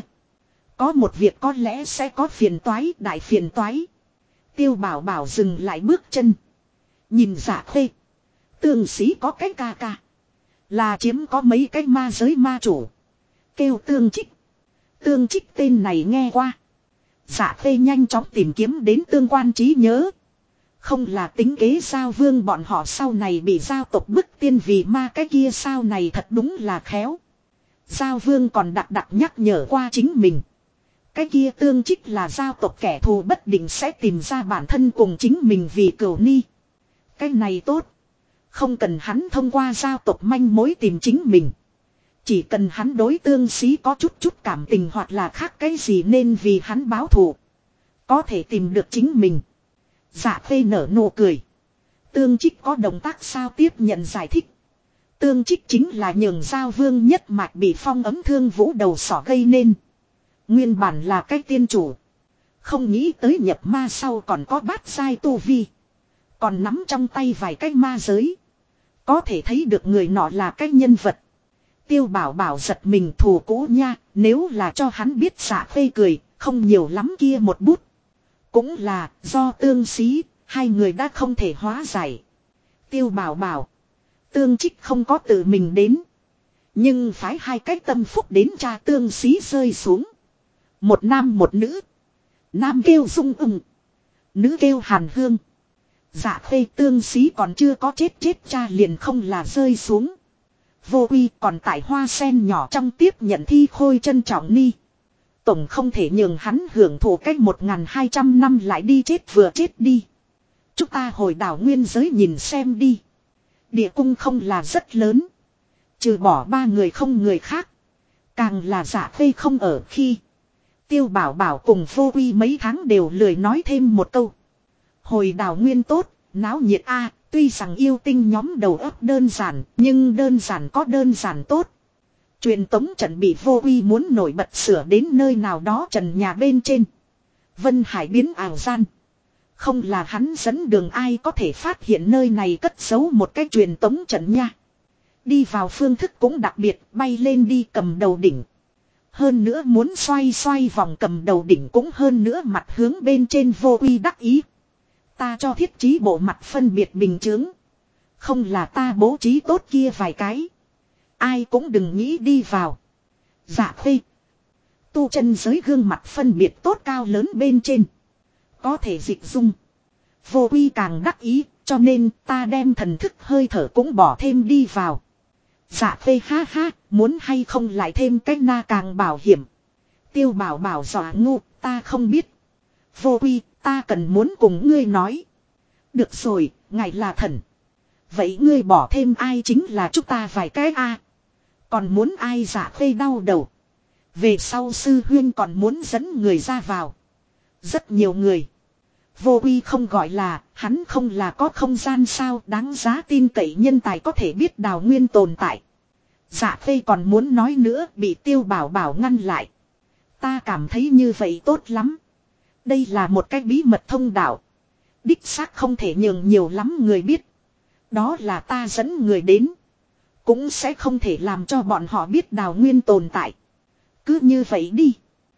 Có một việc có lẽ sẽ có phiền toái, đại phiền toái. Tiêu bảo bảo dừng lại bước chân. Nhìn Dạ Khê. Tương sĩ có cái ca ca. Là chiếm có mấy cái ma giới ma chủ. Kêu Tương Trích. Tương Trích tên này nghe qua. Dạ Khê nhanh chóng tìm kiếm đến tương quan trí nhớ. Không là tính kế Giao Vương bọn họ sau này bị giao tộc bức tiên vì ma cái kia sao này thật đúng là khéo. Giao Vương còn đặc nhắc nhở qua chính mình. Cái kia Tương Trích là giao tộc kẻ thù bất định sẽ tìm ra bản thân cùng chính mình vì cửu ni. Cái này tốt. Không cần hắn thông qua giao tộc manh mối tìm chính mình. Chỉ cần hắn đối Tương sĩ có chút cảm tình hoặc là khác cái gì nên vì hắn báo thù. Có thể tìm được chính mình. Dạ Khê nở nụ cười. Tương Trích có động tác sao tiếp nhận giải thích. Tương Trích chính là nhường Giao Vương nhất mạch bị phong ấm thương vũ đầu sỏ gây nên. Nguyên bản là cái tiên chủ. Không nghĩ tới nhập ma sau còn có bát giai tu vi. Còn nắm trong tay vài cái ma giới. Có thể thấy được người nọ là cái nhân vật. Tiêu bảo bảo giật mình thù cũ nha. Nếu là cho hắn biết Dạ Khê cười. Không nhiều lắm kia một bút. Cũng là do Tương sĩ. Hai người đã không thể hóa giải. Tiêu bảo bảo. Tương Trích không có tự mình đến. Nhưng phái hai cái tâm phúc đến cha Tương sĩ rơi xuống. Một nam một nữ. Nam kêu Dung Ưng. Nữ kêu Hàn Hương. Dạ Khê Tương sĩ còn chưa có chết cha liền không là rơi xuống. Vô Uy còn tại hoa sen nhỏ trong tiếp nhận thi khôi trân trọng ni. Tổng không thể nhường hắn hưởng thụ cách 1200 năm lại đi chết vừa chết đi. Chúng ta hồi đảo nguyên giới nhìn xem đi. Địa cung không là rất lớn. Trừ bỏ 3 người không người khác. Càng là Dạ Khê không ở khi. Tiêu bảo bảo cùng Vô Uy mấy tháng đều lười nói thêm một câu. Hồi đảo nguyên tốt, náo nhiệt a. Tuy rằng yêu tinh nhóm đầu óc đơn giản, nhưng đơn giản có đơn giản tốt. Truyền tống trận bị Vô Uy muốn nổi bật sửa đến nơi nào đó trần nhà bên trên. Vân Hải biến ảo gian. Không là hắn dẫn đường ai có thể phát hiện nơi này cất giấu một cái truyền tống trận nha. Đi vào phương thức cũng đặc biệt, bay lên đi cầm đầu đỉnh. Hơn nữa muốn xoay vòng cầm đầu đỉnh cũng hơn nữa mặt hướng bên trên Vô Uy đắc ý. Ta cho thiết trí bộ mặt phân biệt bình chướng. Không là ta bố trí tốt kia vài cái. Ai cũng đừng nghĩ đi vào. Dạ Khê. Tu chân giới gương mặt phân biệt tốt cao lớn bên trên. Có thể dịch dung. Vô Uy càng đắc ý, cho nên ta đem thần thức hơi thở cũng bỏ thêm đi vào. Dạ Khê ha ha, muốn hay không lại thêm cái na càng bảo hiểm. Tiêu bảo bảo dọa ngu, ta không biết. Vô Uy, ta cần muốn cùng ngươi nói. Được rồi, ngài là thần. Vậy ngươi bỏ thêm ai chính là chúng ta vài cái a. Còn muốn ai Dạ Khê đau đầu. Về sau sư huyên còn muốn dẫn người ra vào. Rất nhiều người. Vô Uy không gọi là, hắn không là có không gian sao đáng giá tin cậy nhân tài có thể biết đào nguyên tồn tại. Dạ Khê còn muốn nói nữa bị Tiêu bảo bảo ngăn lại. Ta cảm thấy như vậy tốt lắm. Đây là một cái bí mật thông đạo. Đích xác không thể nhường nhiều lắm người biết. Đó là ta dẫn người đến. Cũng sẽ không thể làm cho bọn họ biết đào nguyên tồn tại. Cứ như vậy đi.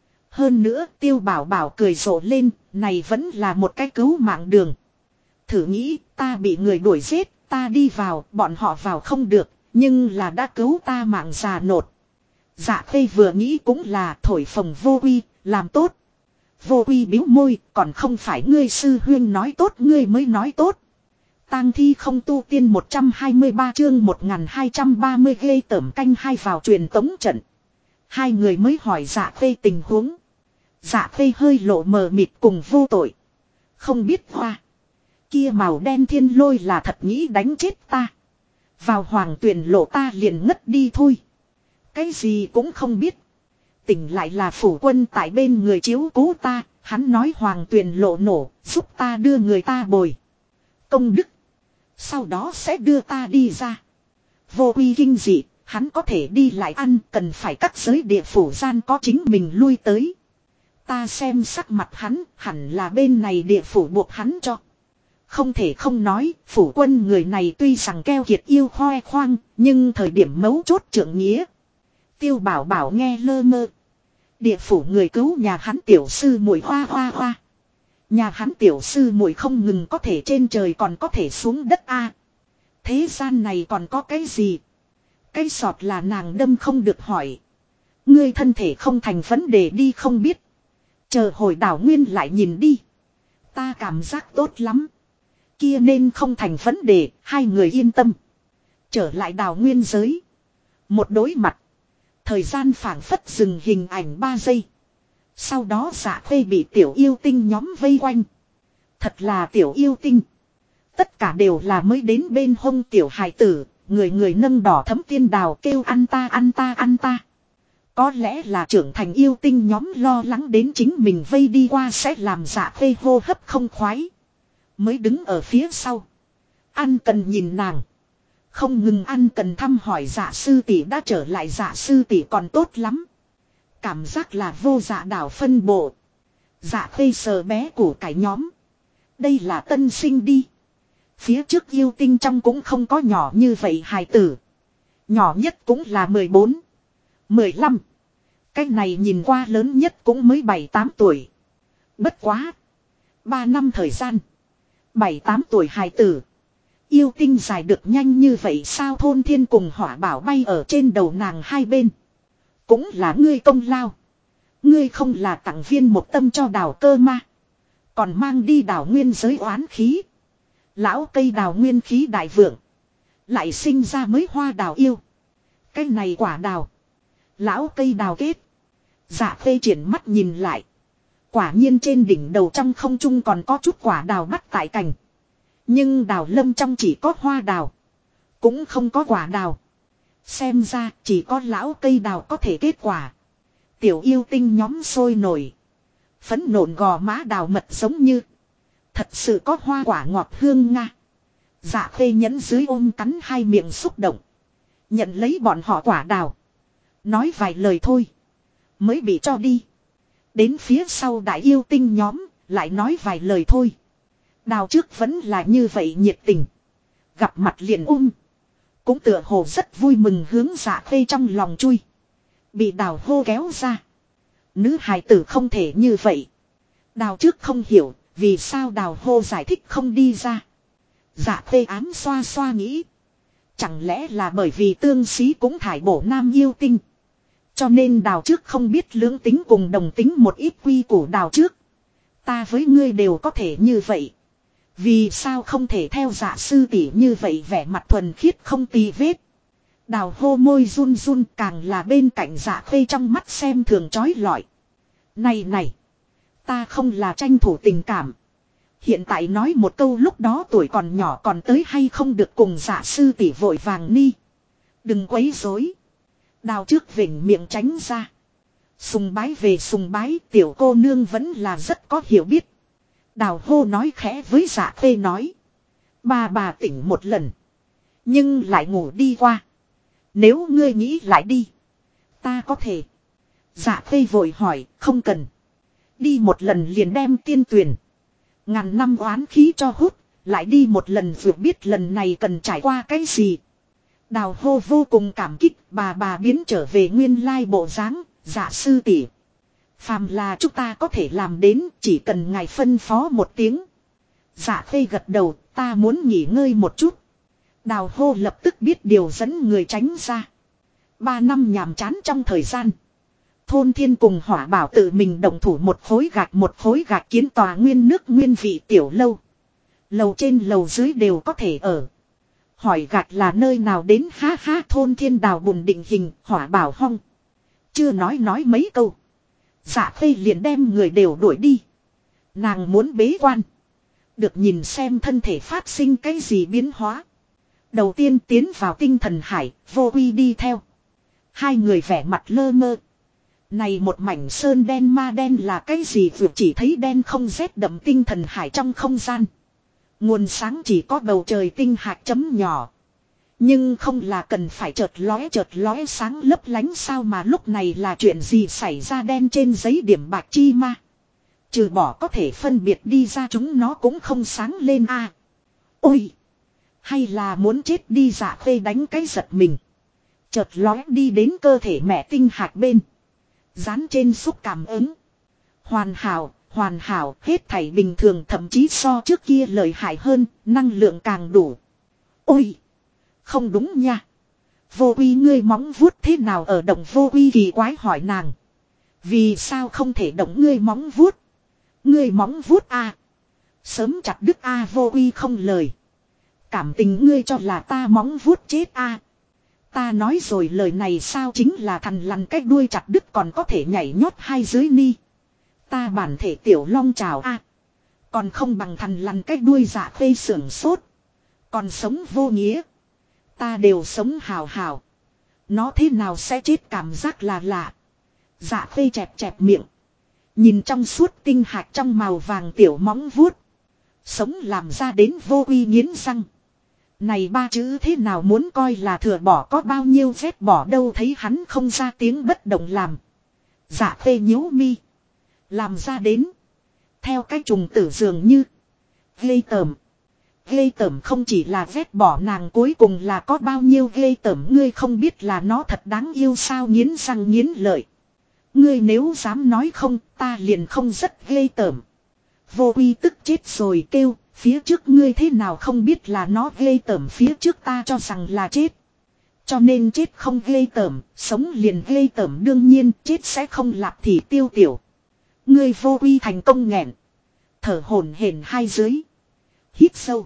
Hơn nữa Tiêu bảo bảo cười rộ lên. Này vẫn là một cái cứu mạng đường. Thử nghĩ ta bị người đuổi giết. Ta đi vào bọn họ vào không được. Nhưng là đã cứu ta mạng già nột. Dạ Khê vừa nghĩ cũng là thổi phồng Vô Uy. Làm tốt. Vô Uy bĩu môi, còn không phải ngươi sư huyên nói tốt ngươi mới nói tốt. Tang thi không tu tiên 123 chương 1230 ghê tởm canh hai vào truyền tống trận. Hai người mới hỏi Dạ Khê tình huống. Dạ Khê hơi lộ mờ mịt cùng vô tội. Không biết hoa. Kia màu đen thiên lôi là thật nghĩ đánh chết ta. Vào hoàng tuyển lộ ta liền ngất đi thôi. Cái gì cũng không biết. Tỉnh lại là phủ quân tại bên người chiếu cố ta, hắn nói hoàng tuyền lộ nổ, giúp ta đưa người ta bồi. Công đức. Sau đó sẽ đưa ta đi ra. Vô Uy kinh dị, hắn có thể đi lại ăn, cần phải cắt giới địa phủ gian có chính mình lui tới. Ta xem sắc mặt hắn, hẳn là bên này địa phủ buộc hắn cho. Không thể không nói, phủ quân người này tuy rằng keo kiệt yêu khoe khoang, nhưng thời điểm mấu chốt trượng nghĩa. Tiêu Bảo Bảo nghe lơ mơ. Địa phủ người cứu nhà hắn tiểu sư muội hoa hoa hoa. Nhà hắn tiểu sư muội không ngừng có thể trên trời còn có thể xuống đất a. Thế gian này còn có cái gì? Cái sọt là nàng đâm không được hỏi. Ngươi thân thể không thành vấn đề đi không biết. Chờ hồi đảo nguyên lại nhìn đi. Ta cảm giác tốt lắm. Kia nên không thành vấn đề, hai người yên tâm. Trở lại đảo nguyên giới. Một đối mặt. Thời gian phảng phất dừng hình ảnh 3 giây. Sau đó Dạ Khê bị tiểu yêu tinh nhóm vây quanh. Thật là tiểu yêu tinh. Tất cả đều là mới đến bên hông tiểu hài tử. Người người nâng đỏ thấm tiên đào kêu ăn ta ăn ta ăn ta. Có lẽ là trưởng thành yêu tinh nhóm lo lắng đến chính mình vây đi qua sẽ làm Dạ Khê hô hấp không khoái. Mới đứng ở phía sau. Ăn cần nhìn nàng. Không ngừng ăn cần thăm hỏi Dạ sư tỷ đã trở lại. Dạ sư tỷ còn tốt lắm. Cảm giác là vô dạ đảo phân bộ. Dạ Khê sờ bé của cải nhóm. Đây là tân sinh đi. Phía trước yêu tinh trong cũng không có nhỏ như vậy hài tử. Nhỏ nhất cũng là 14, 15. Cái này nhìn qua lớn nhất cũng mới 7-8 tuổi. Bất quá. 3 năm thời gian. 7-8 tuổi hài tử. Yêu tinh dài được nhanh như vậy sao? Thôn Thiên cùng Hỏa Bảo bay ở trên đầu nàng hai bên. Cũng là ngươi công lao. Ngươi không là tặng viên một tâm cho đào cơ ma. Còn mang đi đào nguyên giới oán khí. Lão cây đào nguyên khí đại vượng. Lại sinh ra mới hoa đào yêu. Cái này quả đào. Lão cây đào kết. Dạ Khê triển mắt nhìn lại. Quả nhiên trên đỉnh đầu trong không trung còn có chút quả đào bắt tại cành. Nhưng đào lâm trong chỉ có hoa đào. Cũng không có quả đào. Xem ra chỉ có lão cây đào có thể kết quả. Tiểu yêu tinh nhóm sôi nổi. Phấn nộn gò má đào mật giống như. Thật sự có hoa quả ngọt hương nga. Dạ Khê nhẫn dưới ôm cắn hai miệng xúc động. Nhận lấy bọn họ quả đào. Nói vài lời thôi. Mới bị cho đi. Đến phía sau đại yêu tinh nhóm. Lại nói vài lời thôi. Đào trước vẫn là như vậy nhiệt tình. Gặp mặt liền cũng tựa hồ rất vui mừng hướng Dạ Khê trong lòng chui. Bị đào hô kéo ra. Nữ hài tử không thể như vậy. Đào trước không hiểu. Vì sao đào hô giải thích không đi ra. Dạ Khê ám xoa xoa nghĩ. Chẳng lẽ là bởi vì tương xí cũng thải bổ nam yêu tinh. Cho nên đào trước không biết lưỡng tính cùng đồng tính một ít quy củ đào trước. Ta với ngươi đều có thể như vậy. Vì sao không thể theo Dạ sư tỷ như vậy vẻ mặt thuần khiết không tì vết. Đào hô môi run run càng là bên cạnh Dạ Khê trong mắt xem thường trói lọi. Này này. Ta không là tranh thủ tình cảm. Hiện tại nói một câu lúc đó tuổi còn nhỏ còn tới hay không được cùng Dạ sư tỷ vội vàng ni. Đừng quấy rối. Đào trước vỉnh miệng tránh ra. Sùng bái về sùng bái tiểu cô nương vẫn là rất có hiểu biết. Đào hô nói khẽ với Dạ Khê nói. Bà tỉnh một lần. Nhưng lại ngủ đi qua. Nếu ngươi nghĩ lại đi. Ta có thể. Dạ Khê vội hỏi không cần. Đi một lần liền đem tiên tuyển. Ngàn năm oán khí cho hút. Lại đi một lần vừa biết lần này cần trải qua cái gì. Đào hô vô cùng cảm kích. Bà biến trở về nguyên lai bộ dáng. Dạ sư tỷ. Phàm là chúng ta có thể làm đến. Chỉ cần ngài phân phó một tiếng. Dạ Khê gật đầu. Ta muốn nghỉ ngơi một chút. Đào hô lập tức biết điều dẫn người tránh ra. 3 năm nhàm chán trong thời gian. Thôn Thiên cùng Hỏa Bảo tự mình động thủ một khối gạch kiến tòa nguyên nước nguyên vị tiểu lâu. Lầu trên lầu dưới đều có thể ở. Hỏi gạch là nơi nào đến ha ha. Thôn Thiên đào bùn định hình Hỏa Bảo hong. Chưa nói mấy câu. Dạ Khê liền đem người đều đuổi đi. Nàng muốn bế quan. Được nhìn xem thân thể phát sinh cái gì biến hóa. Đầu tiên tiến vào tinh thần hải, Vô Uy đi theo. Hai người vẻ mặt lơ mơ. Này một mảnh sơn đen ma đen là cái gì vừa chỉ thấy đen không rét đậm tinh thần hải trong không gian. Nguồn sáng chỉ có bầu trời tinh hạt chấm nhỏ. Nhưng không là cần phải chợt lóe sáng lấp lánh sao mà lúc này là chuyện gì xảy ra đen trên giấy điểm bạc chi ma. Trừ bỏ có thể phân biệt đi ra chúng nó cũng không sáng lên a. Ôi! Hay là muốn chết đi Dạ Khê đánh cái giật mình. Chợt lóe đi đến cơ thể mẹ tinh hạt bên. Dán trên xúc cảm ứng. Hoàn hảo, hết thảy bình thường thậm chí so trước kia lợi hại hơn, năng lượng càng đủ. Ôi! Không đúng nha. Vô Quy ngươi móng vuốt thế nào ở động Vô Quy kỳ quái hỏi nàng. Vì sao không thể động ngươi móng vuốt? Ngươi móng vuốt a sớm chặt đứt a Vô Quy không lời. Cảm tình ngươi cho là ta móng vuốt chết a Ta nói rồi lời này sao chính là thằn lằn cái đuôi chặt đứt còn có thể nhảy nhót hai dưới ni. Ta bản thể tiểu long trào a còn không bằng thằn lằn cái đuôi Dạ Khê sưởng sốt. Còn sống vô nghĩa. Ta đều sống hào hào. Nó thế nào sẽ chết cảm giác là lạ. Dạ Khê chẹp chẹp miệng. Nhìn trong suốt tinh hạt trong màu vàng tiểu móng vuốt. Sống làm ra đến Vô Quy nghiến răng. Này ba chữ thế nào muốn coi là thừa bỏ có bao nhiêu vết bỏ đâu thấy hắn không ra tiếng bất động làm. Dạ Khê nhíu mi. Làm ra đến. Theo cái trùng tử dường như. Ghê tởm. Ghê tởm không chỉ là vết bỏ nàng cuối cùng là có bao nhiêu ghê tởm ngươi không biết là nó thật đáng yêu sao nghiến răng nghiến lợi. Ngươi nếu dám nói không ta liền không rất ghê tởm. Vô Quy tức chết rồi kêu phía trước ngươi thế nào không biết là nó ghê tởm phía trước ta cho rằng là chết. Cho nên chết không ghê tởm, sống liền ghê tởm đương nhiên chết sẽ không lạp thì tiêu tiểu. Ngươi Vô Quy thành công nghẹn. Thở hổn hển hai dưới. Hít sâu.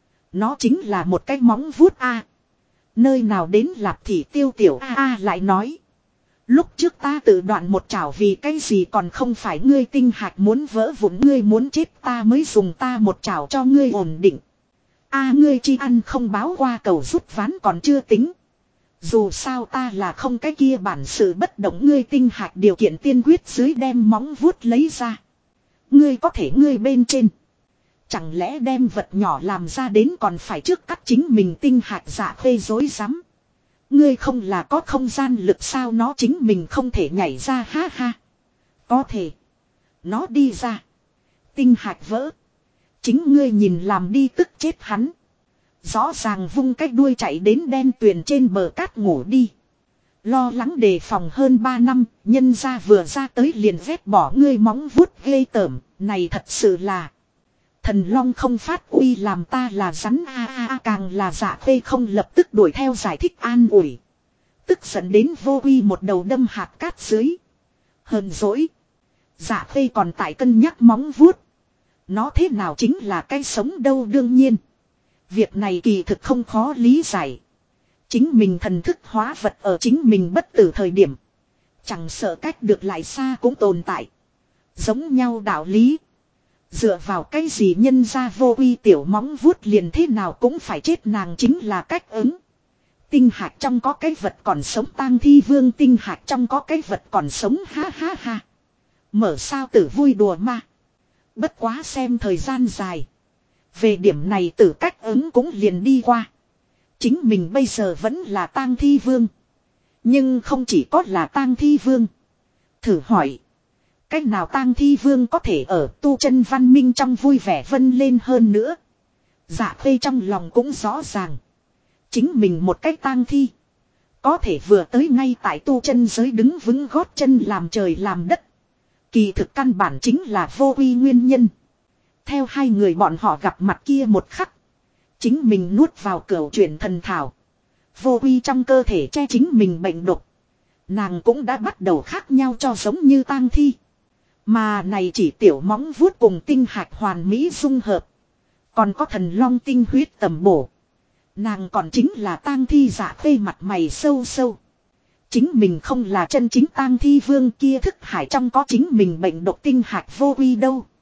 Nó chính là một cái móng vuốt a nơi nào đến lạp thì tiêu tiểu a lại nói. Lúc trước ta tự đoạn một chảo vì cái gì còn không phải ngươi tinh hạch muốn vỡ vụn ngươi muốn chết ta mới dùng ta một chảo cho ngươi ổn định. Ngươi chi ăn không báo qua cầu rút ván còn chưa tính. Dù sao ta là không cái kia bản sự bất động ngươi tinh hạch điều kiện tiên quyết dưới đem móng vuốt lấy ra. Ngươi có thể ngươi bên trên. Chẳng lẽ đem vật nhỏ làm ra đến còn phải trước cắt chính mình tinh hạch Dạ Khê dối rắm. Ngươi không là có không gian lực sao nó chính mình không thể nhảy ra ha ha. Có thể. Nó đi ra. Tinh hạch vỡ. Chính ngươi nhìn làm đi tức chết hắn. Rõ ràng vung cái đuôi chạy đến đen tuyền trên bờ cát ngủ đi. Lo lắng đề phòng hơn 3 năm, nhân ra vừa ra tới liền vét bỏ ngươi móng vuốt ghê tởm, này thật sự là. Thần long không phát uy làm ta là rắn càng là Dạ Khê không lập tức đuổi theo giải thích an ủi. Tức giận đến Vô Quy một đầu đâm hạt cát dưới. Hờn dỗi. Dạ Khê còn tại cân nhắc móng vuốt. Nó thế nào chính là cái sống đâu đương nhiên. Việc này kỳ thực không khó lý giải. Chính mình thần thức hóa vật ở chính mình bất tử thời điểm. Chẳng sợ cách được lại xa cũng tồn tại. Giống nhau đạo lý. Dựa vào cái gì nhân ra Vô Quy tiểu móng vuốt liền thế nào cũng phải chết nàng chính là cách ứng. Tinh hạt trong có cái vật còn sống tang thi vương tinh hạt trong có cái vật còn sống ha ha ha. Mở sao tử vui đùa ma. Bất quá xem thời gian dài. Về điểm này tử cách ứng cũng liền đi qua. Chính mình bây giờ vẫn là tang thi vương. Nhưng không chỉ có là tang thi vương. Thử hỏi. Cách nào tang thi vương có thể ở tu chân văn minh trong vui vẻ vân lên hơn nữa. Dạ Khê trong lòng cũng rõ ràng. Chính mình một cách tang thi. Có thể vừa tới ngay tại tu chân giới đứng vững gót chân làm trời làm đất. Kỳ thực căn bản chính là Vô Quy nguyên nhân. Theo hai người bọn họ gặp mặt kia một khắc. Chính mình nuốt vào cửu chuyển thần thảo. Vô Quy trong cơ thể che chính mình bệnh độc. Nàng cũng đã bắt đầu khác nhau cho giống như tang thi. Mà này chỉ tiểu móng vuốt cùng tinh hạch hoàn mỹ dung hợp. Còn có thần long tinh huyết tầm bổ. Nàng còn chính là tang thi Dạ Khê mặt mày sâu sâu. Chính mình không là chân chính tang thi vương kia thức hải trong có chính mình bệnh độc tinh hạch Vô Quy đâu.